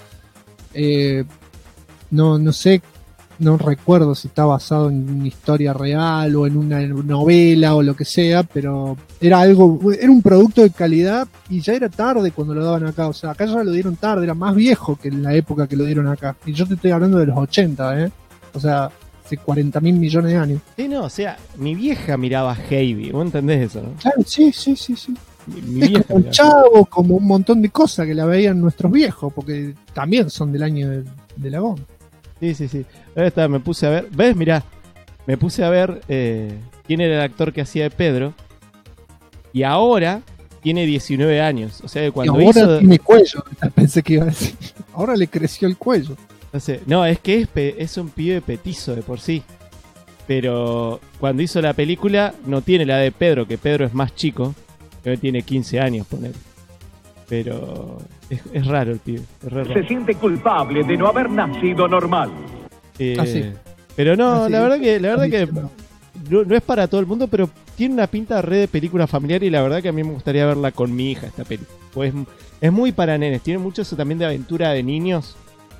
No sé, no recuerdo si está basado en una historia real o en una novela o lo que sea, pero era un producto de calidad y ya era tarde cuando lo daban acá, o sea, acá ya lo dieron tarde, era más viejo que en la época que lo dieron acá, y yo te estoy hablando de los 80, o sea, hace 40.000 millones de años. Sí, no, o sea, mi vieja miraba Heidi, ¿vos entendés eso, no? Claro, sí. Es como un Chavo, como un montón de cosas que la veían nuestros viejos, porque también son del año de la goma. Sí. Ahora me puse a ver. ¿Ves? Mirá. me puse a ver quién era el actor que hacía de Pedro. Y ahora tiene 19 años. O sea, que cuando y ahora hizo... tiene cuello. Pensé que iba a decir. Ahora le creció el cuello. No sé, no, es que es un pibe petizo de por sí. Pero cuando hizo la película no tiene la de Pedro, que Pedro es más chico. Que tiene 15 años, poner. Pero es raro el pibe. Es raro. Se siente culpable de no haber nacido normal. Pero no, la verdad que no es para todo el mundo, pero tiene una pinta re de película familiar y la verdad que a mí me gustaría verla con mi hija esta película. Pues es muy para nenes, tiene mucho eso también de aventura de niños.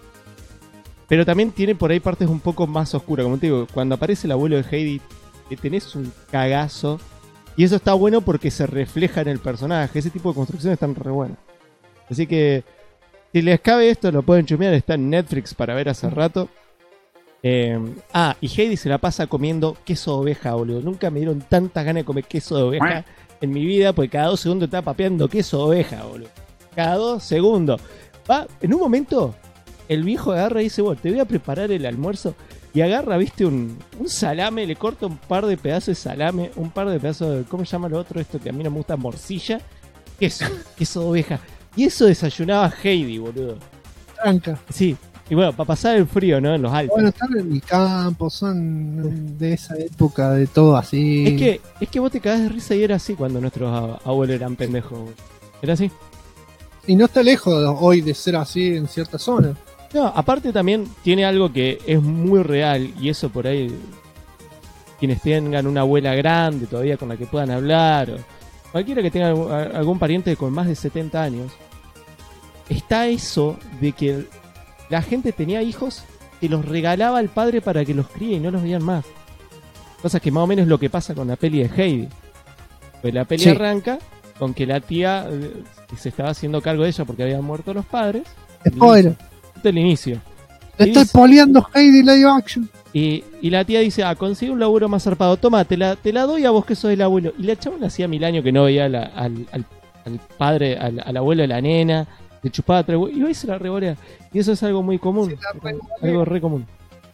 Pero también tiene por ahí partes un poco más oscuras. Como te digo, cuando aparece el abuelo de Heidi, tenés un cagazo. Y eso está bueno porque se refleja en el personaje. Ese tipo de construcciones están re buenas. Así que, si les cabe esto, lo pueden chumear. Está en Netflix para ver hace rato. Y Heidi se la pasa comiendo queso de oveja, boludo. Nunca me dieron tantas ganas de comer queso de oveja en mi vida, porque cada 2 segundos estaba papeando queso de oveja, boludo. Cada 2 segundos. En un momento... El viejo agarra y dice, bueno, te voy a preparar el almuerzo. Y agarra, viste, un salame, le corta un par de pedazos de salame, un par de pedazos de, ¿cómo se llama lo otro? Esto que a mí no me gusta, morcilla. Queso de oveja. Y eso desayunaba Heidi, boludo. Tranca. Sí. Y bueno, para pasar el frío, ¿no? En los Alpes. Bueno, están en mi campo, son de esa época, de todo así. Es que vos te cagás de risa y era así cuando nuestros abuelos eran pendejos. Era así. Y no está lejos hoy de ser así en ciertas zonas. No, aparte también tiene algo que es muy real y eso por ahí, quienes tengan una abuela grande todavía con la que puedan hablar, o cualquiera que tenga algún pariente con más de 70 años, está eso de que la gente tenía hijos que los regalaba al padre para que los críe y no los veían más. Cosa que más o menos es lo que pasa con la peli de Heidi. Pues la peli arranca con que la tía se estaba haciendo cargo de ella porque habían muerto los padres. Spoiler. El inicio. Estoy poleando Heidi live action. Y la tía dice, consigue un laburo más zarpado. Toma, te la doy a vos que sos el abuelo. Y la chabona hacía 1000 años que no veía al padre, al abuelo de la nena. Le chupaba 3 huevos. Y hoy se la revolea. Y eso es algo muy común. Algo re común.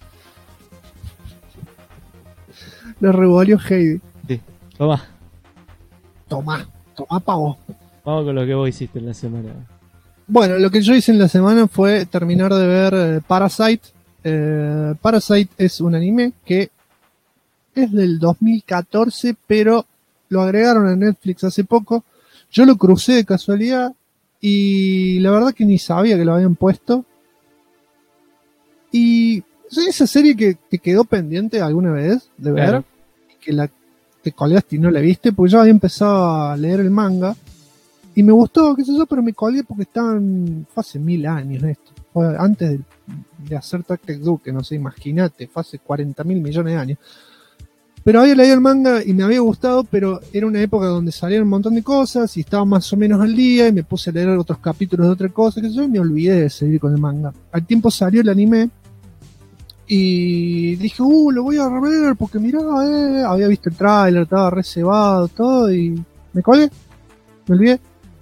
Le revoleó Heidi. Sí. Toma pa' vos. Vamos con lo que vos hiciste en la semana. Bueno, lo que yo hice en la semana fue terminar de ver Parasite. Parasite es un anime que es del 2014, pero lo agregaron a Netflix hace poco. Yo lo crucé de casualidad y la verdad que ni sabía que lo habían puesto. Y esa serie que te quedó pendiente alguna vez de ver, claro, que te colgaste y no la viste, porque yo había empezado a leer el manga. Y me gustó, qué sé yo, pero me colgué porque estaban, fue hace 1000 años esto. Fue antes de hacer Tactic Duke, no sé, imagínate, fue hace 40.000 millones de años. Pero había leído el manga y me había gustado, pero era una época donde salían un montón de cosas y estaba más o menos al día y me puse a leer otros capítulos de otra cosa, qué sé yo, y me olvidé de seguir con el manga. Al tiempo salió el anime y dije, lo voy a rever porque mirá, había visto el tráiler, estaba reservado, todo, y me colgué, me olvidé.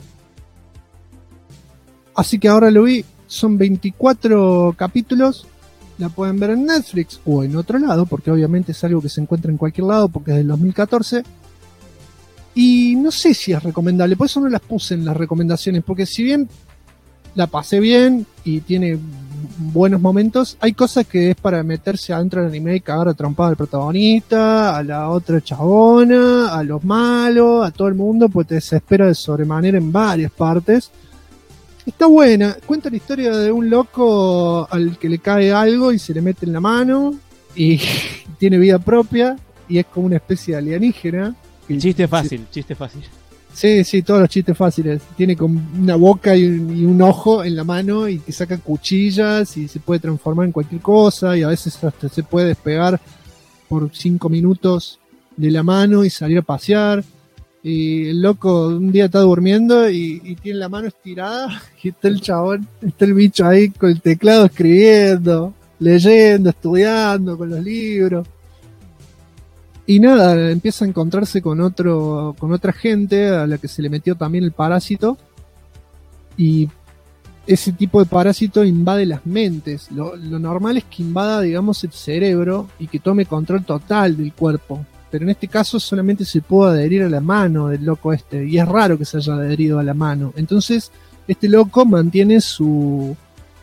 Así que ahora lo vi, son 24 capítulos, la pueden ver en Netflix o en otro lado, porque obviamente es algo que se encuentra en cualquier lado porque es del 2014. Y no sé si es recomendable, por eso no las puse en las recomendaciones, porque si bien la pasé bien y tiene buenos momentos, hay cosas que es para meterse adentro del anime y cagar a trompada al protagonista, a la otra chabona, a los malos, a todo el mundo, pues te desespera de sobremanera en varias partes. Está buena, cuenta la historia de un loco al que le cae algo y se le mete en la mano y tiene vida propia y es como una especie de alienígena. Chiste fácil. Sí, todos los chistes fáciles. Tiene como una boca y un ojo en la mano y que saca cuchillas y se puede transformar en cualquier cosa y a veces hasta se puede despegar por 5 minutos de la mano y salir a pasear. Y el loco un día está durmiendo y tiene la mano estirada y está el chabón, está el bicho ahí con el teclado escribiendo, leyendo, estudiando con los libros. Y nada, empieza a encontrarse con otra gente a la que se le metió también el parásito. Y ese tipo de parásito invade las mentes. Lo normal es que invada, digamos, el cerebro y que tome control total del cuerpo. Pero en este caso solamente se puede adherir a la mano del loco este. Y es raro que se haya adherido a la mano. Entonces, este loco mantiene su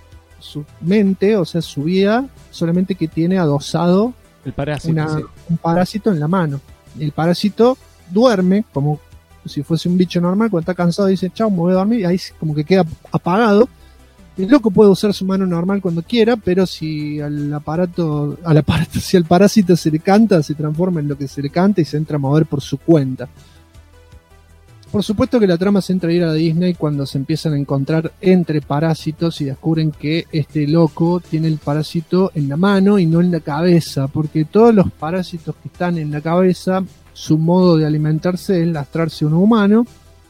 mente, o sea, su vida, solamente que tiene adosado el parásito, un parásito en la mano. El parásito duerme como si fuese un bicho normal. Cuando está cansado dice, chao, me voy a dormir, y ahí como que queda apagado. El loco puede usar su mano normal cuando quiera, pero si al parásito se le canta, se transforma en lo que se le canta y se entra a mover por su cuenta. Por supuesto que la trama se entra a ir a Disney cuando se empiezan a encontrar entre parásitos y descubren que este loco tiene el parásito en la mano y no en la cabeza, porque todos los parásitos que están en la cabeza, su modo de alimentarse es lastrarse a un humano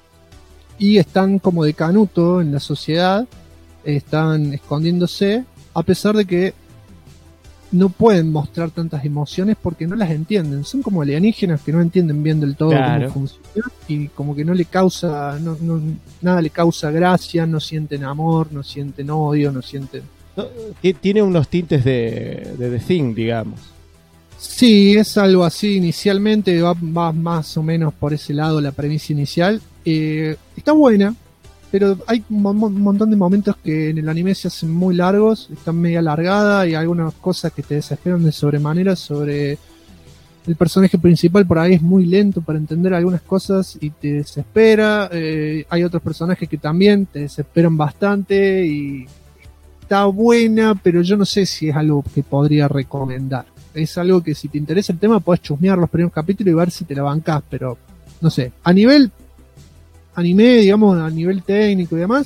y están como de canuto en la sociedad, están escondiéndose, a pesar de que no pueden mostrar tantas emociones porque no las entienden. Son como alienígenas que no entienden bien del todo cómo funciona y como que no le causa, nada le causa gracia, no sienten amor, no sienten odio, no sienten... Tiene unos tintes de The Thing, digamos. Sí, es algo así inicialmente, va más o menos por ese lado la premisa inicial. Está buena, pero hay un montón de momentos que en el anime se hacen muy largos, están medio alargadas y algunas cosas que te desesperan de sobremanera sobre el personaje principal. Por ahí es muy lento para entender algunas cosas y te desespera. Hay otros personajes que también te desesperan bastante y está buena, pero yo no sé si es algo que podría recomendar. Es algo que si te interesa el tema podés chusmear los primeros capítulos y ver si te la bancás, pero no sé, a nivel anime, digamos, a nivel técnico y demás,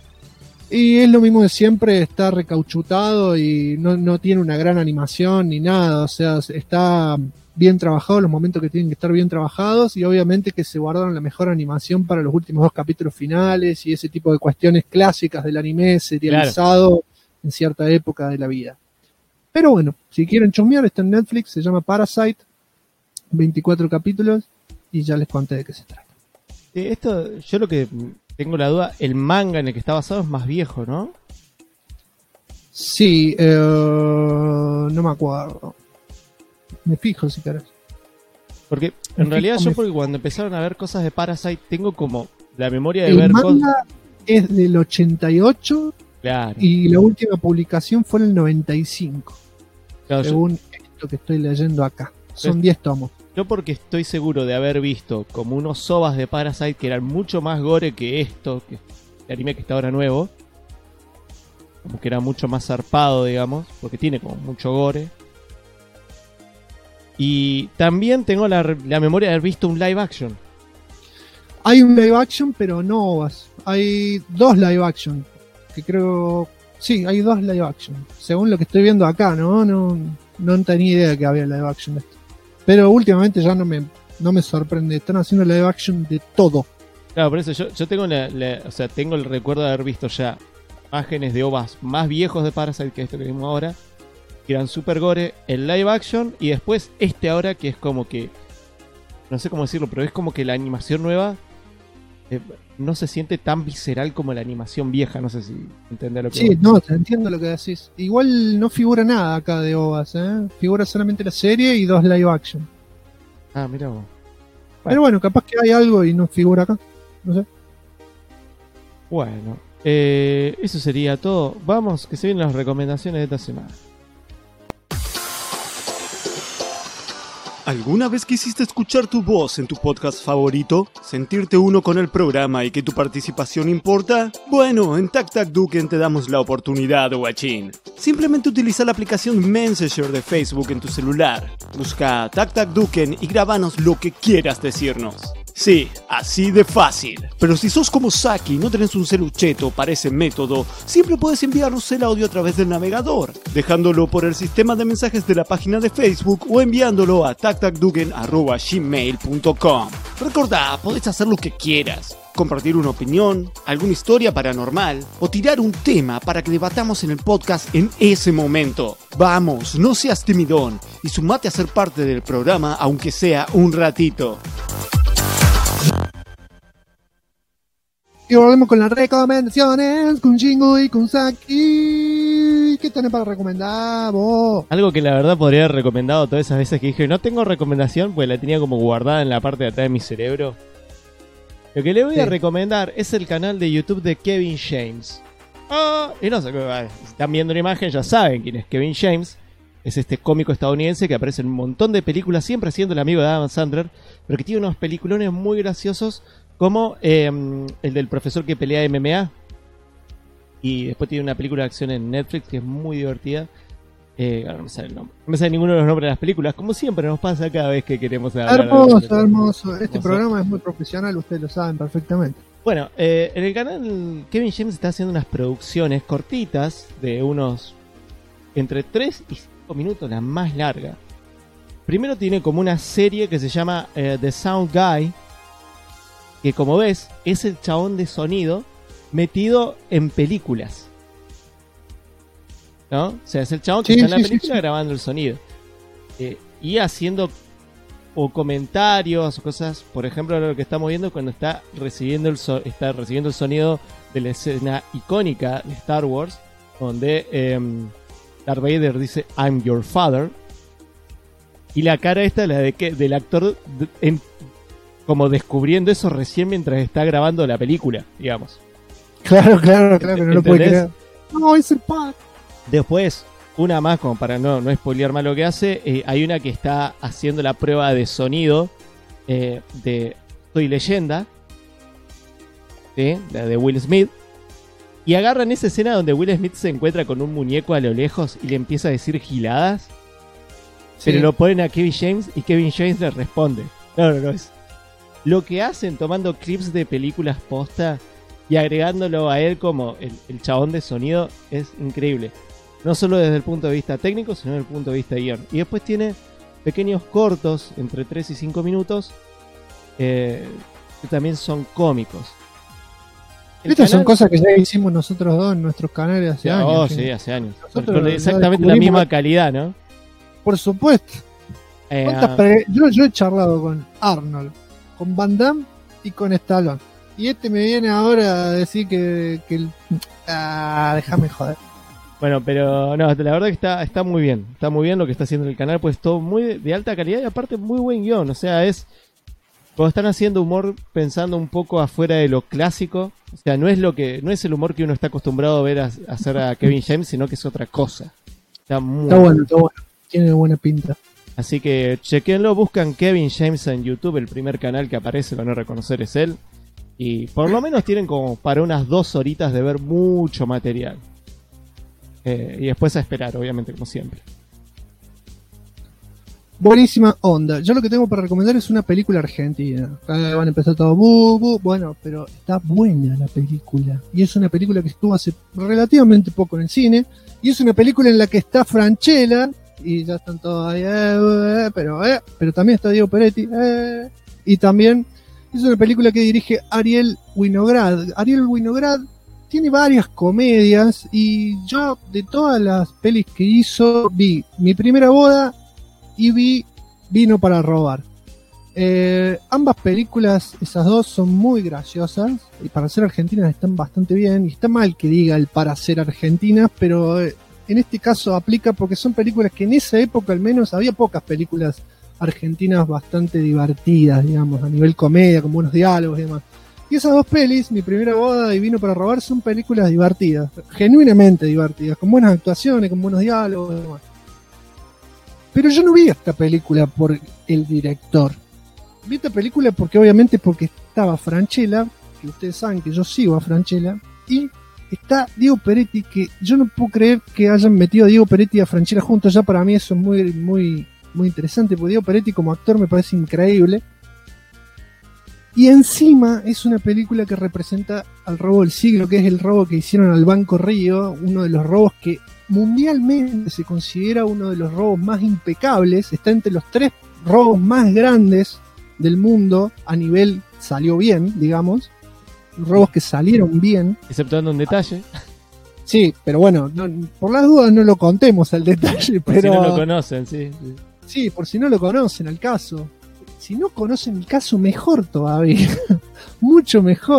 y es lo mismo de siempre, está recauchutado y no tiene una gran animación ni nada, o sea, está bien trabajado los momentos que tienen que estar bien trabajados, y obviamente que se guardaron la mejor animación para los últimos 2 capítulos finales y ese tipo de cuestiones clásicas del anime serializado en cierta época de la vida. Pero bueno, si quieren chusmear, está en Netflix, se llama Parasite, 24 capítulos, y ya les conté de qué se trata. Esto, yo lo que tengo la duda, el manga en el que está basado es más viejo, ¿no? Sí, no me acuerdo. Me fijo si querés. Porque en realidad yo porque cuando empezaron a ver cosas de Parasite tengo como la memoria de ver cosas... El manga es del 88 y la última publicación fue en el 95. Claro, según esto que estoy leyendo acá. Son 10 tomos. Yo porque estoy seguro de haber visto como unos sobas de Parasite que eran mucho más gore que esto, que el anime que está ahora nuevo. Como que era mucho más zarpado, digamos, porque tiene como mucho gore. Y también tengo la memoria de haber visto un live action. Hay un live action, pero no ovas. Hay 2 live action. Que creo... Sí, hay 2 live action. Según lo que estoy viendo acá, ¿no? No tenía idea que había live action de esto. Pero últimamente ya no me sorprende. Están haciendo live action de todo. Claro, por eso yo tengo o sea, tengo el recuerdo de haber visto ya imágenes de ovas más viejos de Parasite que esto que vimos ahora, que eran super gore, el live action, y después ahora que es como que, no sé cómo decirlo, pero es como que la animación nueva no se siente tan visceral como la animación vieja, no sé si entendés lo que... Sí, no, te entiendo lo que decís. Igual no figura nada acá de ovas, figura solamente la serie y 2 live action. Ah, mira vos. Pero bueno, capaz que hay algo y no figura acá, no sé. Bueno, eso sería todo. Vamos, que se vienen las recomendaciones de esta semana. ¿Alguna vez quisiste escuchar tu voz en tu podcast favorito? ¿Sentirte uno con el programa y que tu participación importa? Bueno, en Tac Tac Duken te damos la oportunidad, guachín. Simplemente utiliza la aplicación Messenger de Facebook en tu celular. Busca Tac Tac Duken y grábanos lo que quieras decirnos. Sí, así de fácil. Pero si sos como Saki y no tenés un celucheto para ese método, siempre puedes enviarnos el audio a través del navegador, dejándolo por el sistema de mensajes de la página de Facebook o enviándolo a tactacduken@gmail.com. Recordá, podés hacer lo que quieras. Compartir una opinión, alguna historia paranormal o tirar un tema para que debatamos en el podcast en ese momento. Vamos, no seas timidón y sumate a ser parte del programa aunque sea un ratito. Y volvemos con las recomendaciones con Jingo y con Saki. ¿Qué tenés para recomendar vos? Algo que la verdad podría haber recomendado todas esas veces que dije no tengo recomendación, pues la tenía como guardada en la parte de atrás de mi cerebro. Lo que le voy a recomendar es el canal de YouTube de Kevin James. Y no sé, si están viendo una imagen ya saben quién es Kevin James. Es este cómico estadounidense que aparece en un montón de películas, siempre siendo el amigo de Adam Sandler, pero que tiene unos peliculones muy graciosos, como el del profesor que pelea MMA. Y después tiene una película de acción en Netflix que es muy divertida. Ahora no me sale el nombre. No me sale ninguno de los nombres de las películas, como siempre nos pasa cada vez que queremos hablar. Hermoso. Este programa es muy profesional, ustedes lo saben perfectamente. Bueno, en el canal Kevin James está haciendo unas producciones cortitas de unos entre 3 y 5 minutos, la más larga. Primero tiene como una serie que se llama The Sound Guy, que como ves es el chabón de sonido metido en películas, ¿no? O sea, es el chabón que está en la película grabando el sonido y haciendo o comentarios o cosas. Por ejemplo, lo que estamos viendo cuando está recibiendo el sonido de la escena icónica de Star Wars, donde Darth Vader dice I'm your father, y la cara esta la del actor como descubriendo eso recién mientras está grabando la película, digamos. Claro, no lo puede creer. No, es el padre. Después, una más, como para no spoilear más lo que hace, hay una que está haciendo la prueba de sonido de Soy Leyenda, ¿sí? La de Will Smith, y agarran esa escena donde Will Smith se encuentra con un muñeco a lo lejos y le empieza a decir giladas, pero lo ponen a Kevin James y Kevin James le responde. No, es lo que hacen tomando clips de películas posta y agregándolo a él como el chabón de sonido es increíble. No solo desde el punto de vista técnico, sino desde el punto de vista guión. Y después tiene pequeños cortos, entre 3 y 5 minutos, que también son cómicos. Estas son cosas que ya hicimos nosotros dos en nuestros canales hace años. Sí, hace años. Con exactamente la misma calidad, ¿no? Por supuesto. Yo he charlado con Arnold, con Van Damme y con Stallone. Y este me viene ahora a decir que déjame joder. Bueno, pero no, la verdad que está muy bien. Está muy bien lo que está haciendo el canal, pues todo muy de alta calidad y aparte muy buen guión. O sea, es cuando están haciendo humor pensando un poco afuera de lo clásico. O sea, no es el humor que uno está acostumbrado a ver hacer a Kevin James, sino que es otra cosa. Está bueno. Tiene buena pinta. Así que chequenlo, buscan Kevin James en YouTube, el primer canal que aparece, lo van a reconocer es él. Y por lo menos tienen como para unas 2 horitas de ver mucho material. Y después a esperar, obviamente, como siempre. Buenísima onda. Yo lo que tengo para recomendar es una película argentina. Van a empezar todo bueno, pero está buena la película. Y es una película que estuvo hace relativamente poco en el cine. Y es una película en la que está Francella. Y ya están todos ahí, pero también está Diego Peretti. Y también es una película que dirige Ariel Winograd. Ariel Winograd tiene varias comedias y yo de todas las pelis que hizo vi Mi Primera Boda y vi Vino para Robar. Ambas películas, esas dos, son muy graciosas y para ser argentinas están bastante bien. Y está mal que diga el para ser argentinas, pero en este caso aplica porque son películas que en esa época al menos había pocas películas argentinas bastante divertidas, digamos, a nivel comedia, con buenos diálogos y demás. Y esas dos pelis, Mi Primera Boda y Vino para Robar, son películas divertidas, genuinamente divertidas, con buenas actuaciones, con buenos diálogos y demás. Pero yo no vi esta película por el director. Vi esta película porque estaba Francella, que ustedes saben que yo sigo a Francella, y está Diego Peretti, que yo no puedo creer que hayan metido a Diego Peretti y a Francella juntos. Ya para mí eso es muy, muy, muy interesante, porque Diego Peretti como actor me parece increíble. Y encima es una película que representa al robo del siglo, que es el robo que hicieron al Banco Río, uno de los robos que mundialmente se considera uno de los robos más impecables, está entre los 3 robos más grandes del mundo a nivel salió bien, digamos, robos que salieron bien. Exceptuando un detalle. Sí, pero bueno, por las dudas no lo contemos al detalle, pero... Si no lo conocen, sí. Sí, por si no lo conocen, al caso. Si no conocen el caso, mejor todavía. Mucho mejor.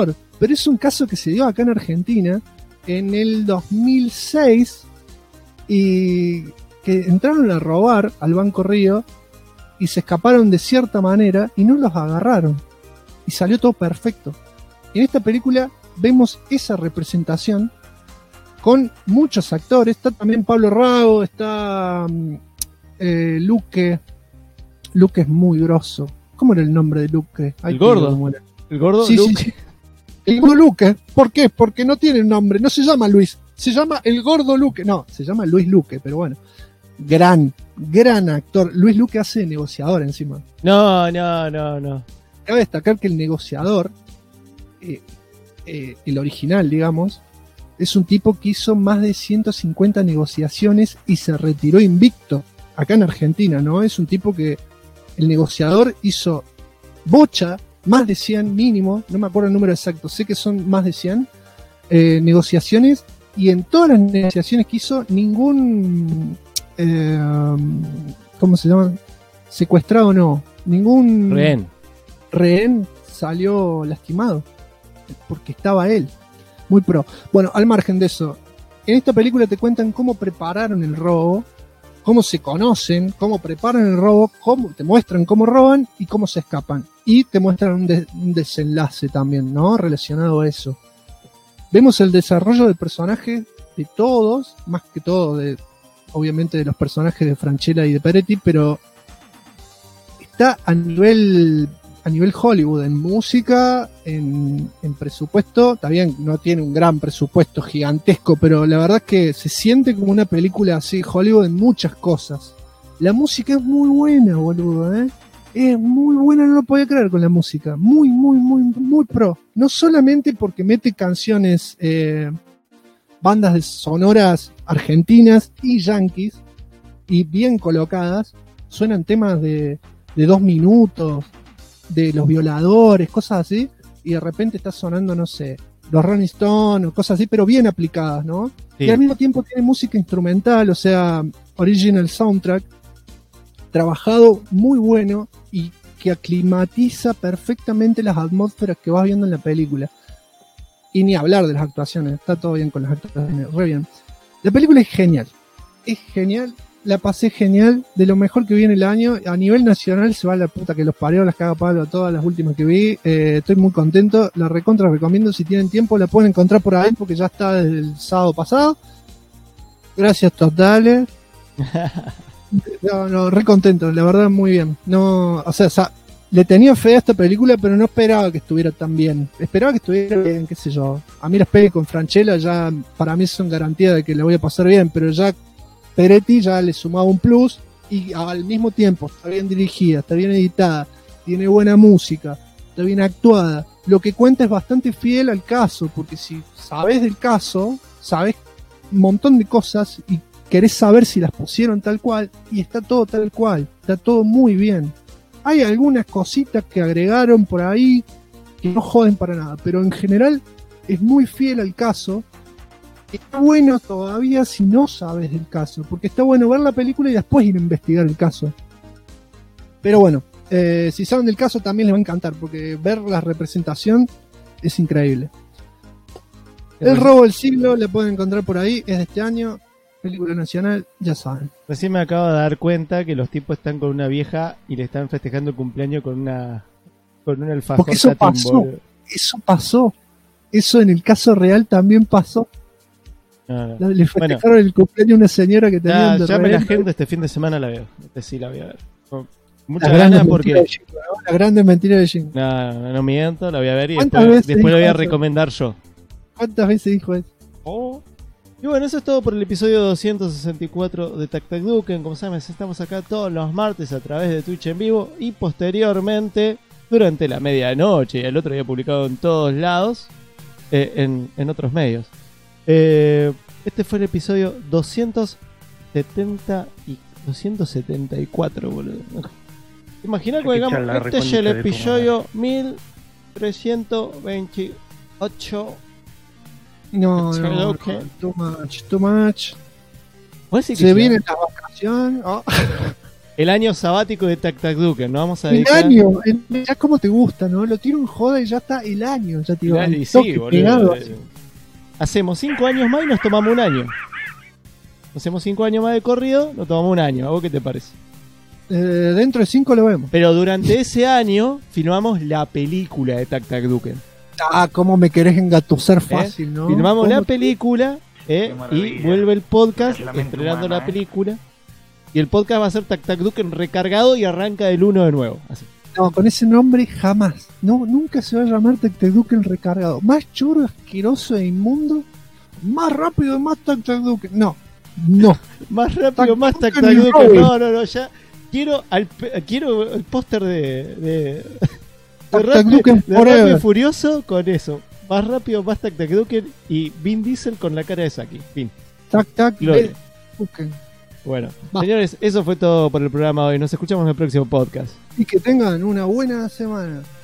pero es un caso que se dio acá en Argentina en el 2006 y que entraron a robar al Banco Río y se escaparon de cierta manera y no los agarraron y salió todo perfecto. En esta película vemos esa representación con muchos actores. Está también Pablo Rago, está Luque. Luque es muy grosso. ¿Cómo era el nombre de Luque? El gordo. El gordo sí, Luque. Sí. El gordo Luque. ¿Por qué? Porque no tiene nombre. No se llama Luis. Se llama el gordo Luque. No, se llama Luis Luque, pero bueno. Gran actor. Luis Luque hace de negociador encima. No. Cabe destacar que el negociador, el original, digamos, es un tipo que hizo más de 150 negociaciones y se retiró invicto acá en Argentina, ¿no? Es un tipo que el negociador hizo bocha, más de 100 mínimo, no me acuerdo el número exacto, sé que son más de 100 negociaciones, y en todas las negociaciones que hizo ningún ¿cómo se llama? Secuestrado no, ningún rehén salió lastimado, porque estaba él. Muy pro. Bueno, al margen de eso, en esta película te cuentan cómo prepararon el robo, cómo se conocen, cómo preparan el robo, cómo te muestran cómo roban y cómo se escapan. Y te muestran un desenlace también, ¿no? Relacionado a eso. Vemos el desarrollo del personaje de todos, más que todo obviamente de los personajes de Francella y de Peretti, pero está a nivel Hollywood, en música, en presupuesto. Está bien, no tiene un gran presupuesto gigantesco, pero la verdad es que se siente como una película así, Hollywood, en muchas cosas. La música es muy buena, boludo, es muy buena, no lo podía creer con la música. Muy pro. No solamente porque mete canciones, bandas de sonoras argentinas y yanquis, y bien colocadas, suenan temas de 2 minutos, de Los Violadores, cosas así, y de repente está sonando, no sé, los Rolling Stones o cosas así, pero bien aplicadas, ¿no? Sí. Y al mismo tiempo tiene música instrumental, o sea, original soundtrack, trabajado muy bueno y que aclimatiza perfectamente las atmósferas que vas viendo en la película. Y ni hablar de las actuaciones, está todo bien con las actuaciones, re bien. La película es genial, la pasé genial, de lo mejor que vi en el año. A nivel nacional se va a la puta que los parió, las caga palo a todas las últimas que vi. Estoy muy contento, la recontra recomiendo. Si tienen tiempo la pueden encontrar por ahí, porque ya está desde el sábado pasado. Gracias totales. No, re contento, la verdad muy bien. No, o sea, le tenía fe a esta película, pero no esperaba que estuviera tan bien. Esperaba que estuviera bien, qué sé yo. A mí las pelis con Francella ya para mí son garantía de que la voy a pasar bien, pero ya Peretti ya le sumaba un plus, y al mismo tiempo está bien dirigida, está bien editada, tiene buena música, está bien actuada. Lo que cuenta es bastante fiel al caso, porque si sabes del caso, sabes un montón de cosas y querés saber si las pusieron tal cual, y está todo tal cual, está todo muy bien. Hay algunas cositas que agregaron por ahí que no joden para nada, pero en general es muy fiel al caso. Está bueno todavía si no sabes del caso, porque está bueno ver la película y después ir a investigar el caso. Pero bueno, si saben del caso también les va a encantar, porque ver la representación es increíble. El robo del siglo la pueden encontrar por ahí, es de este año, película nacional, ya saben. Recién me acabo de dar cuenta que los tipos están con una vieja y le están festejando el cumpleaños con un alfajor. Porque eso pasó, eso en el caso real también pasó. No. Le festejaron el cumpleaños a una señora que tenía ya me la agendo, este fin de semana la veo. Sí la voy a ver. Muchas ganas porque la grande mentira de Jim. No miento, la voy a ver y después la voy a recomendar yo. ¿Cuántas veces dijo eso? Y bueno, eso es todo por el episodio 264 de Tac Tac Duken. Como saben, estamos acá todos los martes a través de Twitch en vivo y posteriormente durante la medianoche. Y el otro día publicado en todos lados, en otros medios. Este fue el episodio 274, boludo. Imagina que digamos, este es el episodio 1328. No, too much. Se viene la vacación. El año sabático de Tac Tac Duken, ¿no? Vamos a El dedicar... año, ya como te gusta, ¿no? Lo tiro en joda y ya está el año. Ya te digo, Y al sí, toque boludo. pegado así. Hacemos 5 años más y nos tomamos un año. Hacemos 5 años más de corrido, nos tomamos un año. ¿A vos qué te parece? Dentro de 5 lo vemos. Pero durante ese año filmamos la película de Tac Tac Duken. Ah, cómo me querés engatusar fácil, ¿no? Filmamos ¿Cómo la película y vuelve el podcast estrenando la película. Y el podcast va a ser Tac Tac Duken recargado y arranca del 1 de nuevo. Así. No, con ese nombre jamás. No, nunca se va a llamar Tac Tac Duken recargado. Más choro, asqueroso e inmundo. Más rápido, más Tac Tac Duken. No. Más rápido, más Tac Tac Duken. No, ya. Quiero el póster de Rápido y Furioso con eso. Más rápido, más Tac Tac Duken y Vin Diesel con la cara de Saki. Fin. Tac Tac Duken. Bueno, señores, eso fue todo por el programa de hoy. Nos escuchamos en el próximo podcast. Y que tengan una buena semana.